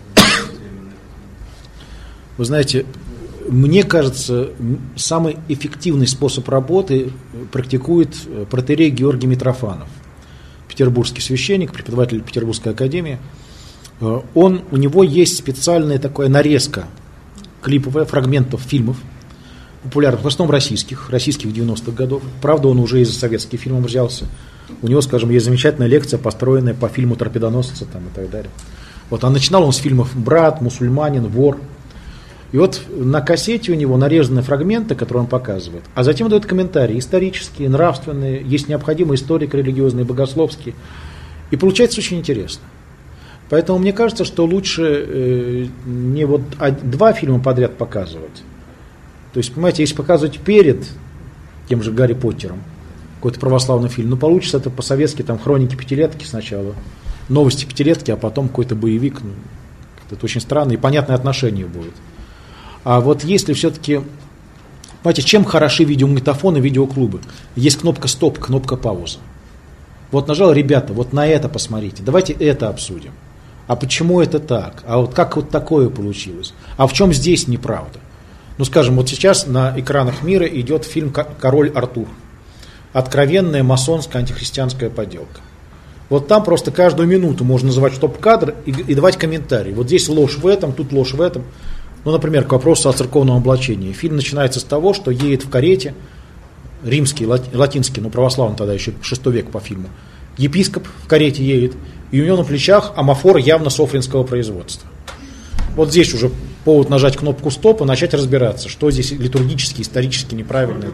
вы знаете, мне кажется, самый эффективный способ работы практикует протоиерей Георгий Митрофанов, петербургский священник, преподаватель Петербургской академии. У него есть специальная такая нарезка клиповая, фрагментов фильмов, популярных, в основном российских 90-х годов. Правда, он уже из советских фильмов взялся. У него, скажем, есть замечательная лекция, построенная по фильму «Торпедоносцы» там, и так далее. Вот, а начинал он с фильмов «Брат», «Мусульманин», «Вор». И вот на кассете у него нарезаны фрагменты, которые он показывает, а затем дает комментарии исторические, нравственные, есть необходимый историк религиозный, богословский. И получается очень интересно. Поэтому мне кажется, что лучше не вот два фильма подряд показывать. То есть, понимаете, если показывать перед тем же Гарри Поттером какой-то православный фильм, получится это по-советски, там, хроники пятилетки сначала, новости пятилетки, а потом какой-то боевик. Это очень странно, и понятное отношение будет. А вот если все-таки, понимаете, чем хороши видеомагнитофоны, видеоклубы? Есть кнопка «Стоп», кнопка «Пауза». Вот нажал, ребята, вот на это посмотрите, давайте это обсудим. А почему это так? А вот как вот такое получилось? А в чем здесь неправда? Ну, скажем, вот сейчас на экранах мира идет фильм «Король Артур». Откровенная масонская антихристианская подделка. Вот там просто каждую минуту можно называть стоп-кадр и давать комментарии. Вот здесь ложь в этом, тут ложь в этом. Ну, например, к вопросу о церковном облачении. Фильм начинается с того, что едет в карете, римский, латинский, ну, православный тогда еще, 6 век по фильму, епископ в карете едет, и у него на плечах амафор явно софринского производства. Вот здесь уже повод нажать кнопку «Стоп» и начать разбираться, что здесь литургически, исторически неправильно.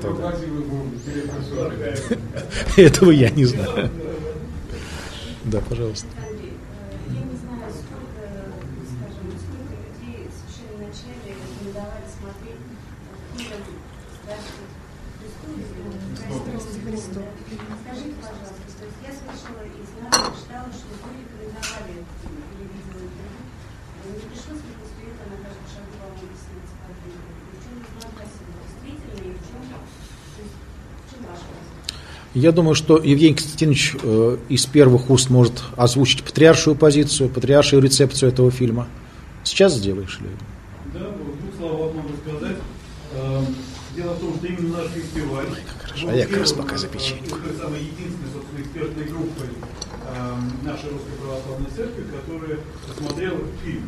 Этого я не знаю. Да, пожалуйста. Скажите, пожалуйста, то есть я слышала и знала, читала, что вы рекомендовали или видела интервью, не пришлось ли после этого на каждом шагу вам объяснить, как вы, в чем действительно и в чем ваша позиция? Я думаю, что Евгений Константинович из первых уст может озвучить патриаршую позицию, патриаршую рецепцию этого фильма. Сейчас сделаешь ли? Да, в двух словах могу сказать. Дело в том, что именно наш фестиваль А я как раз пока за печеньку. той самой единственной, собственно, экспертной группой нашей Русской Православной Церкви, которая посмотрела фильм.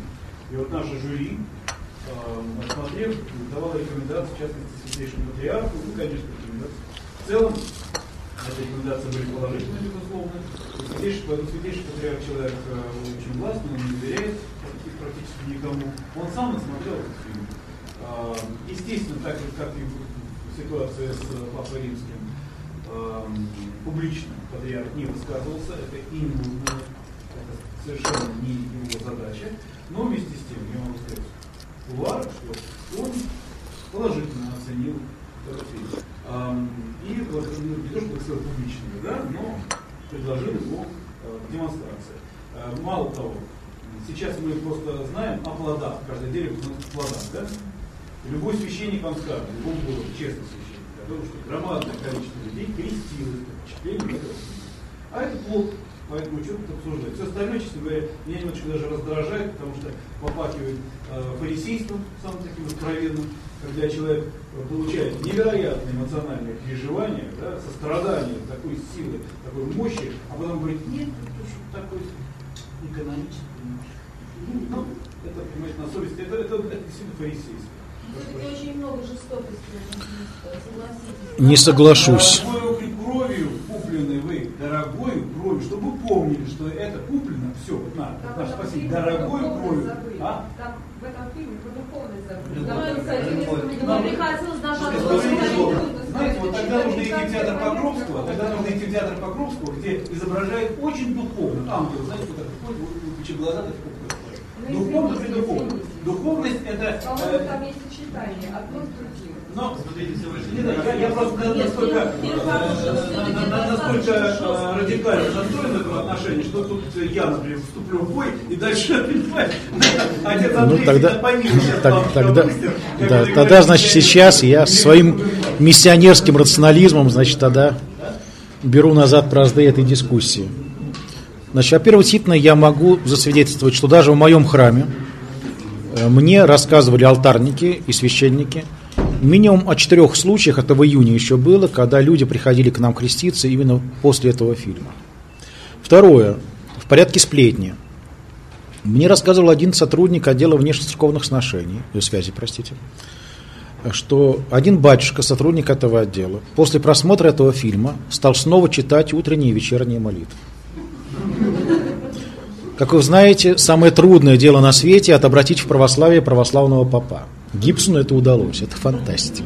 И вот наше жюри, осмотрев, давало рекомендации, в частности, Святейшему Патриарху, ну, конечно, рекомендации. В целом, эти рекомендации были положительные, безусловно. Святейший Патриарх человек очень властный, он не доверяет практически никому. Он сам смотрел этот фильм. Естественно, так же, как и в ситуации с Папой Римским, публично Патриарх не высказывался, это это совершенно не его задача, но вместе с тем, я могу сказать, кулуар, что он положительно оценил этот фильм. И вот, не то, что сказал публично, да, но предложил его демонстрации. Мало того, сейчас мы просто знаем о плодах, каждый деревьев приносит плодах, да? Любой священник вам скажет, в любом городе, честный священник, о том, что громадное количество людей крестилось под впечатлением этого фильма. А это плод, поэтому что тут обсуждать. Все остальное, честно говоря, меня немножко даже раздражает, потому что попахивает фарисейством, самым таким откровенным, когда человек получает невероятные эмоциональные переживания, да, сострадание, такой силы, такой мощи, а потом говорит, нет, это что-то такое экономическое. Ну, это, понимаете, на совести, это действительно фарисейство. Все-таки очень много жестокости, согласитесь. Не соглашусь. Дорогою кровью куплены вы, дорогою кровью, чтобы вы помнили, что это куплено, все, вот наш спаситель, дорогою кровью. А? Там в этом фильме про духовность забыли. Нам приходилось даже... Знаете, вот тогда нужно идти в театр Покровского, где изображают очень духовно. Ангел, знаете, вот так ходит, выпучив глаза, так духовно при духовном. Духовность это... По-моему, там есть сочетание, одно с другим. Но, я просто настолько радикально настроен в этом отношении, что тут я, например, вступлю в бой и дальше, понимаете, отец Андрей тогда, значит, сейчас я своим миссионерским рационализмом, значит, тогда беру назад бразды этой дискуссии. Значит, во-первых, действительно, я могу засвидетельствовать, что даже в моем храме мне рассказывали алтарники и священники минимум о 4 случаях, это в июне еще было, когда люди приходили к нам креститься именно после этого фильма. Второе, в порядке сплетни. Мне рассказывал один сотрудник отдела внешнецерковных связей, что один батюшка, сотрудник этого отдела, после просмотра этого фильма стал снова читать утренние и вечерние молитвы. Как вы знаете, самое трудное дело на свете – это обратить в православие православного попа. Гибсону это удалось, это фантастика.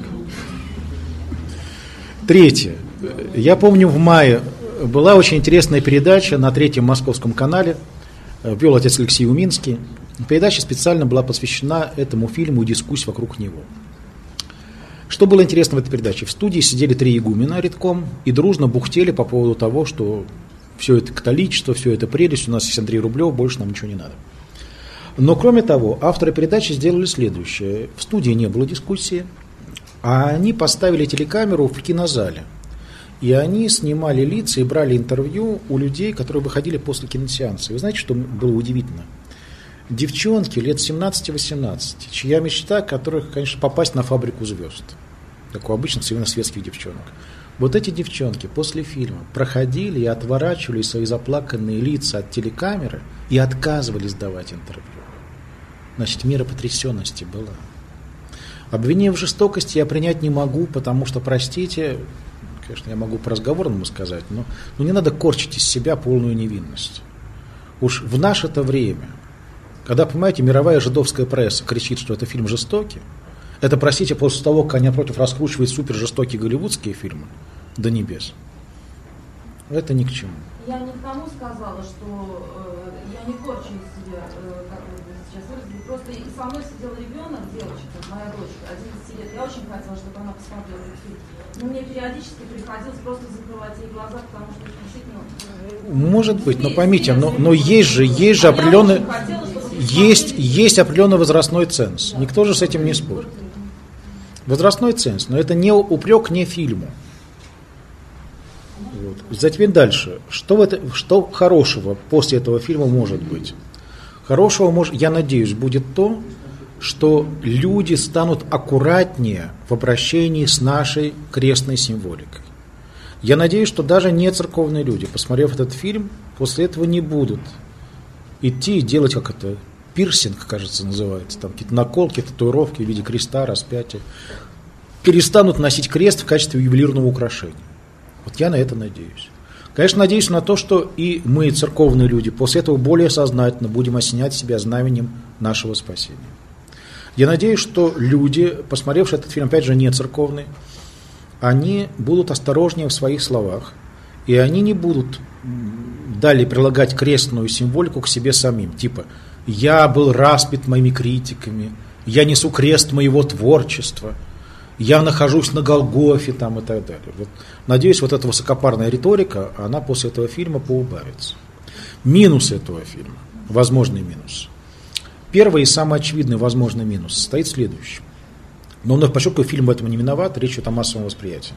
Третье. Я помню, в мае была очень интересная передача на 3-м Московском канале, вел отец Алексей Уминский. Передача специально была посвящена этому фильму и дискуссии вокруг него. Что было интересно в этой передаче? В студии сидели 3 игумена редком и дружно бухтели по поводу того, что все это католичество, все это прелесть, у нас есть Андрей Рублев, больше нам ничего не надо. Но кроме того, авторы передачи сделали следующее. В студии не было дискуссии, а они поставили телекамеру в кинозале. И они снимали лица и брали интервью у людей, которые выходили после киносеанса. Вы знаете, что было удивительно? Девчонки лет 17-18, чья мечта, которых, конечно, попасть на фабрику звезд, как у обычных светских девчонок. Вот эти девчонки после фильма проходили и отворачивали свои заплаканные лица от телекамеры и отказывались давать интервью. Значит, мера потрясенности была. Обвинение в жестокости я принять не могу, потому что, простите, конечно, я могу по-разговорному сказать, но не надо корчить из себя полную невинность. Уж в наше-то время, когда, понимаете, мировая жидовская пресса кричит, что это фильм жестокий, это, простите, после того, как они напротив раскручивают супержестокие голливудские фильмы до небес. Это ни к чему. Я не к тому сказала, что я не корчу из себя, как вы сейчас выразили. Просто со мной сидел ребенок, девочка, моя дочка, 11 лет. Я очень хотела, чтобы она посмотрела этот фильм. Но мне периодически приходилось просто закрывать ей глаза, потому что действительно... Может быть, но поймите, но есть же определенный... Есть определенный возрастной ценз. Никто же с этим не спорит. Возрастной ценз, но это не упрек не фильму. Вот. Затем дальше. Что хорошего после этого фильма может быть? Хорошего, я надеюсь, будет то, что люди станут аккуратнее в обращении с нашей крестной символикой. Я надеюсь, что даже не церковные люди, посмотрев этот фильм, после этого не будут идти и делать, как это, пирсинг, кажется, называется, там какие-то наколки, татуировки в виде креста, распятия, перестанут носить крест в качестве ювелирного украшения. Вот я на это надеюсь. Конечно, надеюсь на то, что и мы, церковные люди, после этого более сознательно будем осенять себя знаменем нашего спасения. Я надеюсь, что люди, посмотревшие этот фильм, опять же, не церковные, они будут осторожнее в своих словах, и они не будут далее прилагать крестную символику к себе самим, типа «я был распят моими критиками», «я несу крест моего творчества», «я нахожусь на Голгофе» там, и так далее. Вот, надеюсь, вот эта высокопарная риторика, она после этого фильма поубавится. Минус этого фильма, возможный минус. Первый и самый очевидный возможный минус состоит в следующем. Но вновь подчеркиваю, фильм в этом не виноват, речь идет о массовом восприятии.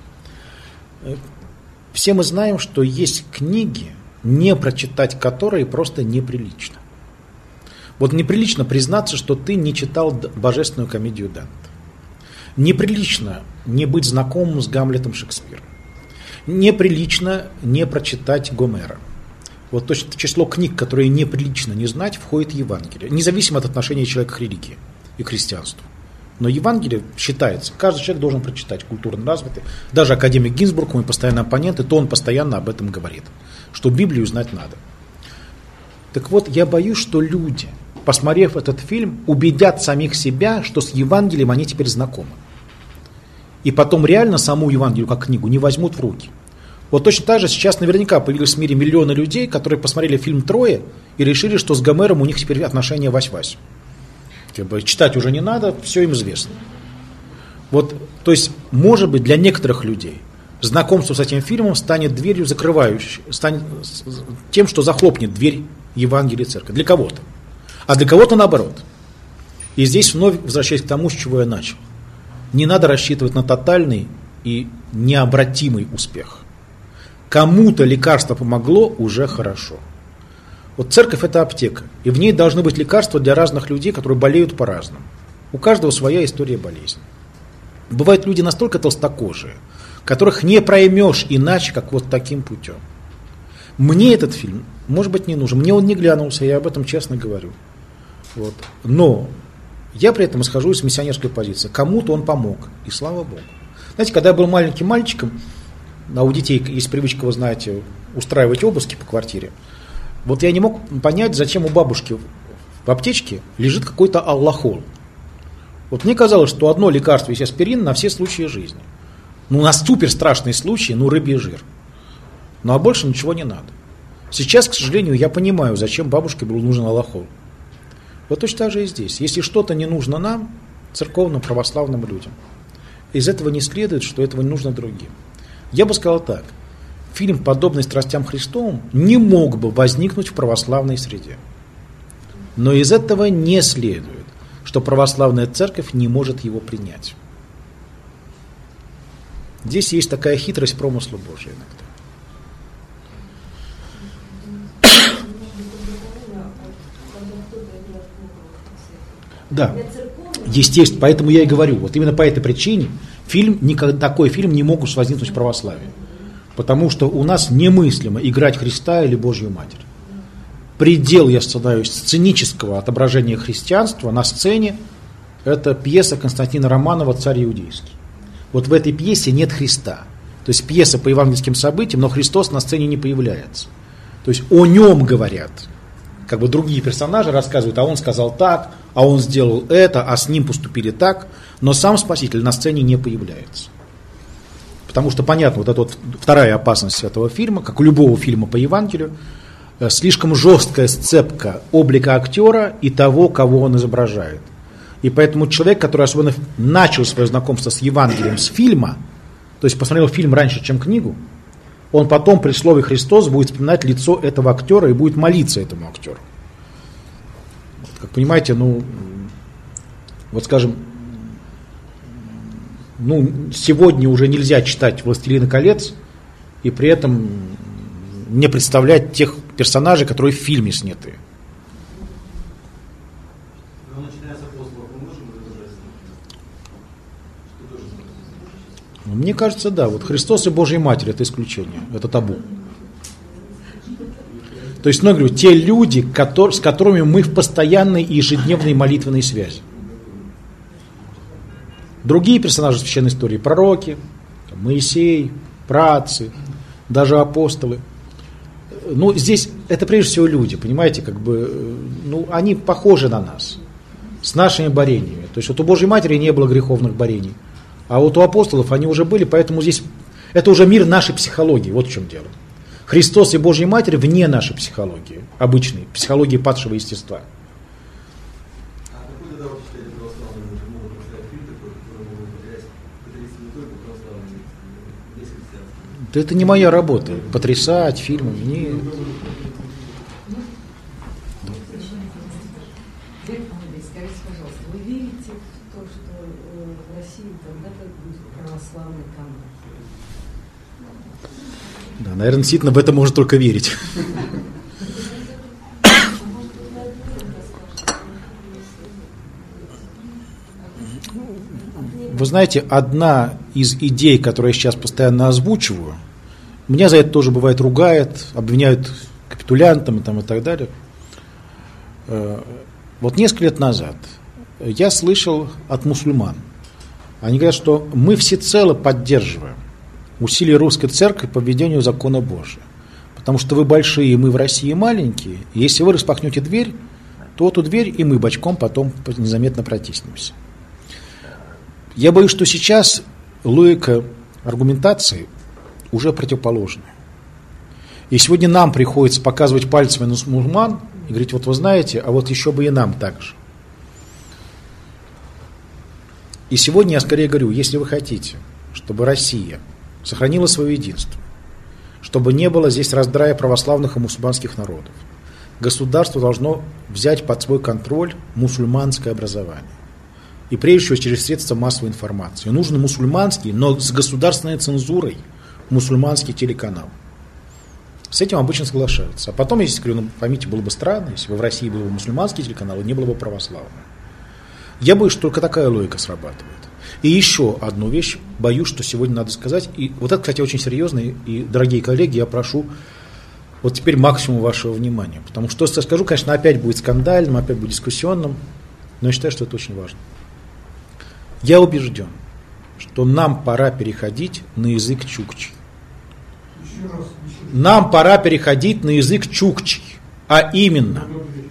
Все мы знаем, что есть книги, не прочитать которые просто неприлично. Вот неприлично признаться, что ты не читал божественную комедию Данте. Неприлично не быть знакомым с Гамлетом Шекспира. Неприлично не прочитать Гомера. Вот точно в число книг, которые неприлично не знать, входит Евангелие, независимо от отношения человека к религии и к христианству. Но Евангелие считается, каждый человек должен прочитать, культурно развитый. Даже академик Гинзбург, мой постоянный оппонент, и то он постоянно об этом говорит, что Библию знать надо. Так вот, я боюсь, что люди, посмотрев этот фильм, убедят самих себя, что с Евангелием они теперь знакомы. И потом реально саму Евангелию как книгу не возьмут в руки. Вот точно так же сейчас наверняка появились в мире миллионы людей, которые посмотрели фильм «Троя» и решили, что с Гомером у них теперь отношения вась-вась. Читать уже не надо, все им известно. Вот, то есть, может быть, для некоторых людей знакомство с этим фильмом станет дверью закрывающей, станет тем, что захлопнет дверь Евангелия Церкви. Для кого-то. А для кого-то наоборот. И здесь вновь возвращаясь к тому, с чего я начал. Не надо рассчитывать на тотальный и необратимый успех. Кому-то лекарство помогло, уже хорошо. Вот церковь – это аптека, и в ней должны быть лекарства для разных людей, которые болеют по-разному. У каждого своя история болезни. Бывают люди настолько толстокожие, которых не проймешь иначе, как вот таким путем. Мне этот фильм, может быть, не нужен, мне он не глянулся, я об этом честно говорю. Вот. Но я при этом исхожу из миссионерской позиции. Кому-то он помог, и слава Богу. Знаете, когда я был маленьким мальчиком, а у детей есть привычка, вы знаете, устраивать обыски по квартире, вот я не мог понять, зачем у бабушки в аптечке лежит какой-то аллахол. Вот мне казалось, что одно лекарство есть аспирин на все случаи жизни. Ну, на супер страшные случаи, ну, рыбий жир. Ну, а больше ничего не надо. Сейчас, к сожалению, я понимаю, зачем бабушке был нужен аллахол. Вот точно так же и здесь. Если что-то не нужно нам, церковным, православным людям, из этого не следует, что этого не нужно другим. Я бы сказал так. Фильм, подобный «Страстям Христовым», не мог бы возникнуть в православной среде. Но из этого не следует, что православная церковь не может его принять. Здесь есть такая хитрость промысла Божия иногда. Да, естественно, поэтому я и говорю, вот именно по этой причине такой фильм не могут возникнуть в православии. Потому что у нас немыслимо играть Христа или Божью Матерь. Предел, я становлюсь, сценического отображения христианства на сцене – это пьеса Константина Романова «Царь Иудейский». Вот в этой пьесе нет Христа. То есть пьеса по евангельским событиям, но Христос на сцене не появляется. То есть о нем говорят. Как бы другие персонажи рассказывают, а он сказал так, а он сделал это, а с ним поступили так, но сам Спаситель на сцене не появляется. Потому что, понятно, вот эта вот вторая опасность этого фильма, как у любого фильма по Евангелию, слишком жесткая сцепка облика актера и того, кого он изображает. И поэтому человек, который особенно начал свое знакомство с Евангелием с фильма, то есть посмотрел фильм раньше, чем книгу, он потом при слове «Христос» будет вспоминать лицо этого актера и будет молиться этому актеру. Как понимаете, вот скажем, сегодня уже нельзя читать «Властелина колец» и при этом не представлять тех персонажей, которые в фильме сняты. Мне кажется, да, вот Христос и Божья Матерь – это исключение, это табу. То есть, ну, я говорю, те люди, с которыми мы в постоянной и ежедневной молитвенной связи. Другие персонажи священной истории, пророки, Моисей, праотцы, даже апостолы. Ну, здесь это прежде всего люди, понимаете, как бы, ну, они похожи на нас, с нашими борениями. То есть вот у Божьей Матери не было греховных борений, а вот у апостолов они уже были, поэтому здесь это уже мир нашей психологии, вот в чем дело. Христос и Божья Матерь вне нашей психологии, обычной, психологии падшего естества. Да это не моя работа, потрясать фильмами. Не... Скажите, пожалуйста, вы верите в то, что в России когда-то будет православный канал? Да, наверное, действительно в это можно только верить. Вы знаете, одна из идей, которую я сейчас постоянно озвучиваю, меня за это тоже бывает ругают, обвиняют капитулянтом и так далее. Вот несколько лет назад я слышал от мусульман, они говорят, что мы всецело поддерживаем усилия русской церкви по введению закона Божия, потому что вы большие, мы в России маленькие, и если вы распахнете дверь, то эту дверь и мы бочком потом незаметно протиснемся. Я боюсь, что сейчас логика аргументации уже противоположная. И сегодня нам приходится показывать пальцами на мусульман и говорить, вот вы знаете, а вот еще бы и нам так же. И сегодня я скорее говорю, если вы хотите, чтобы Россия сохранила свое единство, чтобы не было здесь раздрая православных и мусульманских народов, государство должно взять под свой контроль мусульманское образование. И прежде всего через средства массовой информации. Нужен мусульманский, но с государственной цензурой мусульманский телеканал. С этим обычно соглашаются. А потом, если говорю, ну, поймите, было бы странно, если бы в России был бы мусульманский телеканал, и не было бы православного. Я боюсь, что только такая логика срабатывает. И еще одну вещь, боюсь, что сегодня надо сказать. И вот это, кстати, очень серьезно. И, дорогие коллеги, я прошу вот теперь максимум вашего внимания. Потому что, что я скажу, конечно, опять будет скандальным, опять будет дискуссионным. Но я считаю, что это очень важно. Я убежден, что нам пора переходить на язык чукчи. Нам пора переходить на язык чукчи, а именно,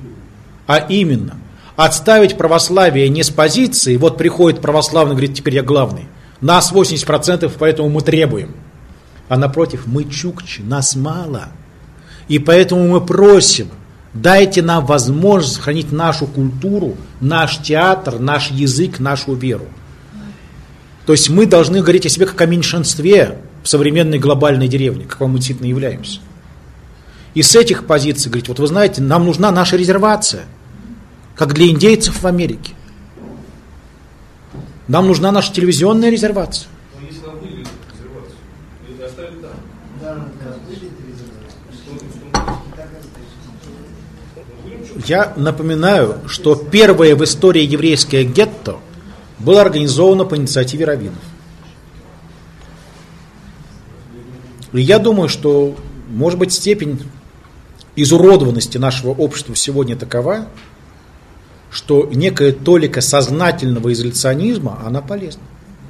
отставить православие не с позиции, вот приходит православный, говорит, теперь я главный, нас 80%, поэтому мы требуем, а напротив, мы чукчи, нас мало, и поэтому мы просим, дайте нам возможность сохранить нашу культуру, наш театр, наш язык, нашу веру. То есть мы должны говорить о себе как о меньшинстве в современной глобальной деревне, какой мы действительно являемся. И с этих позиций говорить, вот вы знаете, нам нужна наша резервация, как для индейцев в Америке. Нам нужна наша телевизионная резервация. Но если нам выделили резервацию, или оставили там? Да, Я напоминаю, что первое в истории еврейское гетто было организовано по инициативе раввинов. И я думаю, что, может быть, степень изуродованности нашего общества сегодня такова, что некая толика сознательного изоляционизма, она полезна.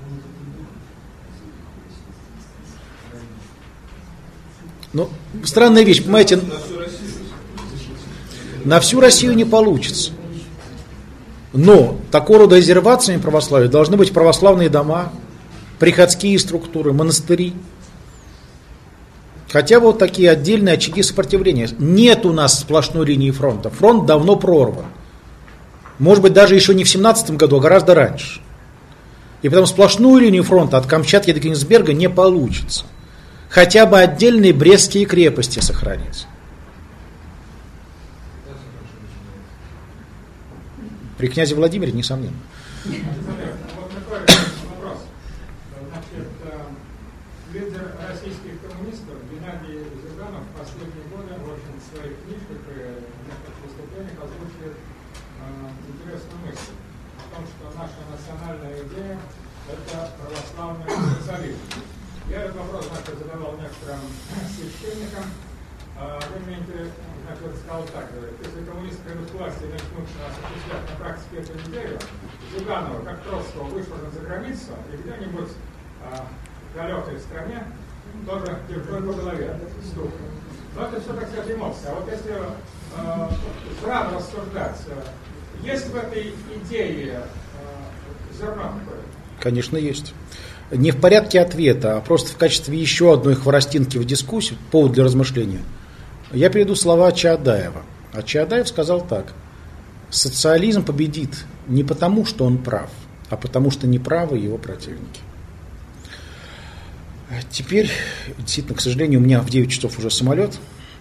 Но странная вещь, понимаете, на всю Россию не получится. Но такого рода резервациями православия должны быть православные дома, приходские структуры, монастыри. Хотя вот такие отдельные очаги сопротивления. Нет у нас сплошной линии фронта. Фронт давно прорван. Может быть, даже еще не в 17 году, а гораздо раньше. И потому сплошную линию фронта от Камчатки до Кенигсберга не получится. Хотя бы отдельные брестские крепости сохранятся. При князе Владимире, несомненно. Лидер российских коммунистов Геннадий Зюганов в последние годы в своих книжках и некоторых выступлениях озвучивает интересную мысль о том, что наша национальная идея – это православный социализм. Я этот вопрос задавал некоторым священникам, Вы имеете, значит, сказал так, если коммунисты придут к власти и начнут осуществлять на практике эту идею, Зюганова, как Троцкого, вышло за границу, и где-нибудь в далекой стране тоже держой по голове стукнут. Но это все, так сказать, эмоции. А вот если здраво рассуждать, есть в этой идее зерно какое-то? Конечно, есть. Не в порядке ответа, а просто в качестве еще одной хворостинки в дискуссии, повод для размышления. Я приведу слова Чаадаева. А Чаадаев сказал так: социализм победит не потому, что он прав, а потому, что неправы его противники. Теперь, действительно, к сожалению, у меня в 9 часов уже самолет.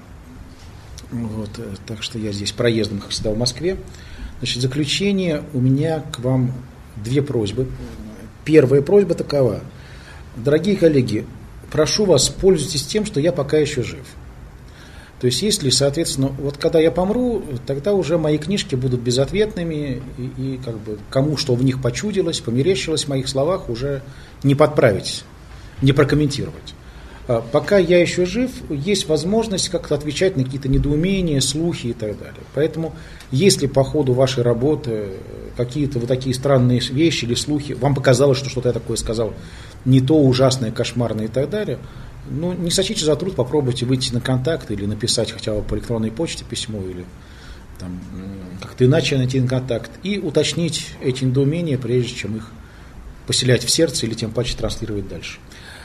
Вот, так что я здесь проездом, как всегда, в Москве. Значит, в заключение у меня к вам 2 просьбы. Первая просьба такова. Дорогие коллеги, прошу вас, пользуйтесь тем, что я пока еще жив. То есть, если, соответственно, вот когда я помру, тогда уже мои книжки будут безответными, и как бы кому что в них почудилось, померещилось в моих словах, уже не подправить, не прокомментировать. Пока я еще жив, есть возможность как-то отвечать на какие-то недоумения, слухи и так далее. Поэтому, если по ходу вашей работы какие-то вот такие странные вещи или слухи, вам показалось, что что-то я такое сказал, не то ужасное, кошмарное и так далее, ну, не сочтите за труд, попробуйте выйти на контакт или написать хотя бы по электронной почте письмо или там, как-то иначе найти контакт и уточнить эти недоумения, прежде чем их поселять в сердце или тем паче транслировать дальше.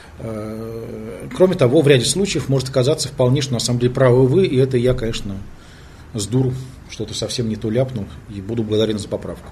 Кроме того, в ряде случаев может оказаться вполне, что на самом деле правы вы, и это я, конечно, с дуру что-то совсем не то ляпнул, и буду благодарен за поправку.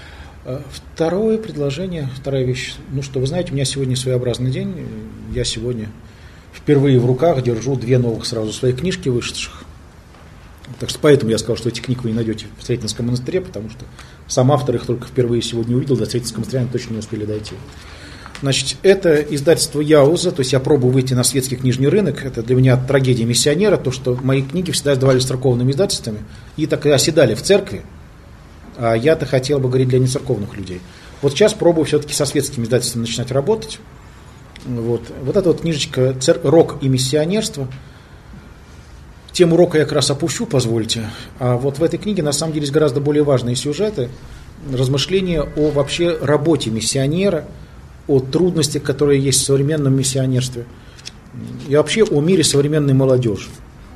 Второе предложение, вторая вещь. Ну что, вы знаете, у меня сегодня своеобразный день. Я сегодня впервые в руках держу 2 новых сразу свои книжки вышедших. Так что поэтому я сказал, что этих книг вы не найдете в Сретенском монастыре, потому что сам автор их только впервые сегодня увидел, до Сретенского монастыря они точно не успели дойти. Значит, это издательство Яуза, то есть я пробую выйти на светский книжный рынок, это для меня трагедия миссионера, то, что мои книги всегда издавались церковными издательствами и так и оседали в церкви, а я-то хотел бы говорить для нецерковных людей. Вот сейчас пробую все-таки со светскими издательствами начинать работать. Вот эта вот книжечка «Рок и миссионерство». Тему рока я как раз опущу, позвольте. А вот в этой книге на самом деле есть гораздо более важные сюжеты, размышления о вообще работе миссионера, о трудностях, которые есть в современном миссионерстве, и вообще о мире современной молодежи.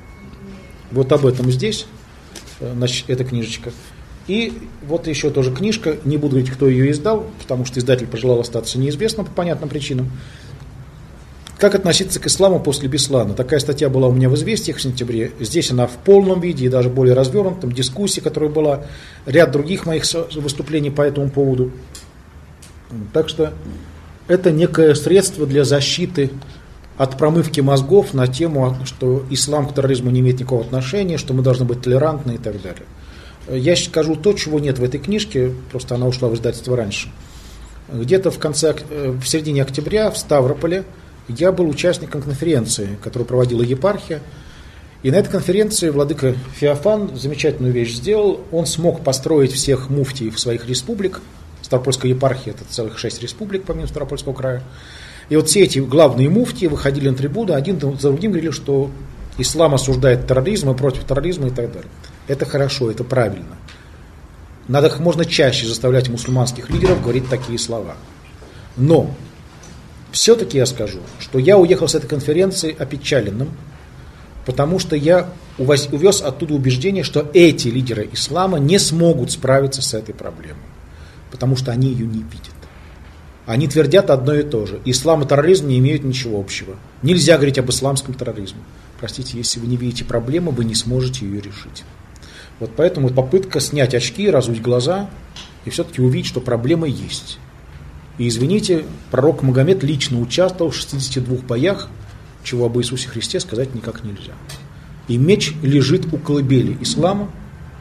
Вот об этом здесь, значит, эта книжечка. И вот еще тоже книжка, не буду говорить, кто ее издал, потому что издатель пожелал остаться неизвестным по понятным причинам. «Как относиться к исламу после Беслана?» Такая статья была у меня в «Известиях» в сентябре. Здесь она в полном виде и даже более развернутом. Дискуссия, которая была, ряд других моих выступлений по этому поводу. Так что это некое средство для защиты от промывки мозгов на тему, что ислам к терроризму не имеет никакого отношения, что мы должны быть толерантны и так далее. Я скажу то, чего нет в этой книжке, просто она ушла в издательство раньше. Где-то в середине октября в Ставрополе я был участником конференции, которую проводила епархия. И на этой конференции владыка Феофан замечательную вещь сделал. Он смог построить всех муфтиев своих республик. Ставропольская епархия – это целых 6 республик, помимо Ставропольского края. И вот все эти главные муфтии выходили на трибуну, один за другим говорили, что ислам осуждает терроризм и против терроризма и так далее. Это хорошо, это правильно. Надо как можно чаще заставлять мусульманских лидеров говорить такие слова. Но все-таки я скажу, что я уехал с этой конференции опечаленным, потому что я увез оттуда убеждение, что эти лидеры ислама не смогут справиться с этой проблемой, потому что они ее не видят. Они твердят одно и то же. Ислам и терроризм не имеют ничего общего. Нельзя говорить об исламском терроризме. Простите, если вы не видите проблему, вы не сможете ее решить. Вот поэтому попытка снять очки, разуть глаза и все-таки увидеть, что проблема есть. И извините, пророк Магомед лично участвовал в 62 боях, чего об Иисусе Христе сказать никак нельзя. И меч лежит у колыбели ислама.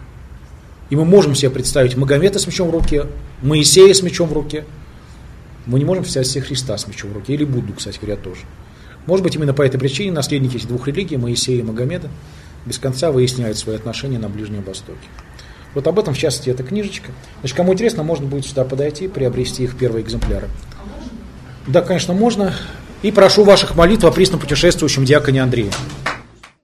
И мы можем себе представить Магомета с мечом в руке, Моисея с мечом в руке. Мы не можем представить себе Христа с мечом в руке, или Будду, кстати говоря, тоже. Может быть, именно по этой причине наследники этих 2 религий, Моисея и Магомеда, без конца выясняют свои отношения на Ближнем Востоке. Вот об этом, в частности, эта книжечка. Значит, кому интересно, можно будет сюда подойти, приобрести их первые экземпляры. Да, конечно, можно. И прошу ваших молитв о пресном путешествующем диаконе Андрее.